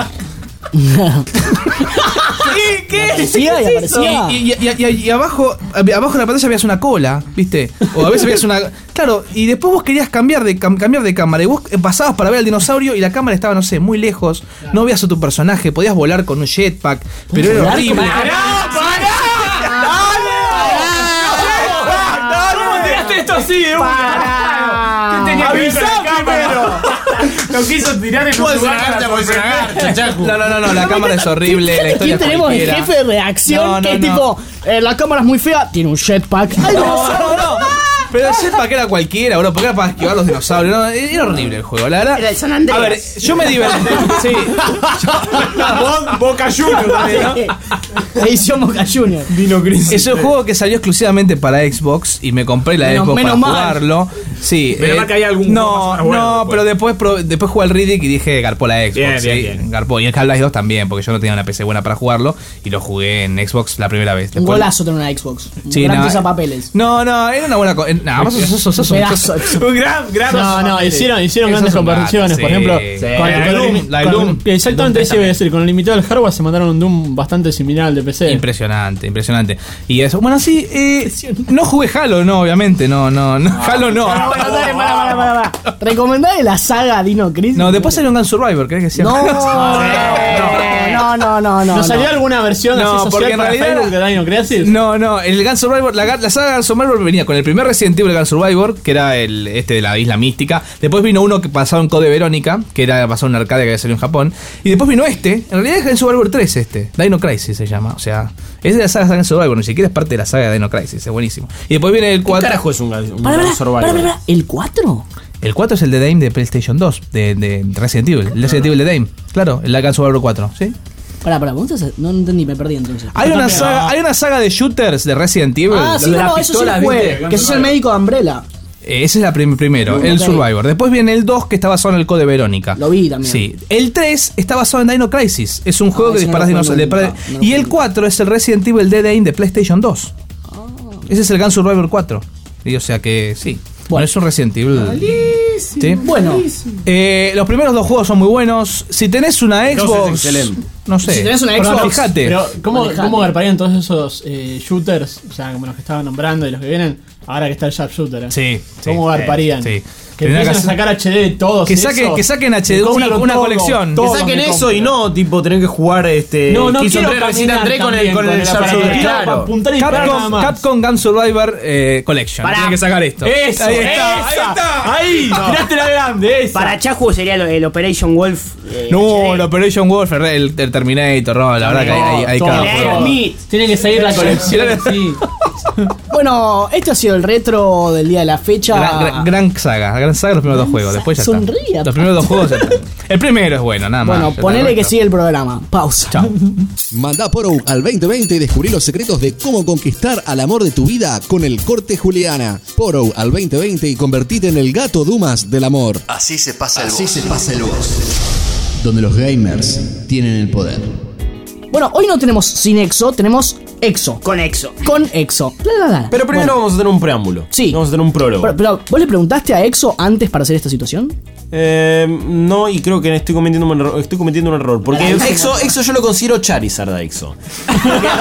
S4: ¿Qué? ¿Qué?
S2: Aparecía y aparecía.
S4: Y, y- y- y- y abajo, abajo de la pantalla veías una cola, ¿viste? O a veces veías una. Claro, y después vos querías cambiar de, cam- cambiar de cámara. Y vos pasabas para ver al dinosaurio y la cámara estaba, no sé, muy lejos. No veías a tu personaje, podías volar con un jetpack, pero era
S2: volar
S4: horrible.
S2: con-
S4: ¿Cómo tiraste esto así de una?
S7: ¿Qué tenía que ver con la
S4: Avisá
S7: cámara? Lo quiso tirar en
S3: Puedes
S7: un lugar
S3: una garcha,
S7: para
S3: puedes una garcha, Chacu.
S4: No, no, no, no, la cámara es horrible, la historia
S2: Aquí
S4: es
S2: tenemos el
S4: cualquiera.
S2: jefe de reacción
S4: No, no,
S2: que es
S4: no.
S2: tipo, eh, la cámara es muy fea, tiene un jetpack. Ay,
S4: No,
S2: no,
S4: no, no. Pero sepa que era cualquiera, bro, porque era para esquivar los dinosaurios. No, era horrible el juego, la verdad.
S10: Era el San Andreas.
S4: A ver, yo me divertí. Sí.
S3: Boca Junior también, ¿no?
S2: Edición Boca Junior.
S3: Dino Crisis.
S4: Es un juego que salió exclusivamente para Xbox y me compré la
S2: Menos-
S4: Xbox para
S2: menos mal.
S4: jugarlo. Sí.
S3: Menos mal que hay algún
S4: no,
S3: juego más bueno
S4: no,
S3: después.
S4: pero después pro- después jugué al Riddick y dije garpó la Xbox.
S3: Bien,
S4: sí,
S3: bien, bien.
S4: Garpó. Y el Half-Life dos también, porque yo no tenía una P C buena para jugarlo y lo jugué en Xbox la primera vez.
S2: Un
S4: Después-
S2: golazo tener una Xbox. Un
S4: Sí,
S2: gran
S4: no,
S2: pisapapeles.
S4: No, no, era una buena cosa. Nada más sos, sos, sos, sos,
S2: Pedazo.
S3: Un gran, gran.
S7: No, no, hicieron, hicieron
S4: Eso
S7: grandes
S4: es un
S7: conversiones.
S4: gato,
S7: Por
S4: sí.
S7: ejemplo,
S4: Sí.
S7: con,
S4: La
S7: con
S4: de
S7: el
S4: Doom,
S7: limi-
S4: la de
S7: con-
S4: Doom.
S7: exactamente eso iba a decir. Con el limitado del hardware se mandaron un Doom bastante similar al de P C.
S4: Impresionante, impresionante. Y eso, bueno, sí, eh, no jugué Halo, no, obviamente, no, no, no. Halo no.
S2: Ah, bueno, dale, para, para, para, para. ¿Recomendás la saga Dino Crisis?
S4: No, después salió un Gun Survivor, ¿crees que sí?
S2: No, no, no, no, no.
S7: ¿No salió
S2: no.
S7: alguna versión
S4: No,
S7: así social
S4: porque en
S7: para
S4: realidad-
S7: Facebook de Dino Crisis?
S4: No, no, el Gun Survivor, la, la saga Gun Survivor venía con el primer Resident Evil Gun Survivor, que era el este de la isla mística. Después vino uno que pasaba en Code Verónica, que era basado en una arcade que había salido en Japón. Y después vino este, en realidad es Gun Survivor tres este, Dino Crisis se llama. O sea, es de la saga Gun Survivor, ni siquiera es parte de la saga de Dino Crisis, es buenísimo. Y después viene el
S3: ¿Qué
S4: cuatro.
S3: carajo es un, un
S2: Para, para,
S3: Survivor?
S2: para, para, ¿el cuatro?
S4: El cuatro es el de Dame de PlayStation dos, de, de Resident Evil. El Resident Evil de Dame, claro, el Gun Survivor cuatro, ¿sí?
S2: Pará, pará, ¿vos estás- no entendí, me perdí entonces.
S4: Hay una, saga, hay una saga de shooters de Resident Evil.
S2: Ah,
S4: los
S2: sí,
S4: de
S2: no,
S4: las
S2: no, eso sí
S4: pistolas,
S2: lo jugué.
S4: ¿viste?
S2: Que sos el médico de Umbrella.
S4: Eh, Ese es la prim- primero,
S2: Mm,
S4: el
S2: ok.
S4: Survivor. Después viene el dos que está basado en el Code Verónica.
S2: Lo vi también.
S4: Sí. El tres está basado en Dino Crisis. Es un juego
S2: Ah,
S4: que
S2: ese no
S4: disparas
S2: lo jugué
S4: dinosaurios.
S2: nunca, no lo
S4: Y
S2: jugué
S4: el cuatro es el Resident Evil Dead Aim de PlayStation dos. Ese es el Gun Survivor cuatro. Y o sea que sí. Bueno, es un Resident Evil. ¿Sí?
S2: Bueno,
S4: Eh, los primeros dos juegos son muy buenos. Si tenés una
S3: dos es
S4: Xbox,
S3: excelente.
S4: no sé.
S2: Si tenés una
S4: Pero
S2: Xbox,
S4: fíjate.
S7: Pero, ¿cómo,
S2: Manejate.
S7: ¿cómo garparían todos esos eh, shooters? O sea, como los que estaban nombrando y los que vienen, ahora que está el Sharpshooter. ¿eh?
S4: Sí,
S7: ¿Cómo
S4: sí,
S7: garparían?
S4: sí.
S7: Que
S4: Tendría
S7: empiecen
S4: que
S7: a sacar H D de todos.
S4: que saquen-
S7: esos.
S4: que saquen H D,
S7: Me
S4: una-
S7: compro
S4: una
S7: todo,
S4: colección.
S7: todo
S3: Que saquen
S7: me
S3: eso
S7: compro.
S3: y no, tipo, tener que jugar este.
S7: No, no
S3: Killzone
S7: quiero
S3: tres Resident
S7: caminar
S3: tres con el,
S7: también
S3: con
S7: con
S3: el
S7: el
S3: Sharpshooter,
S7: aparato. Quiero
S3: claro.
S7: apuntar y disparar nada
S4: Capcom,
S7: más.
S4: Capcom Gun Survivor eh, Collection.
S10: Pará.
S4: Tiene que sacar esto.
S7: Eso,
S4: ahí está,
S7: esa,
S4: ahí está.
S7: Ahí, tiraste la grande, esa.
S10: Para Chahu sería lo- el Operation Wolf. eh,
S4: No,
S10: H D.
S4: el Operation Warfare, el, el Terminator, no, la verdad que hay, hay, hay
S7: todo,
S4: cada
S10: El
S4: juego.
S10: Aerosmith.
S7: Tiene que seguir la colección, sí.
S2: bueno, este ha sido el retro del día de la fecha.
S4: Gran, gran- gran saga, gran saga los primeros dos juegos, después ya
S2: Sonríe,
S4: está. Los primeros dos juegos ya está. El primero es bueno, nada más.
S2: Bueno,
S4: ya está,
S2: ponele
S4: el
S2: que
S4: resto.
S2: sigue el programa. Pausa.
S4: Chao.
S1: Manda Poro al veinte veinte y descubrí los secretos de cómo conquistar al amor de tu vida con el corte Juliana. Poro al veinte veinte y convertite en el gato Dumas del amor.
S8: Así se pasa el
S1: Así
S8: boss.
S1: se pasa el boss. Donde los gamers tienen el poder.
S2: Bueno, hoy no tenemos sin Exo, tenemos Exo.
S10: Con Exo.
S2: Con Exo. La, la, la.
S3: Pero primero
S2: Bueno,
S3: vamos a tener un preámbulo.
S2: Sí.
S3: Vamos a tener un prólogo.
S2: pero, pero, ¿vos le preguntaste a Exo antes para hacer esta situación?
S3: Eh, no, y creo que estoy cometiendo un error. Estoy cometiendo un error. Porque Exo, Exo yo lo considero Charizard a Exo.
S2: sí,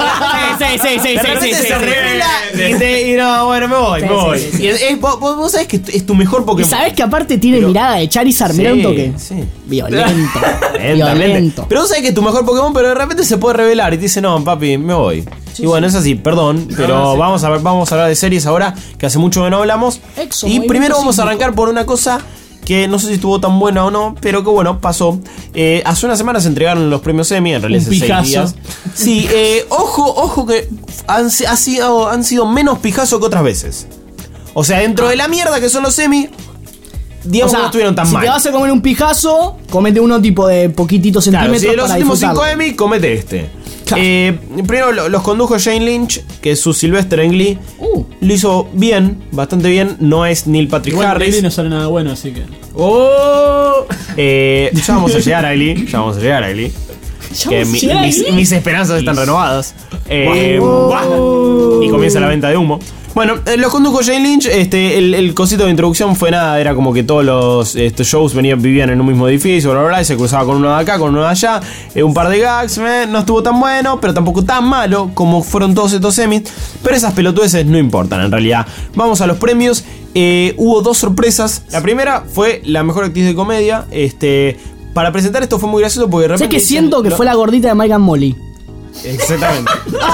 S2: sí, sí, sí,
S3: De repente se revela y, te- y no, bueno, me voy,
S2: Sí,
S3: me voy.
S2: sí, sí, sí.
S3: Y es- es- vos, vos- vos sabés que es tu mejor
S2: Y
S3: Pokémon.
S2: sabés que aparte tiene
S3: Pero-
S2: mirada de Charizard, mirá un
S3: Sí,
S2: toque.
S3: sí.
S2: Violento.
S3: Lentamente.
S2: violento.
S3: Pero vos sabés que es tu mejor Pokémon, pero de repente se puede revelar y te dice, no, papi, me voy. y bueno, es así, perdón, pero vamos a ver, vamos a hablar de series ahora, que hace mucho que no hablamos.
S2: Exo,
S3: y
S2: movimiento
S3: primero vamos a
S2: sísmico.
S3: arrancar por una cosa que no sé si estuvo tan buena o no, pero que bueno, pasó. Eh, hace unas semanas se entregaron los premios Emmy, en realidad
S7: Un
S3: hace seis
S7: pijazo.
S3: días. Sí, eh, ojo, ojo que han, si- ha sido, han sido menos pijazo que otras veces. O sea, dentro de la mierda que son los Emmy, digamos
S2: O sea,
S3: que no estuvieron tan
S2: si
S3: mal.
S2: te vas a comer un pijazo, comete uno tipo de poquititos
S3: Claro,
S2: centímetros
S3: si de los
S2: para
S3: últimos cinco
S2: disfrutarlo.
S3: Emmy, comete este.
S2: Claro.
S3: Eh, primero lo- los condujo Jane Lynch, que es su Sylvester en Glee.
S2: Uh.
S3: Lo hizo bien, bastante bien. No es Neil Patrick
S7: Igual
S3: Harris.
S7: Glee no sale nada bueno, así que.
S3: ¡Oh! Eh, ya vamos a llegar a Glee. Ya vamos a llegar a Glee.
S2: Ya
S3: Que
S2: vamos a
S3: mi-
S2: llegar a
S3: mis,
S2: Glee.
S3: mis esperanzas están renovadas. Eh,
S2: Oh.
S3: y comienza la venta de humo. Bueno, eh, los condujo Jane Lynch. Este, el, el cosito de introducción fue nada. Era como que todos los este, shows venían, vivían en un mismo edificio, bla, bla, bla, y se cruzaba con uno de acá, con uno de allá. Eh, un par de gags. eh, no estuvo tan bueno, pero tampoco tan malo como fueron todos estos semis. Pero esas pelotudeces no importan en realidad. Vamos a los premios. Eh, hubo dos sorpresas. La primera fue la mejor actriz de comedia. Este. Para presentar esto fue muy gracioso porque de
S2: Sé
S3: repente.
S2: que
S3: decían-
S2: siento que
S3: lo-
S2: fue la gordita de Mike and Molly.
S3: Exactamente.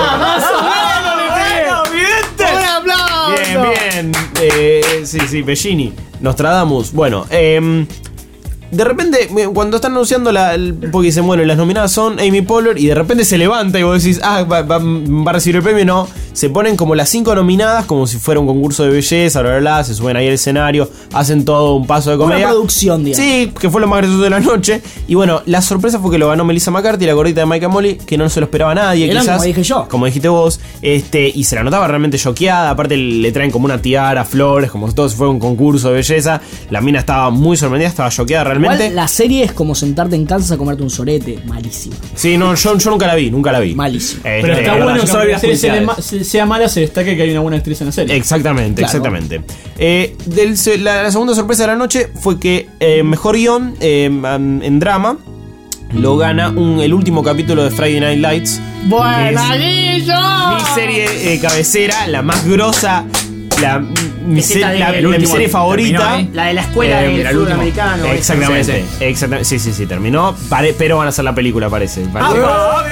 S3: Bien, bien. Eh, sí, sí, Bellini. Nostradamus. Bueno, eh, de repente, me- cuando están anunciando la. el- porque dicen, bueno, las nominadas son Amy Poehler. Y de repente se levanta y vos decís, ah, va, va- va a recibir el premio. No. se ponen como las cinco nominadas, como si fuera un concurso de belleza, bla, bla, bla, se suben ahí al escenario, hacen todo un paso de comedia.
S2: Una producción, digamos.
S3: Sí, que fue lo más gracioso de la noche. Y bueno, la sorpresa fue que lo ganó Melissa McCarthy, la gordita de Mike and Molly, que no se lo esperaba nadie,
S2: Eran
S3: quizás.
S2: como dije yo.
S3: Como dijiste vos, este, y se la notaba realmente choqueada. Aparte le traen como una tiara, flores, como si todo fue un concurso de belleza. La mina estaba muy sorprendida, estaba choqueada realmente.
S2: Igual la serie es como sentarte en casa a comerte un sorete. Malísimo.
S3: Sí, no, yo, yo nunca la vi, nunca la vi.
S2: Malísimo.
S3: Este,
S7: Pero está bueno que
S3: yo
S7: aunque la serie sea, ma- sea mala, se destaque que hay una buena actriz en la serie.
S3: Exactamente,
S2: Claro.
S3: exactamente. Eh, del, se- la, la segunda sorpresa de la noche fue que eh, mejor guión eh, en, en drama lo gana un, el último capítulo de Friday Night Lights.
S2: ¡Buena,
S3: Es
S2: Guillo!
S3: Mi serie eh, cabecera, la más grosa, la, mi,
S10: Es
S3: se-
S10: esta de-
S3: la-
S10: el
S3: la- mi
S10: último
S3: serie
S10: que
S3: favorita.
S10: terminó, ¿eh? La de la escuela del
S3: era el
S10: fútbol
S3: último.
S10: americano.
S3: Exactamente,
S10: Sí,
S3: exactamente. Sí, sí, sí, terminó. Pare- pero van a hacer la película, parece. Parece, parece que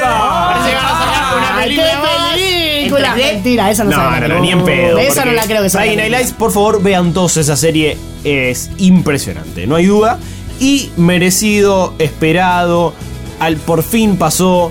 S3: van a sacar una
S2: ¡Ay,
S3: película.
S2: qué película!
S10: ¿En tres D?
S2: Mentira, esa no,
S3: No,
S2: sabe.
S3: no, no, ni en pedo.
S2: De esa no
S3: porque
S2: la creo que salga.
S3: Friday Night Lights, por favor, vean todos esa serie. Es impresionante, no hay duda. Y merecido, esperado. Al por fin pasó.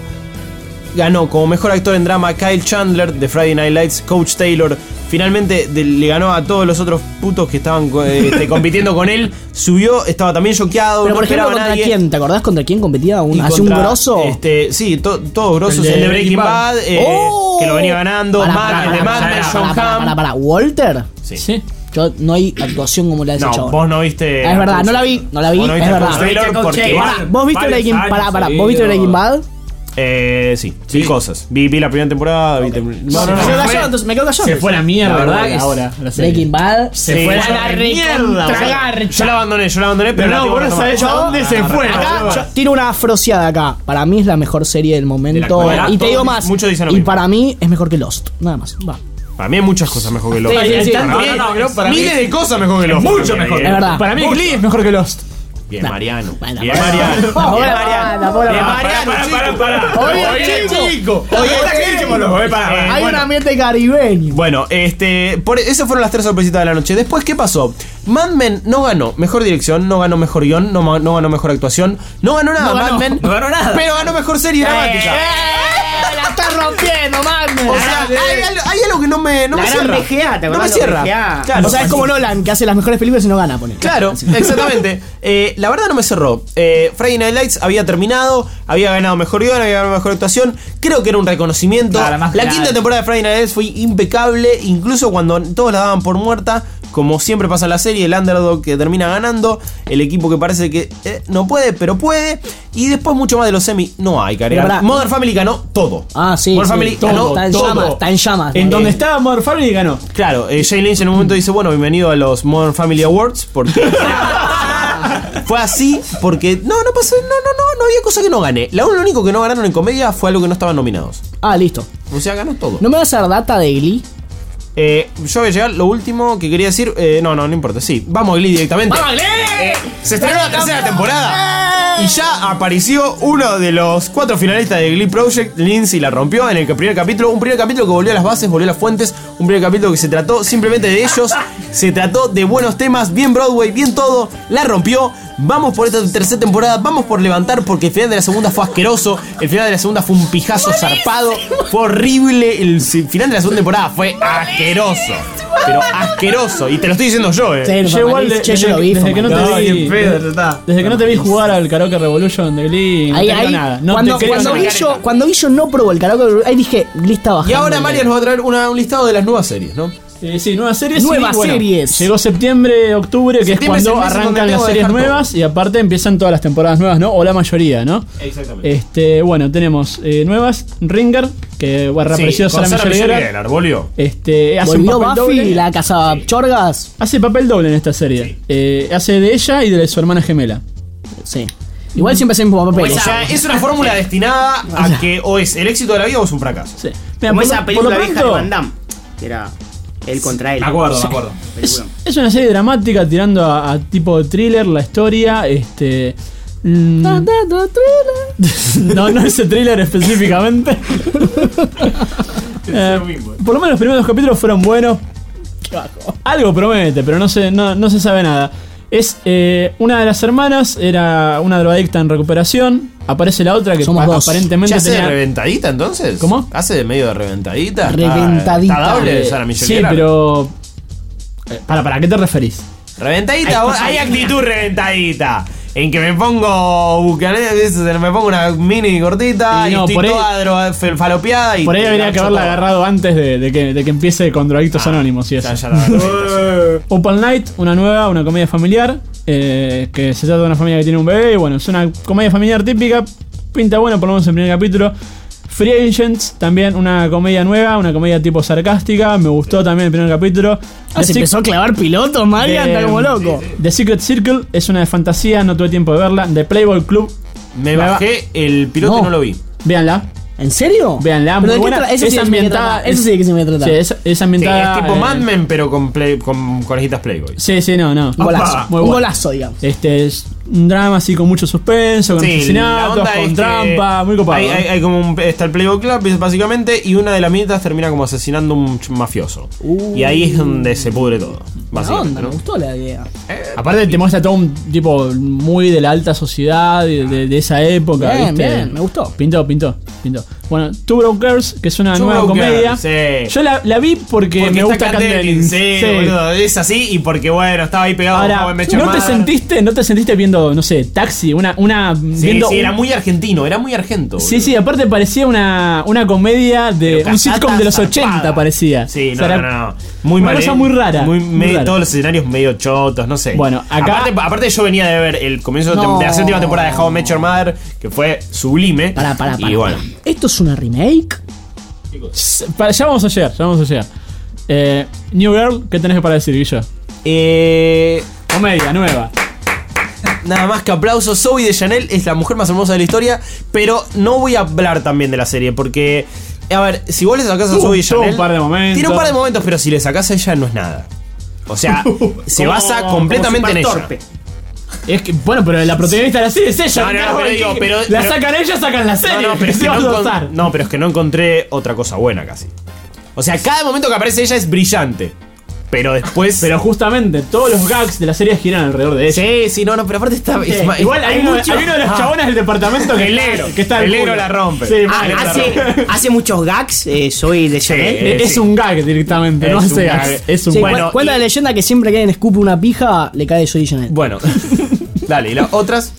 S3: Ganó como mejor actor en drama Kyle Chandler de Friday Night Lights. Coach Taylor finalmente de- le ganó a todos los otros putos que estaban eh, este, compitiendo con él. Subió, estaba también choqueado.
S2: Pero
S3: no
S2: por ejemplo,
S3: esperaba a
S2: ¿contra
S3: nadie.
S2: quién? ¿Te acordás contra quién competía? Un,
S3: Y
S2: ¿Hace un
S3: contra,
S2: grosso?
S3: Este, sí, to- todos grosos.
S7: El
S3: El
S7: de
S3: de, Breaking
S7: Breaking
S3: Bad,
S7: Bad.
S3: eh,
S2: ¡Oh!
S3: que lo venía ganando.
S2: Pará,
S3: Matt,
S2: pará,
S3: el de
S2: pará,
S3: Mad Men,
S2: pará,
S3: John
S2: pará,
S3: Hamm.
S2: pará, pará. ¿Walter?
S3: Sí.
S7: Sí.
S2: Yo no hay actuación como la de ese
S3: No,
S2: chabón.
S3: vos no viste.
S2: Ah, es verdad, no la vi, no la vi,
S3: Vos no
S2: es
S3: viste a
S2: verdad.
S3: Coach Taylor
S10: Viste a Coach
S3: porque-
S10: Taylor.
S2: Pará, ¿vos viste
S7: Varios
S2: Breaking
S7: años
S2: Pará, pará, ¿vos
S7: seguidos.
S2: viste Breaking Bad?
S3: Eh, sí, vi cosas. Vi, vi la primera temporada. vi tem- no, no, no.
S2: me quedo
S3: fue-
S2: callado, entonces me quedo callado.
S7: Se fue a la mierda,
S2: La
S7: ¿verdad?
S2: verdad,
S7: Ahora, la serie.
S2: Breaking Bad
S7: Se
S3: Sí,
S7: fue
S3: yo-
S7: a la
S2: mierda,
S7: recontragarcha.
S3: Yo la abandoné, yo la abandoné, pero,
S7: Pero
S3: la
S7: no,
S3: tengo
S7: vos no
S3: que
S7: sabés
S3: retomar.
S7: a dónde se fue.
S2: Acá
S7: boludo.
S2: yo tiro una afrociada acá. Para mí es la mejor serie del momento.
S3: actualidad.
S2: Y te digo
S3: Todos-
S2: más.
S3: muchos dicen lo
S2: Y
S3: mismo.
S2: para mí es mejor que Lost. Nada más. Va.
S3: Para mí hay muchas cosas mejor que Lost.
S2: Sí, sí, sí.
S3: Para mí,
S7: No, no, no, para mí-
S3: miles de cosas mejor que Lost.
S7: Mucho mejor.
S2: Es verdad.
S7: Para mí Glee es mejor que Lost.
S3: Bien, Mariano.
S2: Bueno,
S3: Bien,
S2: bueno.
S3: Mariano.
S2: Pobre
S3: Bien,
S2: Mariano, pobre
S3: Bien,
S2: Mariano.
S3: Mariano.
S7: Para, para, para.
S2: Oye,
S7: Oye,
S2: chico.
S7: chico.
S3: Oye,
S7: Oye, para.
S2: Hay
S3: bueno.
S2: un ambiente caribeño.
S3: Bueno, este, por, esas fueron las tres sorpresitas de la noche. Después, ¿qué pasó? Mad Men no ganó mejor dirección, no ganó mejor guión, no, ma- no ganó mejor actuación, no ganó nada
S2: No ganó,
S3: Mad Men,
S2: no ganó nada.
S3: pero ganó mejor serie dramática.
S2: ¡Eh! ¡La está rompiendo, man!
S3: O sea, hay, algo- hay algo que no me, no
S10: La
S3: me
S10: gran
S3: cierra.
S10: V G A, ¿te
S3: no me
S10: acordás de
S3: cierra.
S10: V G A?
S3: Claro,
S2: O sea, es como Nolan, que hace las mejores películas y no gana, pone.
S3: Claro, exactamente. Eh, la verdad no me cerró. Eh, Friday Night Lights había terminado, había ganado mejor guión, había ganado mejor actuación. Creo que era un reconocimiento.
S7: Claro, más
S3: la
S7: claro.
S3: quinta temporada de Friday Night Lights fue impecable, incluso cuando todos la daban por muerta. Como siempre pasa en la serie, el underdog que termina ganando, el equipo que parece que eh, no puede, pero puede. Y después mucho más de los semi no hay que
S2: Pero
S3: agregar.
S2: pará.
S3: Modern Family ganó todo.
S2: Ah, sí.
S3: Modern
S2: sí,
S3: Family
S2: todo,
S3: ganó
S2: está en
S3: todo.
S2: llamas, está en llamas.
S7: En
S2: Eh,
S7: donde estaba Modern Family ganó.
S3: Claro, eh, Jay Lynch en un momento dice, bueno, bienvenido a los Modern Family Awards, porque fue así, porque no, no pasó, no, no, no, no había cosa que no gané. La- Lo único que no ganaron en comedia fue algo que no estaban nominados.
S2: Ah, listo.
S3: O sea, ganó todo.
S2: ¿No me vas a dar data de Glee?
S3: Eh, yo voy a llegar, lo último que quería decir, eh, no, no, no importa, sí, vamos a Glee directamente. Eh, se estrenó la tercera temporada y ya apareció uno de los cuatro finalistas de Glee Project. Lindsay la rompió en el primer capítulo, un primer capítulo que volvió a las bases, volvió a las fuentes, un primer capítulo que se trató simplemente de ellos, se trató de buenos temas, bien Broadway, bien todo, la rompió. Vamos por esta tercera temporada, vamos por levantar, porque el final de la segunda fue asqueroso, el final de la segunda fue un pijazo zarpado, fue horrible, el si- final de la segunda temporada fue asqueroso, pero asqueroso, y te lo estoy diciendo yo, eh.
S2: Sí,
S7: Yo igual de-
S2: che, yo
S7: desde,
S2: lo vi,
S7: desde
S2: fue
S7: que no
S2: mal.
S7: te
S3: No,
S7: vi,
S3: ni en pedo, ya está.
S7: desde que no te vi jugar al Karaoke Revolution de Glee, no
S2: Ahí,
S7: te digo
S2: ahí,
S7: nada. No
S2: cuando,
S7: te creo
S2: cuando,
S7: nada.
S2: vi yo, cuando vi yo no probó el karaoke, ahí dije, Glee está bajando.
S3: Y ahora María nos va a traer una- un listado de las nuevas series, ¿no?
S7: Eh, sí, nuevas series.
S2: Nuevas
S7: sí, bueno,
S2: series.
S7: Llegó septiembre, octubre, que
S3: Septiembre
S7: es
S3: es el
S7: cuando
S3: mes en donde
S7: arrancan
S3: tengo
S7: las
S3: que
S7: series
S3: dejar todo.
S7: nuevas y aparte empiezan todas las temporadas nuevas, ¿no? O la mayoría, ¿no?
S3: Exactamente.
S7: Este, bueno, tenemos eh, nuevas, Ringer, que bueno, reapareció Sarah Michelle Gellar.
S3: volvió.
S7: Este, hace un
S2: Volvió
S7: papel
S2: Buffy,
S7: doble.
S2: la casa chorgas.
S7: Hace papel doble en esta serie. Eh, hace de ella y de su hermana gemela.
S2: Sí. Igual siempre es el mismo papel.
S3: O sea, es una fórmula destinada a que o es el éxito de la vida o es un fracaso.
S7: Sí. Mira,
S10: Como
S7: por
S10: esa
S7: lo-
S10: película
S7: por lo
S10: vieja de
S7: pronto,
S10: Van Damme, que era él contra él.
S5: Me acuerdo, me acuerdo.
S7: Es,
S10: Película.
S7: es una serie dramática tirando a, a tipo thriller, la historia, este. mm, no, no ese thriller específicamente. Eh, por lo menos los primeros dos capítulos fueron buenos. Algo promete, pero no se, no, no se sabe nada. Es eh, una de las hermanas, era una drogadicta en recuperación. Aparece la otra que
S2: Somos
S7: pa-
S2: dos.
S7: aparentemente
S3: ¿Ya hace
S7: tenía.
S3: de reventadita entonces?
S7: ¿Cómo?
S3: ¿Hace de medio de reventadita?
S2: Reventadita.
S3: Está, está doble de
S7: Eh,
S3: Sarah Michelle
S7: sí,
S3: Gellar.
S7: pero. eh, para, ¿para qué te referís?
S3: Reventadita,
S7: Hay
S3: vos-
S7: cosas
S3: hay
S7: lindas.
S3: actitud reventadita. En que me pongo bucanera, me pongo una mini cortita
S7: Y
S3: y,
S7: no,
S3: estoy
S7: por ahí-
S3: toda dro- fe- falopeada y
S7: Por ahí
S3: te
S7: habría
S3: la
S7: que
S3: echo
S7: haberla
S3: toda.
S7: agarrado antes de, de que, de que empiece con Drogadictos
S3: Ah,
S7: Anónimos y eso.
S3: ya, ya la agarré.
S7: Opal Night, una nueva, una comedia familiar. eh, que se trata de una familia que tiene un bebé. Y bueno, es una comedia familiar típica. Pinta bueno, por lo menos en el primer capítulo. Free Agents, también una comedia nueva, una comedia tipo sarcástica. Me gustó también el primer capítulo.
S2: Ah,
S7: The
S2: se
S7: Sec-
S2: empezó a clavar pilotos, Marian,
S7: de-
S2: anda como loco.
S7: The Secret Circle es una de fantasía, no tuve tiempo de verla. The Playboy Club.
S3: Me
S7: va-
S3: bajé el piloto y
S2: No.
S3: no lo vi.
S7: Véanla.
S2: ¿En serio?
S7: Véanla,
S2: ¿Pero
S7: muy
S2: de qué
S7: buena.
S2: tra- eso
S7: Es
S2: sí de qué se me
S7: ambientada.
S2: trata, eso sí de qué se me trata.
S7: Sí, es, es
S3: Sí,
S7: ambientada.
S3: es tipo
S7: eh,
S3: Mad Men, pero con, play, con conejitas Playboy.
S7: Sí, sí, no, no.
S2: Un golazo.
S7: Muy
S2: un
S7: bueno.
S2: golazo, digamos.
S7: Este es un drama así con mucho suspenso, con
S3: Sí, la
S7: asesinatos,
S3: onda
S7: con
S3: es que
S7: trampa, muy copado.
S3: Hay, hay- hay como un, está el Playboy Club, básicamente, y una de las minitas termina como asesinando a un ch- mafioso.
S2: Uh.
S3: y ahí es donde se pudre todo,
S2: Buena
S3: básicamente.
S2: onda,
S3: ¿no?
S2: me gustó la idea.
S7: Aparte te muestra todo un tipo muy de la alta sociedad, de, de- de esa época.
S2: Bien,
S7: ¿viste?
S2: bien, me gustó.
S7: Pintó, pintó, pintó. Bueno, Two Broke Girls, que es una
S3: Two
S7: nueva
S3: Broke
S7: comedia.
S3: Girls, sí.
S7: Yo la, la vi porque,
S3: Porque
S7: me
S3: está
S7: gusta
S3: Kat
S7: Kat
S3: Dennings,
S7: Dennings.
S3: sí, boludo, es así y porque bueno, estaba ahí pegado
S7: Ahora,
S3: con How I Met Your
S7: ¿no te
S3: Mother.
S7: sentiste, no te sentiste viendo, no sé, Taxi, una, una
S3: Sí,
S7: viendo
S3: sí,
S7: un-
S3: era muy argentino, era muy argento.
S7: Sí,
S3: boludo.
S7: sí, aparte parecía una, una comedia de
S3: Pero
S7: un sitcom
S3: casata
S7: de los
S3: zarpada.
S7: ochenta parecía.
S3: Sí,
S7: O
S3: no,
S7: sea,
S3: no,
S7: era
S3: no, no. Muy
S7: una
S3: mal.
S7: cosa
S3: eh.
S7: muy rara.
S3: Muy,
S7: muy
S3: medio-
S7: rara.
S3: Todos los escenarios medio chotos, no sé.
S7: Bueno, acá-
S3: Aparte, aparte yo venía de ver el comienzo de,
S2: No.
S3: de la séptima temporada de How I Met Your Mother, que fue sublime.
S2: Pará, pará, pará.
S3: Y bueno.
S2: ¿Esto es una remake?
S7: S- para- Ya vamos a llegar, ya vamos a llegar. Eh, New Girl, ¿qué tenés para decir, Guillo?
S3: Eh,
S7: Comedia nueva.
S3: Nada más que aplausos. Zoe de Chanel es la mujer más hermosa de la historia. Pero no voy a hablar también de la serie. Porque, a ver, si vos le sacás a
S7: Tuvo-
S3: Zoe de
S7: tuvo
S3: Chanel.
S7: un par de momentos.
S3: Tiene un par de momentos, pero si le sacás a ella no es nada. O sea, se basa completamente en ella.
S7: Es que, bueno, pero la protagonista de la serie es ella.
S3: No, no, no,
S7: carajo,
S3: pero
S7: ¿qué?
S3: digo, pero-
S7: la
S3: pero-
S7: sacan ellos, sacan la serie.
S3: No, no, pero es
S7: ¿Qué
S3: que
S7: vas
S3: no,
S7: a
S3: encon-
S7: usar?
S3: no, pero es que no encontré otra cosa buena casi. O sea, cada momento que aparece ella es brillante. Pero después.
S7: Pero justamente, todos los gags de la serie giran alrededor de ella.
S3: Sí, sí, no, no, pero aparte está.
S7: Sí,
S3: es ma-
S7: igual hay, uno,
S3: mucho-
S7: hay uno de los
S3: Ah.
S7: chabones del departamento que
S3: El negro,
S7: que está
S3: el
S7: al
S3: negro
S7: culo.
S3: la rompe.
S7: Sí,
S10: Ah,
S7: mal, la
S10: hace,
S7: rompe.
S10: hace muchos gags, eh, soy de Chanel.
S3: Eh,
S7: es
S3: sí.
S7: un gag directamente, no
S3: Es
S7: hace
S3: un
S7: gags.
S3: gag.
S7: Es un
S2: Sí,
S7: bueno.
S2: cu- cuenta
S3: y-
S2: la leyenda que siempre que alguien escupe una pija, le cae Zoe Chanel.
S3: Bueno, dale, y las otras.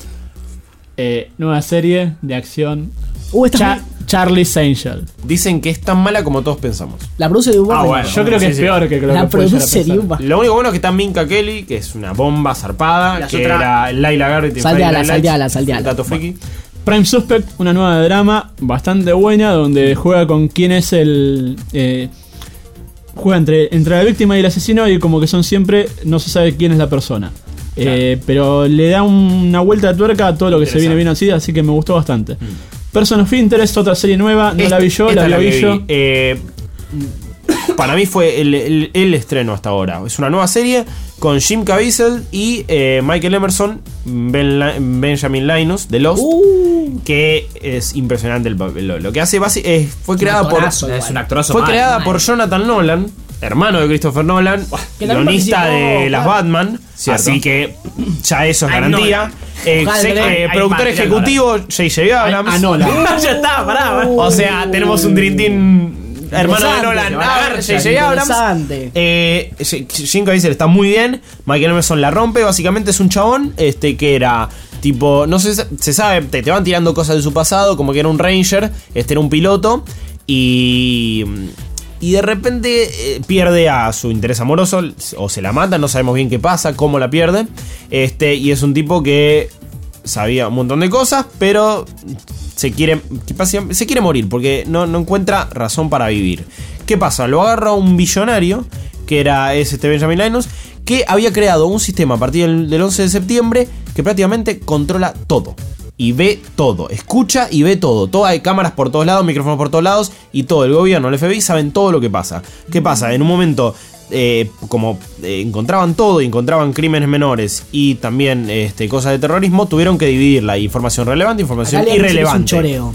S7: Eh, nueva serie de acción.
S2: Uh, esta
S7: Cha-
S2: es muy-
S7: Charlie's Angel.
S3: Dicen que es tan mala como todos pensamos.
S2: La produce de Uber.
S3: Ah, bueno.
S7: Yo creo que
S3: sí,
S7: es
S3: sí.
S7: peor que lo
S2: La
S7: que puede llegar a
S2: produce de
S7: pensar.
S2: Uber.
S3: Lo único bueno es que está Minka Kelly, que es una bomba zarpada.
S10: Las
S3: que
S10: otras-
S3: era Laila Garrett. en
S2: Salteala,
S3: Friday Night
S2: salteala,
S3: Lights,
S2: salteala.
S3: Dato friki.
S7: Prime Suspect, una nueva de drama bastante buena donde juega con quién es el... eh, juega entre, entre la víctima y el asesino y como que son siempre, no se sabe quién es la persona. Eh, pero le da una vuelta de tuerca a todo lo que se viene bien así, así que me gustó bastante. Person of Interest, otra serie nueva, no
S3: Esta-
S7: la vi yo,
S3: esta
S7: la
S3: es
S7: vi
S3: que
S7: yo.
S3: vi. Eh, para mí fue el, el- el estreno hasta ahora. Es una nueva serie con Jim Caviezel y eh, Michael Emerson, Ben La- Benjamin Linus de Lost.
S2: Uh,
S3: Que es impresionante el papel. Lo, lo que hace basi- eh, fue creada por
S2: actorazo, igual.
S4: Es un actorazo
S3: fue
S4: mal.
S3: creada por Jonathan Nolan, hermano de Christopher Nolan,
S2: que también
S3: guionista
S2: participó,
S3: de las
S2: claro.
S3: Batman.
S4: Cierto.
S3: Así que ya eso es
S10: Ay,
S3: garantía.
S10: Nolan.
S3: Eh,
S2: Ojalá,
S3: sé-
S2: Nolan.
S3: eh,
S10: Ay,
S3: productor
S10: Nolan.
S3: ejecutivo J J Abrams.
S7: Ah, no, la-
S10: ya está, pará, pará.
S3: O sea, tenemos un Dream Team hermano de
S2: Interesante,
S3: Nolan.
S2: se van a
S3: A
S2: ver,
S3: ver,
S2: ya,
S3: J J Abrams.
S2: interesante.
S3: Eh, Jim Caviezel está muy bien. Michael Emerson la rompe. Básicamente es un chabón este, que era tipo. No sé, se sabe, te, te van tirando cosas de su pasado. Como que era un Ranger. Este era un piloto. Y. Y de repente eh, pierde a su interés amoroso. O se la mata. No sabemos bien qué pasa. Cómo la pierde. Este. Y es un tipo que sabía un montón de cosas. Pero se quiere, que pasa- se quiere morir porque no, no encuentra razón para vivir. ¿Qué pasa? Lo agarra un billonario, que era es este Benjamin Linus, que había creado un sistema a partir del, del once de septiembre que prácticamente controla todo. Y ve todo, escucha y ve todo. Todo, hay cámaras por todos lados, micrófonos por todos lados. Y todo, el gobierno, el F B I saben todo lo que pasa. ¿Qué pasa? En un momento, eh, como eh, encontraban todo, y encontraban crímenes menores y también este, cosas de terrorismo, tuvieron que dividir la información relevante e información
S2: Acá le dicen que es un
S3: irrelevante.
S2: choreo.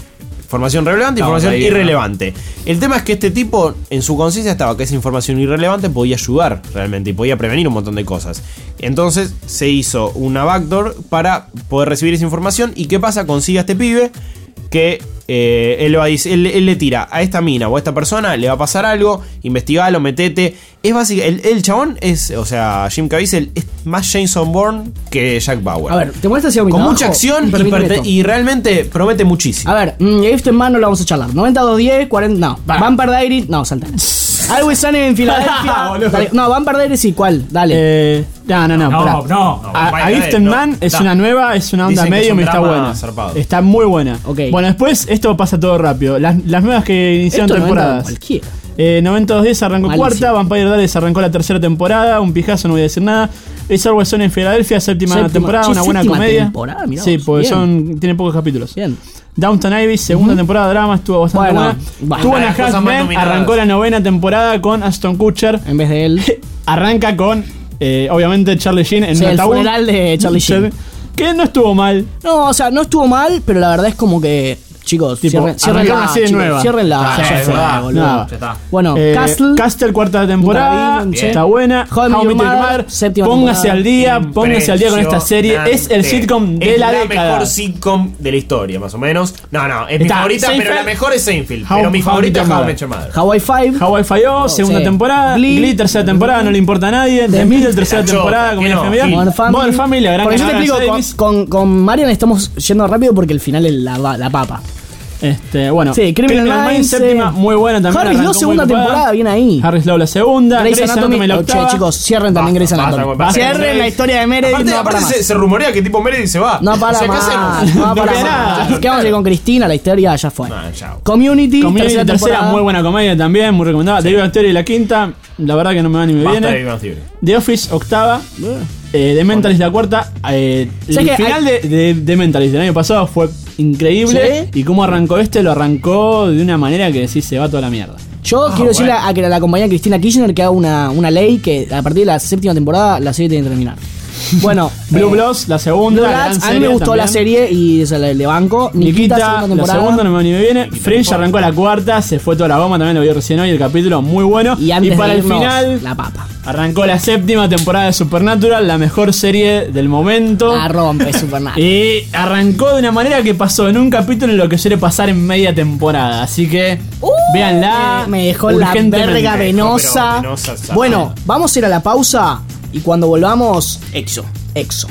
S3: información relevante e
S4: No,
S3: información
S4: ahí,
S3: irrelevante. El tema es que este tipo, en su conciencia estaba que esa información irrelevante podía ayudar realmente y podía prevenir un montón de cosas. Entonces se hizo una backdoor para poder recibir esa información. ¿Y qué pasa? Consigue a este pibe que eh, él, va a decir, él, él le tira a esta mina o a esta persona, le va a pasar algo, investigalo, metete. Es básicamente, el, el chabón es, o sea, Jim Caviezel es más Jason Bourne que Jack Bauer.
S2: A ver, ¿te molesta si hago mi
S3: Con
S2: trabajo?
S3: mucha acción y,
S2: Permíteme
S3: perte-
S2: esto.
S3: y realmente promete muchísimo.
S2: A ver, mm, esto en mano lo vamos a charlar. noventa y dos diez, cuarenta. No. Vampire Diaries. No, salta. Always Sunny en Filadelfia. Dale. No, Vampire Diaries sí, ¿cuál? Dale.
S7: Eh, no, no, no.
S2: No,
S7: pará.
S2: no.
S7: A, a
S3: Vampire
S7: Gifted
S3: no.
S7: Man es
S3: Da.
S7: una nueva, es una onda
S3: Dicen que es
S7: medium
S3: un
S7: y está
S3: drama
S7: buena.
S3: zarpado.
S7: Está muy buena.
S2: Ok.
S7: Bueno, después esto pasa todo rápido. Las, las nuevas que iniciaron
S2: Esto noventa
S7: temporadas.
S2: cualquiera.
S7: Eh, noventa y dos diez arrancó
S2: Malísimo.
S7: cuarta, Vampire Diaries arrancó la tercera temporada, un pijazo, no voy a decir nada. Es Always Sunny en Filadelfia, séptima,
S2: Séptima.
S7: temporada,
S2: Che,
S7: una buena
S2: séptima
S7: comedia.
S2: temporada, mirá
S7: sí,
S2: vos.
S7: porque
S2: Bien.
S7: son tiene pocos capítulos.
S2: Bien.
S7: Downton Abbey, segunda temporada, drama, estuvo bastante
S2: Bueno,
S7: buena.
S2: va.
S7: Tuvo
S3: Una
S7: una
S3: de las cosas
S7: Half
S3: más
S7: Men,
S3: nominadas.
S7: arrancó la novena temporada con Aston Kutcher.
S2: En vez de él.
S7: Arranca con, eh, obviamente, Charlie Sheen en
S2: Sí,
S7: un
S2: el
S7: ataúd.
S2: funeral de Charlie Sheen.
S7: Que no estuvo mal.
S2: No, o sea, no estuvo mal, pero la verdad es como que. Chicos,
S7: Tipo,
S2: cierren, cierren
S7: arrancar
S2: la
S7: una serie
S2: chicos,
S7: nueva.
S2: Ciérrenla.
S7: Sí,
S2: ya
S7: es
S2: fue,
S7: verdad.
S2: boludo.
S7: Nada.
S2: Ya está. Bueno,
S7: Eh,
S2: Castle.
S7: Castle, cuarta temporada.
S2: Nunca vi,
S7: Está
S2: sí.
S7: buena.
S2: How I Met Your
S7: Your
S2: Mother, séptima
S7: Póngase
S2: temporada.
S7: al día, póngase al día con esta serie. Es el sitcom de
S3: es
S7: la,
S3: la
S7: década.
S3: mejor sitcom de la historia, más o menos. No, no, es mi
S7: Está
S3: favorita, pero
S7: Seinfeld.
S3: la mejor es Seinfeld.
S7: How-
S3: Pero mi
S7: How
S3: favorita
S7: I
S3: es
S7: Met
S3: How I
S7: Your
S3: Met Your Mother.
S2: Hawaii Five.
S7: Hawaii falló, segunda
S2: sí.
S7: temporada.
S2: Glee.
S7: Glee, tercera temporada, no le importa a nadie. The Middle, tercera
S3: La chota,
S7: temporada,
S3: que
S7: comedia
S3: no,
S7: familiar.
S3: Gil.
S2: Modern Family.
S7: Modern Family, la gran
S2: Porque yo te
S7: ganadora
S2: explico, con,
S7: Davis.
S2: con, con Marian estamos yendo rápido porque el final es la, la papa.
S7: Este, bueno,
S2: Sí, Criminal Minds,
S7: séptima,
S2: sí.
S7: muy buena también.
S2: Harry
S7: arrancó
S2: Slow, segunda
S7: muy copada.
S2: temporada, bien ahí.
S7: Harry Slow, la segunda.
S2: Grey's
S7: Grey's
S2: Anatomy,
S7: Anatomy, la
S2: oh,
S7: octava.
S2: che, chicos, cierren también Grey's
S3: Basta,
S2: Anatomy.
S3: basta,
S2: Cierren
S3: basta.
S2: la historia de Meredith,
S3: Aparte,
S2: no va para
S3: aparte
S2: más.
S3: se, se rumorea que tipo Meredith se va.
S2: No para
S3: O sea, ¿qué
S2: más,
S3: hacemos?
S2: no va para
S7: queda
S2: más.
S7: nada.
S2: ¿Qué vamos a ir con Cristina? La historia ya fue.
S3: Ah, chao.
S2: Community,
S7: Community,
S2: tercera,
S7: tercera,
S2: temporada.
S7: muy buena comedia también, muy recomendada. The Big Bang Theory, la quinta, la verdad que no me va ni me
S3: Basta de
S7: viene.
S3: Big Bang Theory.
S7: The Office, octava. Eh, The Mentalist, la cuarta. Eh, el
S2: ¿Sabes que
S7: final de, de, de Mentalist del año pasado fue increíble.
S2: ¿Sí?
S7: Y cómo arrancó este, lo arrancó de una manera que sí se va toda la mierda.
S2: Yo
S3: Ah,
S2: quiero decirle
S3: bueno.
S2: a que a la compañía Cristina Kirchner que haga una, una ley que a partir de la séptima temporada la serie tiene que terminar. Bueno,
S7: Blue
S2: eh,
S7: Bloods, la segunda.
S2: Blue
S7: la
S2: Bloods,
S7: gran
S2: a mí me
S7: serie
S2: gustó la
S7: también.
S2: serie y se la de banco.
S7: Nikita,
S2: segunda
S7: la
S2: temporada.
S7: segunda no me va ni me viene. Fringe arrancó la cuarta, se fue toda la goma, también lo vi recién hoy, el capítulo muy bueno.
S2: Y antes
S7: para
S2: de
S7: el
S2: irnos,
S7: final,
S2: la papa.
S7: arrancó la séptima temporada de Supernatural, la mejor serie del momento.
S2: La rompe Supernatural.
S7: Y arrancó de una manera que pasó en un capítulo lo que suele pasar en media temporada. Así que,
S2: Uh,
S7: véanla.
S2: Me dejó la
S7: urgentemente.
S2: verga venosa.
S3: pero venosa, zafada.
S2: Bueno, vamos a ir a la pausa y cuando volvamos, Exo. Exo.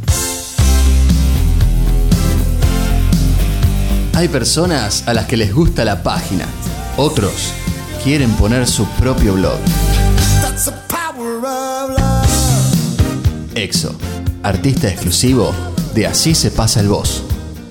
S8: Hay personas a las que les gusta la página. Otros quieren poner su propio blog. Exo, artista exclusivo de Así se pasa el boss.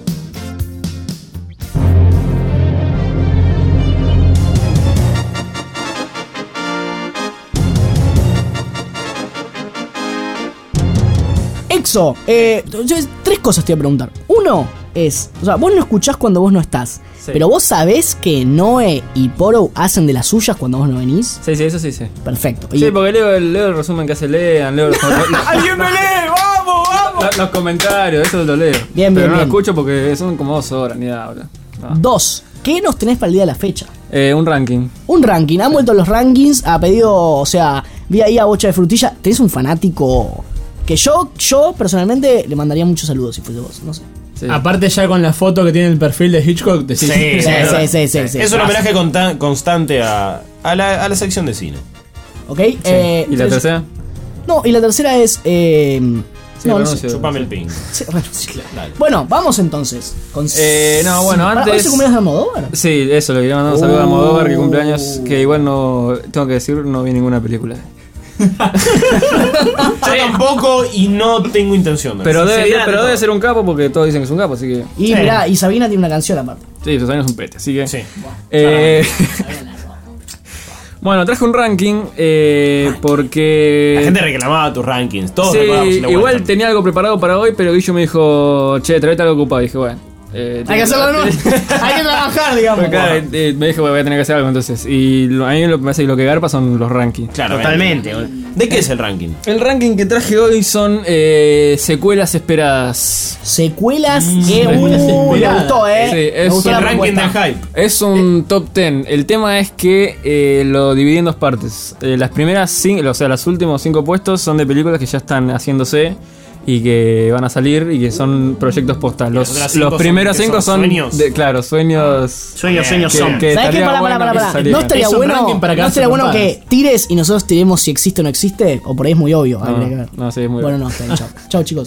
S2: Exo, eh, yo- tres cosas te voy a preguntar. Uno es, o sea, vos no escuchás cuando vos no estás.
S6: Sí.
S2: Pero vos sabés que Noé y Poro hacen de las suyas cuando vos no venís.
S6: Sí, sí, eso sí, sí.
S2: Perfecto.
S6: Sí, porque leo el, leo el resumen que hace Lean, leo los,
S3: ¡Alguien me lee! ¡Vamos, vamos!
S6: los- los comentarios, eso lo leo.
S2: Bien, bien,
S6: Pero no
S2: bien.
S6: lo escucho porque son como dos horas, ni nada, boludo. No.
S2: Dos, ¿qué nos tenés para el día de la fecha?
S6: Eh, un ranking.
S2: Un ranking, han vuelto los rankings, ha pedido, o sea, vi ahí a Bocha de Frutilla, tenés un fanático que yo, yo personalmente le mandaría muchos saludos si fuese vos, no sé.
S6: Sí.
S7: Aparte ya con la foto que tiene el perfil de Hitchcock, decís,
S3: Sí,
S2: Sí, sí, sí, sí, sí.
S3: Es un homenaje conta- constante a, a, la, a la sección de cine.
S2: ¿Ok? Eh,
S6: ¿Y la
S2: entonces-
S6: tercera?
S2: No, y la tercera es... Eh,
S6: Sí,
S2: no, no
S6: renuncio.
S2: sé.
S3: Chupame el ping.
S2: Sí, renuncio. Bueno, vamos entonces. Con
S6: Eh, no, bueno,
S2: Pará,
S6: antes-
S2: ¿hoy se cumpleaños de Almodóvar?
S6: Sí, eso, le quería mandar un saludo a Almodóvar, que
S2: Oh.
S6: cumpleaños, que igual no, tengo que decir, no vi ninguna película.
S3: Yo tampoco y no tengo intención de
S6: Pero, debe,
S3: Sinceridad
S6: pero
S3: de
S6: debe
S3: todo.
S6: ser un capo porque todos dicen que es un capo, así que...
S2: Y
S3: Sí.
S2: mirá, y Sabina tiene una canción aparte.
S6: Sí, sus años son pete, así que...
S3: Sí.
S6: Eh, bueno, traje un ranking eh, porque...
S3: La gente reclamaba tus rankings. Todos
S6: Sí,
S3: reclamábamos la
S6: igual
S3: vuelta.
S6: tenía algo preparado para hoy, pero Guillo me dijo, che, traete algo ocupado. Y dije, bueno, Eh,
S2: Hay que hacerlo de nuevo. Hay que trabajar, digamos.
S6: Porque, claro, eh, me dijo que voy a tener que hacer algo entonces. Y lo- a mí lo que me parece que lo que garpa son los rankings.
S3: Claro,
S10: Totalmente.
S3: ¿De qué es el ranking?
S6: El ranking que traje hoy son eh, secuelas esperadas.
S2: Secuelas
S6: Mm,
S2: que uh, me
S6: esperadas.
S2: gustó, eh.
S6: Sí,
S2: me
S6: es
S2: gustó
S6: un
S2: la
S6: ranking
S2: propuesta.
S3: hype.
S6: Es un top diez. El tema es que eh, lo dividí en dos partes. Eh, las primeras cinco, o sea, los últimos cinco puestos son de películas que ya están haciéndose y que van a salir y que son proyectos postal.
S3: las
S6: Los,
S3: otras cinco
S6: los primeros
S3: son-
S6: cinco
S3: son
S6: son,
S3: sueños.
S6: de- claro, sueños.
S10: Sueños, sueños
S6: que-
S10: son.
S6: que
S2: ¿Sabes qué?
S6: estaría
S2: Pará,
S6: bueno
S2: pará,
S6: que
S2: pará, pará.
S6: salieran.
S2: No estaría
S7: Es un
S2: bueno,
S7: ranking para
S2: no
S7: quedarse
S2: estaría
S7: con
S2: bueno
S7: paz.
S2: que tires y nosotros tiremos si existe o no existe. O por ahí es muy obvio.
S6: No,
S2: habría que ver.
S6: no, sí, es muy
S2: Bueno,
S6: obvio.
S2: no, está bien, chao. Chao, chicos.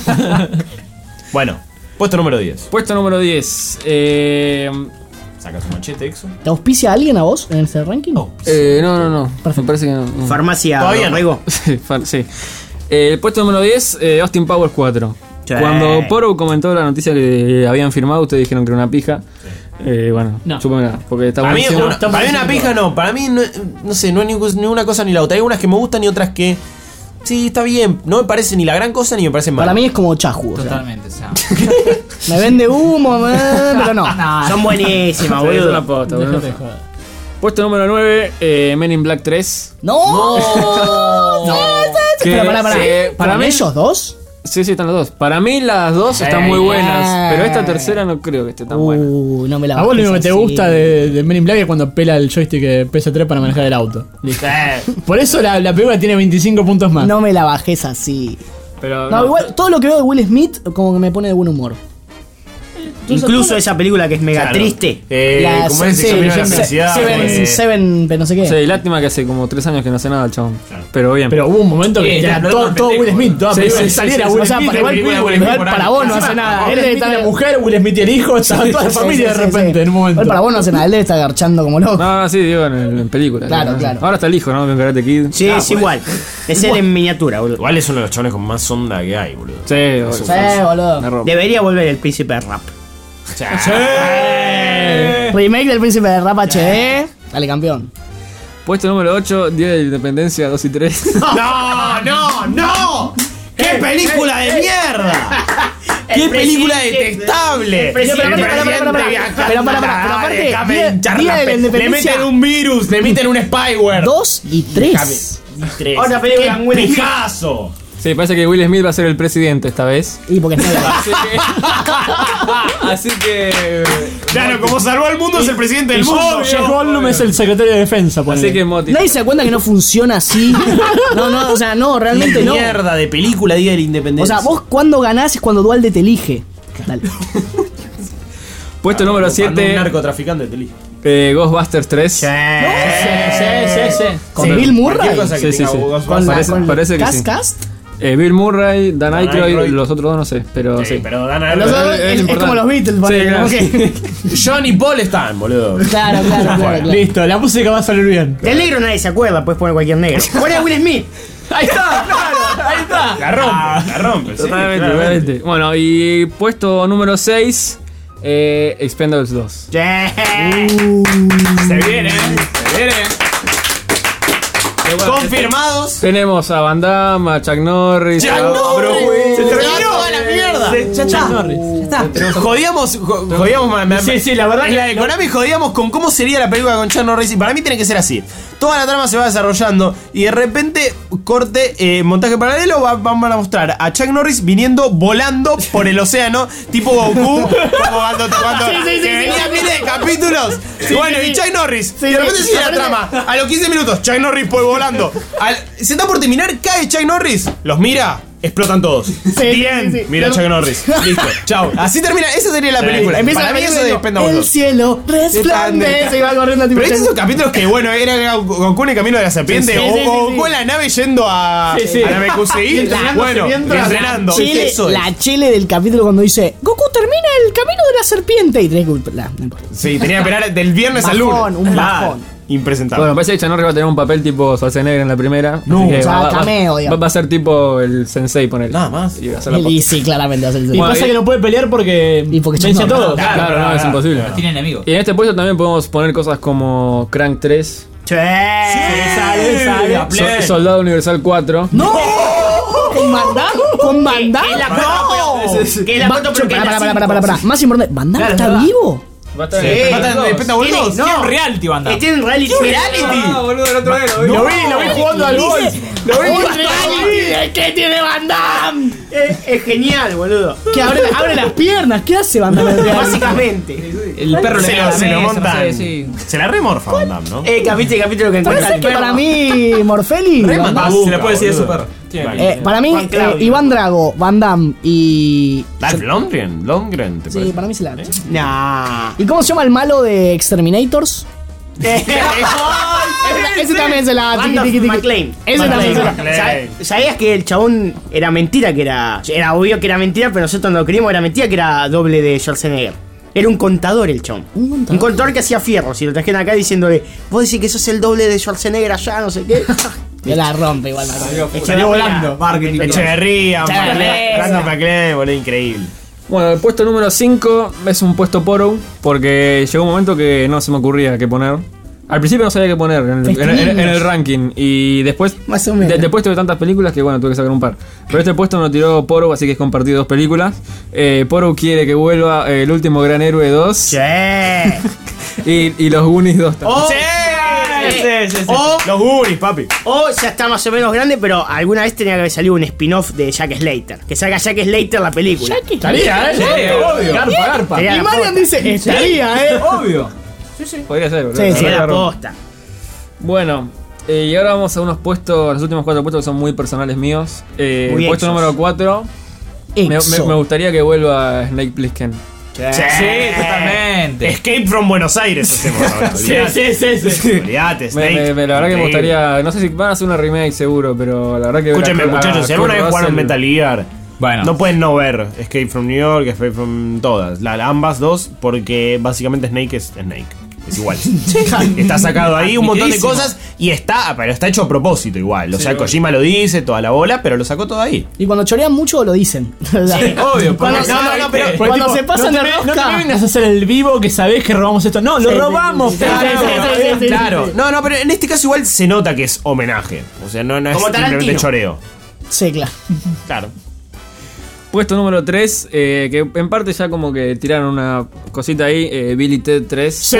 S3: Bueno, puesto número diez.
S6: Puesto número diez. Eh,
S3: Saca tu machete, Exo.
S2: ¿Te auspicia alguien a vos en este ranking?
S6: eh, no, no, no. Me parece que no. no.
S10: Farmacia
S3: Todavía no.
S10: Rego.
S6: Sí, fa- sí. Eh, el puesto número diez, eh, Austin Powers cuatro.
S10: Sí.
S6: Cuando Poro comentó la noticia que habían firmado, ustedes dijeron que era una pija. Eh, bueno,
S7: No.
S6: chúpame nada, porque está
S3: Para mí,
S6: buenísimo.
S3: una, para mí una pija no. Para mí, no, no sé, no es ni, ni una cosa ni la otra. Hay unas que me gustan y otras que. Sí, está bien. No me parece ni la gran cosa ni me parece mal.
S2: Para mí es como Chahu. O sea,
S11: Totalmente, o sea.
S2: me vende humo, eh, pero no.
S10: Son buenísimas,
S6: Sí, es
S10: boludo.
S6: una posta, boludo.
S7: Déjate de joder.
S6: Puesto número nueve, eh, Men in Black tres.
S2: ¡No! no.
S6: Que,
S2: Pero pará, pará.
S6: eh, para
S2: ¿Con
S6: mí,
S2: ellos dos?
S6: Sí, sí, están los dos. Para mí las dos están muy buenas, pero esta tercera no creo que esté tan buena.
S2: Uh, no me la
S7: A vos lo único que
S2: bajes
S7: te
S2: así.
S7: gusta de, de Men in Black es cuando pela el joystick de P S tres para manejar el auto. Listo. Por eso la, la película tiene veinticinco puntos más.
S2: No me la bajes así.
S6: Pero
S2: No,
S6: no.
S2: igual, todo lo que veo de Will Smith como que me pone de buen humor.
S10: Incluso esa película que es mega
S3: Claro.
S10: triste.
S3: Eh,
S2: La-
S3: como es
S2: sí,
S3: el camino de la
S2: se-
S3: felicidad.
S2: Seven,
S3: eh,
S2: Seven, pero no sé qué.
S6: Sí, lástima que hace como tres años que no hace nada el chabón. Pero bien.
S7: Pero hubo un momento que
S3: Sí,
S7: era
S3: no,
S7: todo,
S3: no,
S7: todo
S3: pendejo.
S7: Will Smith, toda
S6: Sí,
S7: película
S6: sí,
S7: que
S6: sí,
S7: saliera
S6: sí,
S7: Will
S2: o sea,
S7: Smith,
S2: para igual,
S7: película,
S2: Will,
S7: Will Smith,
S2: igual para vos no hace nada.
S7: Él
S2: Él
S7: debe
S2: está
S7: estar la mujer, Will Smith y el hijo, estaba toda la
S2: Sí,
S7: familia
S2: sí,
S7: de
S2: sí,
S7: repente
S2: sí.
S7: en un momento.
S2: Él para vos no hace nada, él debe estar garchando como loco.
S6: No, no, sí, digo en, en película.
S2: Claro,
S6: ¿no?
S2: claro.
S6: Ahora está el hijo, ¿no? Con Karate Kid.
S10: Sí,
S3: Ah,
S10: es
S3: pues.
S10: igual. Es él en miniatura, boludo.
S3: Igual es uno de los chavales con más onda que hay, boludo.
S6: Sí, boludo.
S2: Sí, boludo.
S6: Me rompe.
S10: Debería volver el príncipe de rap.
S2: Remake del Príncipe de Rap H D. Dale, campeón.
S6: Puesto número ocho, Día de la Independencia dos y tres.
S3: ¡No, no, no! ¡Qué película de mierda! ¡Qué
S10: El
S3: película
S10: presidente-
S3: detestable!
S10: el presidente-
S3: El
S2: Pero, pará, pará, pará, pará,
S3: viajando,
S2: pero, pará, pará, pero aparte,
S3: déjame
S2: Día-
S3: hinchar
S2: Día
S3: la
S2: de la
S3: pe-
S2: Independencia-
S3: Le meten un virus, le meten un spyware.
S2: Dos y tres.
S3: Tres.
S10: Otra película
S3: ¡Qué
S10: muy difícil.
S3: pijazo!
S6: Sí, parece que Will Smith va a ser el presidente esta vez.
S2: Y porque es negro.
S6: Así que. Así que.
S3: Claro, como salvó al mundo es el presidente del mundo.
S7: Jeff Goldblum es el secretario de defensa, ponele.
S6: Así que Moti.
S2: Nadie se da cuenta que no funciona así. No, no, o sea, no, realmente no.
S3: Mierda de película Día de la
S2: O
S3: Independencia.
S2: sea, vos cuando ganás es cuando Dualde te elige. Dale.
S6: Puesto número
S3: Cuando
S6: siete,
S3: un narcotraficante te elige.
S6: eh, Ghostbusters tres.
S7: Sí, sí, sí.
S2: ¿Con
S6: Con-
S2: Bill Murray?
S3: Cualquier cosa que
S6: Sí, sí,
S3: tenga
S6: sí.
S3: Ghostbusters.
S2: Con la-
S6: Parece-
S2: con
S6: parece que
S2: Cast
S6: sí.
S2: Cast.
S6: Eh, Bill Murray, Dan
S3: Dan
S6: Aykroyd,
S3: Aykroyd.
S6: los otros dos no sé, pero sí.
S3: Sí, pero Dan
S2: Los
S3: Aykroyd-
S2: dos
S6: es
S2: es, es
S6: importante.
S2: como los Beatles,
S6: Sí,
S2: ponele,
S6: claro.
S2: como que-
S3: John y Paul están, boludo.
S2: Claro, claro, claro, claro.
S7: Listo, la música va a salir bien.
S10: Del negro nadie se acuerda, puedes poner cualquier negro. Pon a Will Smith.
S7: Ahí está, claro, ahí está.
S3: La rompe, la rompe. sí,
S6: Totalmente,
S3: claramente.
S6: totalmente. Bueno, y puesto número seis, eh, Expendables dos.
S3: Se viene, se viene. Confirmados.
S6: Tenemos a Van Damme, a Chuck Norris.
S3: ¡Chuck
S6: a-
S3: Norris!
S2: Se terminó
S3: toda la mierda.
S2: Ya está.
S3: Jodíamos, jo- jodíamos, ma- ma-
S7: Sí, sí, la verdad
S3: en
S7: que-
S3: la de Konami jodíamos con cómo sería la película con Chuck Norris. Y para mí tiene que ser así. Toda la trama se va desarrollando y de repente, corte, eh, montaje paralelo, va- van a mostrar a Chuck Norris viniendo volando por el océano, tipo Goku, como cuando, cuando
S2: Sí, sí, sí,
S3: que
S2: sí,
S3: venía
S2: sí.
S3: miles de capítulos.
S2: Sí,
S3: bueno,
S2: sí,
S3: y
S2: sí.
S3: Chuck Norris,
S2: Sí,
S3: y de repente
S2: sí,
S3: sigue la
S2: aparece-
S3: trama. A los quince minutos, Chuck Norris pues volando. Al- se está por terminar, cae Chuck Norris, los mira. Explotan todos. Bien.
S2: sí, sí.
S3: Mira a Chuck Norris. Listo. Chao. Así termina. Esa sería la película.
S2: Empieza
S3: Para
S2: la
S3: mí eso
S2: película
S3: de
S2: y
S3: Expendables
S2: el
S3: dos.
S2: cielo resplandece y va corriendo tipo.
S3: Pero estos son capítulos que, bueno, era Goku en el camino de la serpiente
S2: Sí, sí,
S3: o
S2: sí, sí,
S3: o
S2: sí.
S3: Goku en la nave yendo a,
S7: Sí, sí.
S3: a la B Q C I.
S7: Y entrenándose
S3: Bueno,
S7: mientras-
S3: entrenando.
S2: Chile-
S3: Eso es.
S2: la chile del capítulo cuando dice Goku termina el camino de la serpiente y tenés que. la- no importa.
S3: Sí, tenía que esperar del viernes al lunes.
S2: Bajón, un
S3: Claro.
S2: bajón.
S3: Impresentable.
S6: Bueno, parece que Chuck Norris va a tener un papel tipo Schwarzenegger en la primera.
S2: No,
S6: así que
S2: o sea,
S6: va, va-
S2: cameo,
S6: va-
S2: digamos.
S6: va a ser tipo el sensei, ponele.
S3: Nada más.
S6: Y va a hacer la
S2: Y sí, claramente va a ser el
S7: Y
S6: Bueno,
S7: pasa
S6: y-
S7: que no puede pelear porque,
S2: Y porque
S7: vence a
S2: no,
S7: todos.
S6: Claro,
S3: Claro,
S6: no,
S3: claro,
S6: es imposible.
S11: No tiene enemigos.
S6: Y en este puesto también podemos poner cosas como Crank tres,
S10: Che.
S7: Sale, sale.
S6: Sol- Soldado Universal cuatro.
S2: ¡No! ¿Con Van Damme? ¿Con Van Damme?
S10: Que es la
S2: ¡No!
S10: foto, que es la
S2: Va-
S10: foto, pero que es
S2: Pará,
S10: la
S2: pará,
S10: cinco.
S2: pará, pará, pará. Más importante, ¿Van Damme
S7: Claro,
S2: está
S7: es verdad.
S2: vivo?
S6: Va a estar
S10: Sí.
S6: en-
S4: Va a estar en
S10: Tiene-
S4: Espectacular.
S10: no.
S4: Tiene un reality, banda.
S10: Eh, Tiene un reality.
S4: Ah, boludo, el otro día lo vi.
S7: Lo vi, lo vi jugando al golf.
S2: Lo vi ¡Un reality! ¿Qué tiene Van Damme?
S10: Es, es genial, boludo.
S2: Que abre, abre las piernas. ¿Qué hace Van Damme?
S10: Básicamente.
S4: El perro le
S3: Se
S4: pega a
S3: lo,
S4: la
S3: se lo
S4: mesa,
S3: montan.
S4: no sé, sí.
S3: Se la remorfa Van Damme, ¿no?
S10: Eh, capítulo, capítulo que encuentra
S2: Parece
S10: el
S2: que para
S10: perro.
S2: mí, Morfeli. Van Damme-
S4: Ah, se le puede decir eso, perro.
S2: Eh, para mí,
S10: Juan
S2: eh,
S10: Claudio.
S2: Iván Drago, Van Damme y.
S3: Dolph Lundgren, Lundgren, ¿te
S2: Sí,
S3: parece?
S2: para mí se la.
S10: Nah.
S2: ¿Y cómo se llama el malo de Exterminators? ese, ese también se la.
S10: Band
S2: tiqui,
S10: of
S2: tiqui, tiqui.
S10: McLean.
S2: Ese también se la.
S3: McLean.
S10: ¿Sab- ¿Sabías que el chabón era mentira? Que era. Era obvio que era mentira, pero nosotros no lo creímos. Era mentira que era doble de Schwarzenegger. Era un contador el chabón.
S2: Un contador.
S10: Un contador que hacía fierros. Y lo trajeron acá diciéndole: vos decís que sos el doble de Schwarzenegger allá, no sé qué.
S2: Ya la rompe igual la rompe.
S10: Salió volando.
S4: Marketing.
S3: Echeverría,
S10: Echeverría.
S3: Brandon McLean, boludo, increíble.
S6: Bueno, el puesto número cinco es un puesto poro, porque llegó un momento que no se me ocurría qué poner. Al principio no sabía qué poner en el, en- en- en el ranking, y después,
S2: Más o menos.
S6: de- después tuve tantas películas que bueno, tuve que sacar un par. Pero este puesto me lo tiró Poro, así que es compartido dos películas. Eh, Poro quiere que vuelva eh, El Último Gran Héroe dos y, y Los Goonies dos también.
S10: O,
S3: Sí,
S10: sí, sí, sí. O,
S3: Los Goonies, papi.
S10: o ya está más o menos grande, pero alguna vez tenía que haber salido un spin-off de Jack Slater. Que salga Jack Slater la película.
S7: Estaría, ¿eh?
S4: Sí, obvio.
S7: Garpa, garpa.
S10: Sería
S2: Y
S10: la
S2: Marian
S10: posta.
S2: dice: estaría, eh.
S4: Obvio.
S6: Podría ser, boludo.
S2: Sí, sí,
S10: Sería la
S6: Claro.
S10: posta.
S6: Bueno, eh, y ahora vamos a unos puestos, los últimos cuatro puestos que son muy personales míos. Eh,
S10: Muy
S6: puesto
S10: exos.
S6: número cuatro. Me, me-
S2: Exo.
S6: me gustaría que vuelva Snake Plissken.
S10: Sí,
S4: Sí, totalmente.
S3: Escape from Buenos Aires hacemos ahora.
S7: Sí, sí, sí, sí.
S3: Olvídate,
S6: Me,
S3: Snake.
S6: me- me- la verdad que me
S3: Increíble.
S6: gustaría. No sé si van a hacer una remake seguro, pero la verdad que. ver a
S3: Escúchenme,
S6: Kurt- a
S3: muchachos, si alguna
S6: Kurt
S3: vez jugaron
S6: Russell-
S3: Metal Gear,
S4: Bueno.
S3: no pueden no ver Escape from New York, Escape from todas, la, ambas dos, porque básicamente Snake es Snake. Es igual. Está sacado ahí un montón de
S4: Admitidísimo.
S3: cosas y está, pero está hecho a propósito igual. O sea, Kojima lo dice, toda la bola, pero lo sacó todo ahí.
S2: Y cuando chorean mucho lo dicen.
S4: Obvio.
S2: Cuando,
S4: porque
S2: no, no, no, pero
S7: Porque,
S2: cuando
S7: tipo,
S2: se pasan
S7: no
S2: de
S7: te,
S2: rosca.
S7: no te me vengas a hacer el vivo que sabés que robamos esto. No, lo
S2: Sí, sí,
S7: robamos.
S2: sí, sí,
S7: claro.
S2: sí, sí, sí, sí, sí.
S3: Claro. No, no, pero en este caso igual se nota que es homenaje. O sea, no, no es
S10: Como
S3: simplemente
S10: Tarantino.
S3: choreo.
S2: Sí, claro.
S3: Claro.
S6: Puesto número tres, eh, que en parte ya como que tiraron una cosita ahí, eh, Billy Ted tres.
S7: ¡Sí!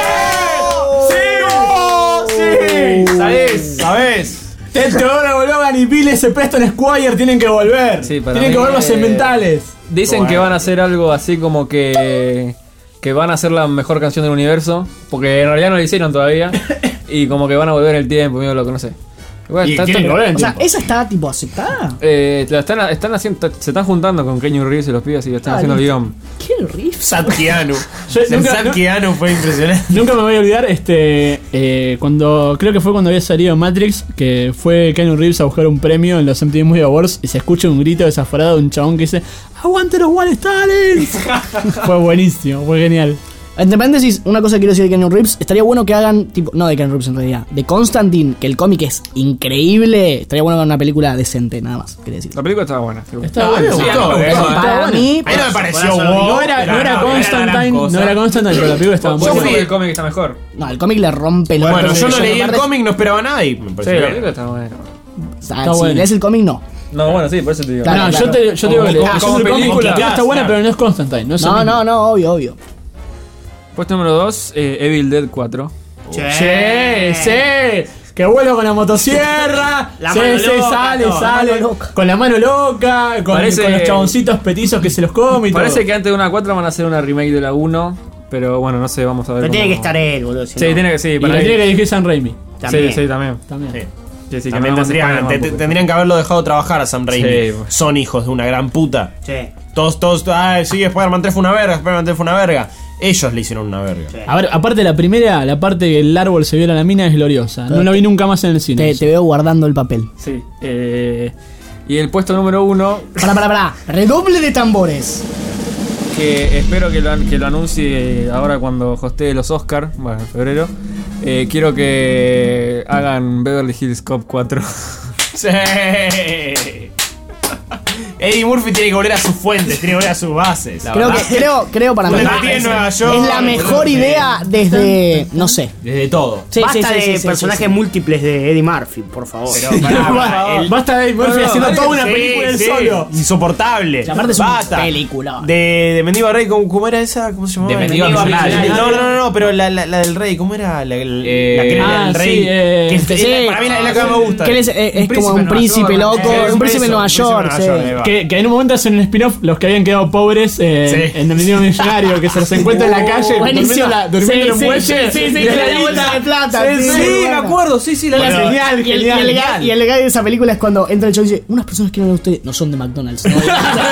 S7: ¡Sí! ¡Sí! ¿Sabés? ¿Sabés? Ted Theodore Logan y Bill S. Preston Squire tienen que volver.
S6: Sí, para
S7: tienen
S6: mí,
S7: que volver los
S6: eh,
S7: sementales.
S6: Dicen que van a hacer algo así como que. Que van a hacer la mejor canción del universo. Porque en realidad no lo hicieron todavía. Y como que van a volver en el tiempo, medio loco, no sé. Igual,
S7: Y
S6: está-
S7: tienen
S6: está-
S7: que volver en
S2: O sea,
S7: tiempo.
S2: esa está tipo aceptada.
S6: eh, la están, están haciendo, se están juntando con Kenny Reeves y los pibes y están
S2: Ah,
S6: haciendo el
S2: listo.
S6: guión.
S2: Qué horrible.
S3: Sad Keanu.
S7: Yo
S3: El
S7: nunca-
S3: Sad
S7: nu-
S3: Keanu fue impresionante.
S7: Nunca me voy a olvidar, este, eh, cuando, creo que fue cuando había salido Matrix, que fue Keanu Reeves a buscar un premio en los M T V Movie Awards y se escucha un grito desaforado de un chabón que dice ¡Aguante los One Stalins! Fue buenísimo, fue genial.
S2: Entre paréntesis, una cosa que quiero decir de Keanu Reeves, estaría bueno que hagan, tipo, no de Keanu Reeves en realidad, de Constantine, que el cómic es increíble, estaría bueno que hagan una película decente, nada más, quería decir.
S6: La película estaba buena.
S7: Está bueno,
S3: me
S7: sí,
S3: gustó,
S7: a mí me
S3: eh.
S7: gustó, estaba
S2: Para
S7: buena.
S2: mí,
S3: A mí no me pareció
S10: Corazón,
S3: wow.
S7: No era, no era
S3: no,
S7: Constantine,
S4: cosa.
S7: no era Constantine, pero la película estaba
S6: Yo
S7: muy
S6: fui
S7: buena.
S6: el cómic está mejor.
S2: no, el cómic le rompe el
S3: Bueno,
S2: orto,
S3: yo no
S2: porque
S3: leí el
S2: aparte-
S3: cómic, no esperaba nada y me
S6: Sí,
S3: pareció
S6: la
S3: bien.
S6: película está buena.
S2: O sea,
S7: Está
S2: si
S7: bueno.
S2: lees el cómic, no.
S6: No, bueno, sí, por eso te digo.
S2: Claro,
S7: No,
S2: claro.
S7: yo te, yo te digo que
S6: Como-
S7: yo
S6: como
S7: el cómic,
S6: película.
S7: la película está buena, pero no es Constantine. No, es el
S2: No,
S7: mismo.
S2: no, no, obvio, obvio.
S6: Puesto número dos, eh, Evil Dead cuatro.
S7: Sí, sí. Que vuelo con la motosierra.
S10: La
S7: sí,
S10: mano
S7: sí,
S10: loca,
S7: sale,
S10: todo, la
S7: sale.
S2: mano loca.
S7: Con la mano loca, con,
S6: Parece-
S7: con los chaboncitos petizos que se los comen y todo.
S6: Parece que antes de una cuatro van a hacer una remake de la uno. Pero bueno, no sé, vamos a ver.
S10: Pero tiene
S6: cómo-
S10: que estar él, boludo. si
S6: Sí,
S10: no.
S6: tiene que, sí,
S7: Y
S6: para
S7: la
S6: mí.
S7: tiene que dirigir San Raimi.
S10: También.
S6: Sí, sí, también.
S7: También.
S3: Sí.
S6: Sí, sí,
S3: También
S6: que no vamos a
S3: tendrían,
S6: Spider-Man,
S3: te- te-
S6: porque-
S3: tendrían que haberlo dejado trabajar a Sam Raimi.
S6: Sí.
S3: Son hijos de una gran puta.
S10: Sí.
S3: Todos, todos, ay, sí, Spider-Man tres fue una verga, Spider-Man tres fue una verga. Ellos le hicieron una verga.
S7: A ver, aparte la primera, la parte que el árbol se viola a la mina es gloriosa. No la vi nunca más en el cine.
S2: Te,
S7: eso.
S2: te veo guardando el papel.
S6: Sí. Eh, y el puesto número uno,
S2: Pará, pará, pará. Redoble de tambores.
S6: que espero que lo, que lo anuncie ahora cuando hostee los Oscars, bueno, en febrero. Eh, quiero que hagan Beverly Hills Cop cuatro.
S3: Sí. Eddie Murphy tiene que volver a sus fuentes, tiene que volver a sus bases.
S2: Creo, que, creo, creo para mí
S3: en Nueva York,
S2: es la mejor idea desde, no sé.
S3: Desde todo.
S2: Sí,
S10: Basta
S2: sí, sí,
S10: de
S2: sí, sí,
S10: personajes
S2: sí, sí.
S10: múltiples de Eddie Murphy, por favor.
S3: Pero, pará, por favor.
S7: Basta de Eddie Murphy
S3: No, no,
S7: haciendo
S3: no,
S7: toda una
S3: sí,
S7: película él
S3: sí,
S7: solo.
S3: Insoportable.
S2: Y aparte es un
S3: Basta.
S2: película.
S3: De, de Mendigo Rey, ¿cómo, ¿cómo era esa? ¿Cómo se llamaba?
S4: De Mendigo Millonario.
S3: No, no, no, no, pero la, la, la del rey, ¿cómo era? La, la,
S4: Eh,
S3: la que era
S7: ah,
S3: del rey.
S7: sí, eh,
S3: que es-
S2: sí.
S3: es la- para mí la, es la que más me gusta.
S2: Que él es, es- es como un
S4: en Nueva
S2: príncipe
S4: York,
S2: loco,
S3: eh,
S2: un príncipe en Nueva
S3: príncipe en
S2: York,
S3: Nueva York, ahí
S2: sí.
S3: va.
S7: Que, que en un momento hacen un spin-off los que habían quedado pobres eh,
S3: Sí.
S7: en el mendigo millonario, que se los encuentra en la calle
S2: Buenísimo.
S7: durmiendo, la, durmiendo
S2: Sí,
S7: en un
S2: sí,
S7: muelle.
S2: sí, sí, sí,
S7: y
S2: que
S7: la
S2: le da
S7: guita.
S2: vuelta de plata.
S7: Sí,
S2: Sí,
S7: sí,
S2: sí,
S7: me
S2: bueno.
S7: acuerdo, sí, sí, la
S2: Bueno,
S7: genial,
S2: y, el, y, el
S7: genial.
S2: legal, y el legal de esa película es cuando entra el show y dice: unas personas que no ustedes no son de McDonald's. ¿no?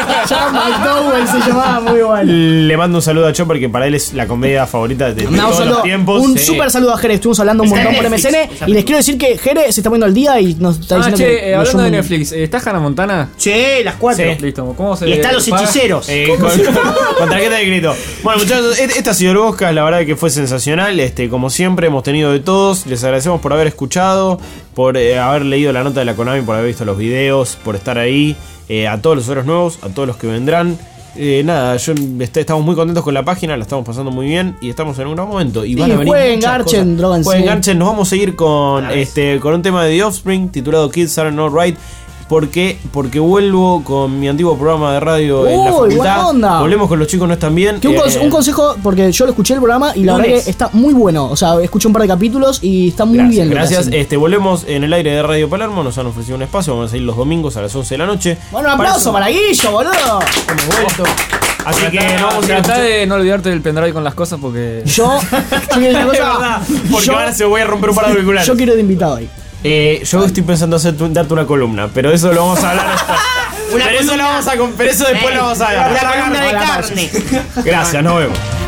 S2: Ya McDonald's se llamaba muy bueno.
S3: Le mando un saludo a Chopper, que para él es la comedia favorita de, de
S2: Un
S3: todos
S2: saludo,
S3: los tiempos.
S2: un
S3: Sí.
S2: super saludo a Jere, estuvimos hablando un
S10: Está en
S2: montón por
S10: Netflix,
S2: M S
S10: esa
S2: N y les quiero decir que Jere se está poniendo al día y nos está
S6: Ah,
S2: diciendo
S6: che,
S2: que
S6: eh,
S2: nos
S6: hablando de
S2: sumen-
S6: Netflix, eh, ¿está Hannah Montana?
S10: Che, las cuatro.
S3: Sí.
S6: Listo, ¿cómo se
S10: Y están los
S6: paga?
S10: hechiceros.
S3: Eh, con, con tarjeta de crédito. Bueno, muchachos, este, este ha sido el Boscas, la verdad que fue sensacional. Este, como siempre, hemos tenido de todos. Les agradecemos por haber escuchado, por eh, haber leído la nota de la Konami, por haber visto los videos, por estar ahí. Eh, a todos los usuarios nuevos, a todos los que vendrán. Eh, nada, yo este, estamos muy contentos con la página, la estamos pasando muy bien y estamos en un gran momento. Y
S2: Sí,
S3: van a venir
S2: jueguen,
S3: muchas
S2: garchen,
S3: cosas.
S2: droguense.
S3: Jueguen, garchen. Nos vamos a seguir con este con un tema de The Offspring titulado Kids Are Not Right. ¿Por qué? Porque vuelvo con mi antiguo programa de radio en la
S2: Uy,
S3: facultad.
S2: buena onda.
S3: Volvemos con Los Chicos No Están Bien.
S2: Que un, conse-
S3: Eh,
S2: un consejo, porque yo lo escuché el programa y la
S10: Lunes.
S2: verdad que está muy bueno. O sea, escuché un par de capítulos y está muy
S3: Gracias,
S2: bien. lo que
S3: gracias.
S2: hacen.
S3: Este, volvemos en el aire de Radio Palermo. Nos han ofrecido un espacio. Vamos a salir los domingos a las once de la noche.
S2: Bueno, un aplauso para Guillo, boludo.
S3: Hemos vuelto. Así que
S6: Tratá-
S3: no vamos a ir a
S6: tratá
S3: escuchar-
S6: de no olvidarte del pendrive con las cosas porque.
S2: Yo, yo quiero decir una
S3: Es
S2: cosa.
S3: verdad, porque
S2: yo,
S3: ahora se voy a romper un par de auriculares.
S2: yo quiero de invitado ahí.
S3: Eh, yo estoy pensando hacer tu- darte una columna, pero eso lo vamos a hablar después.
S10: Una
S3: pero, eso lo
S10: columna-
S3: vamos a, con- pero eso después lo vamos a hablar.
S10: Una columna de
S2: Hola,
S10: carne.
S3: Gracias, nos vemos.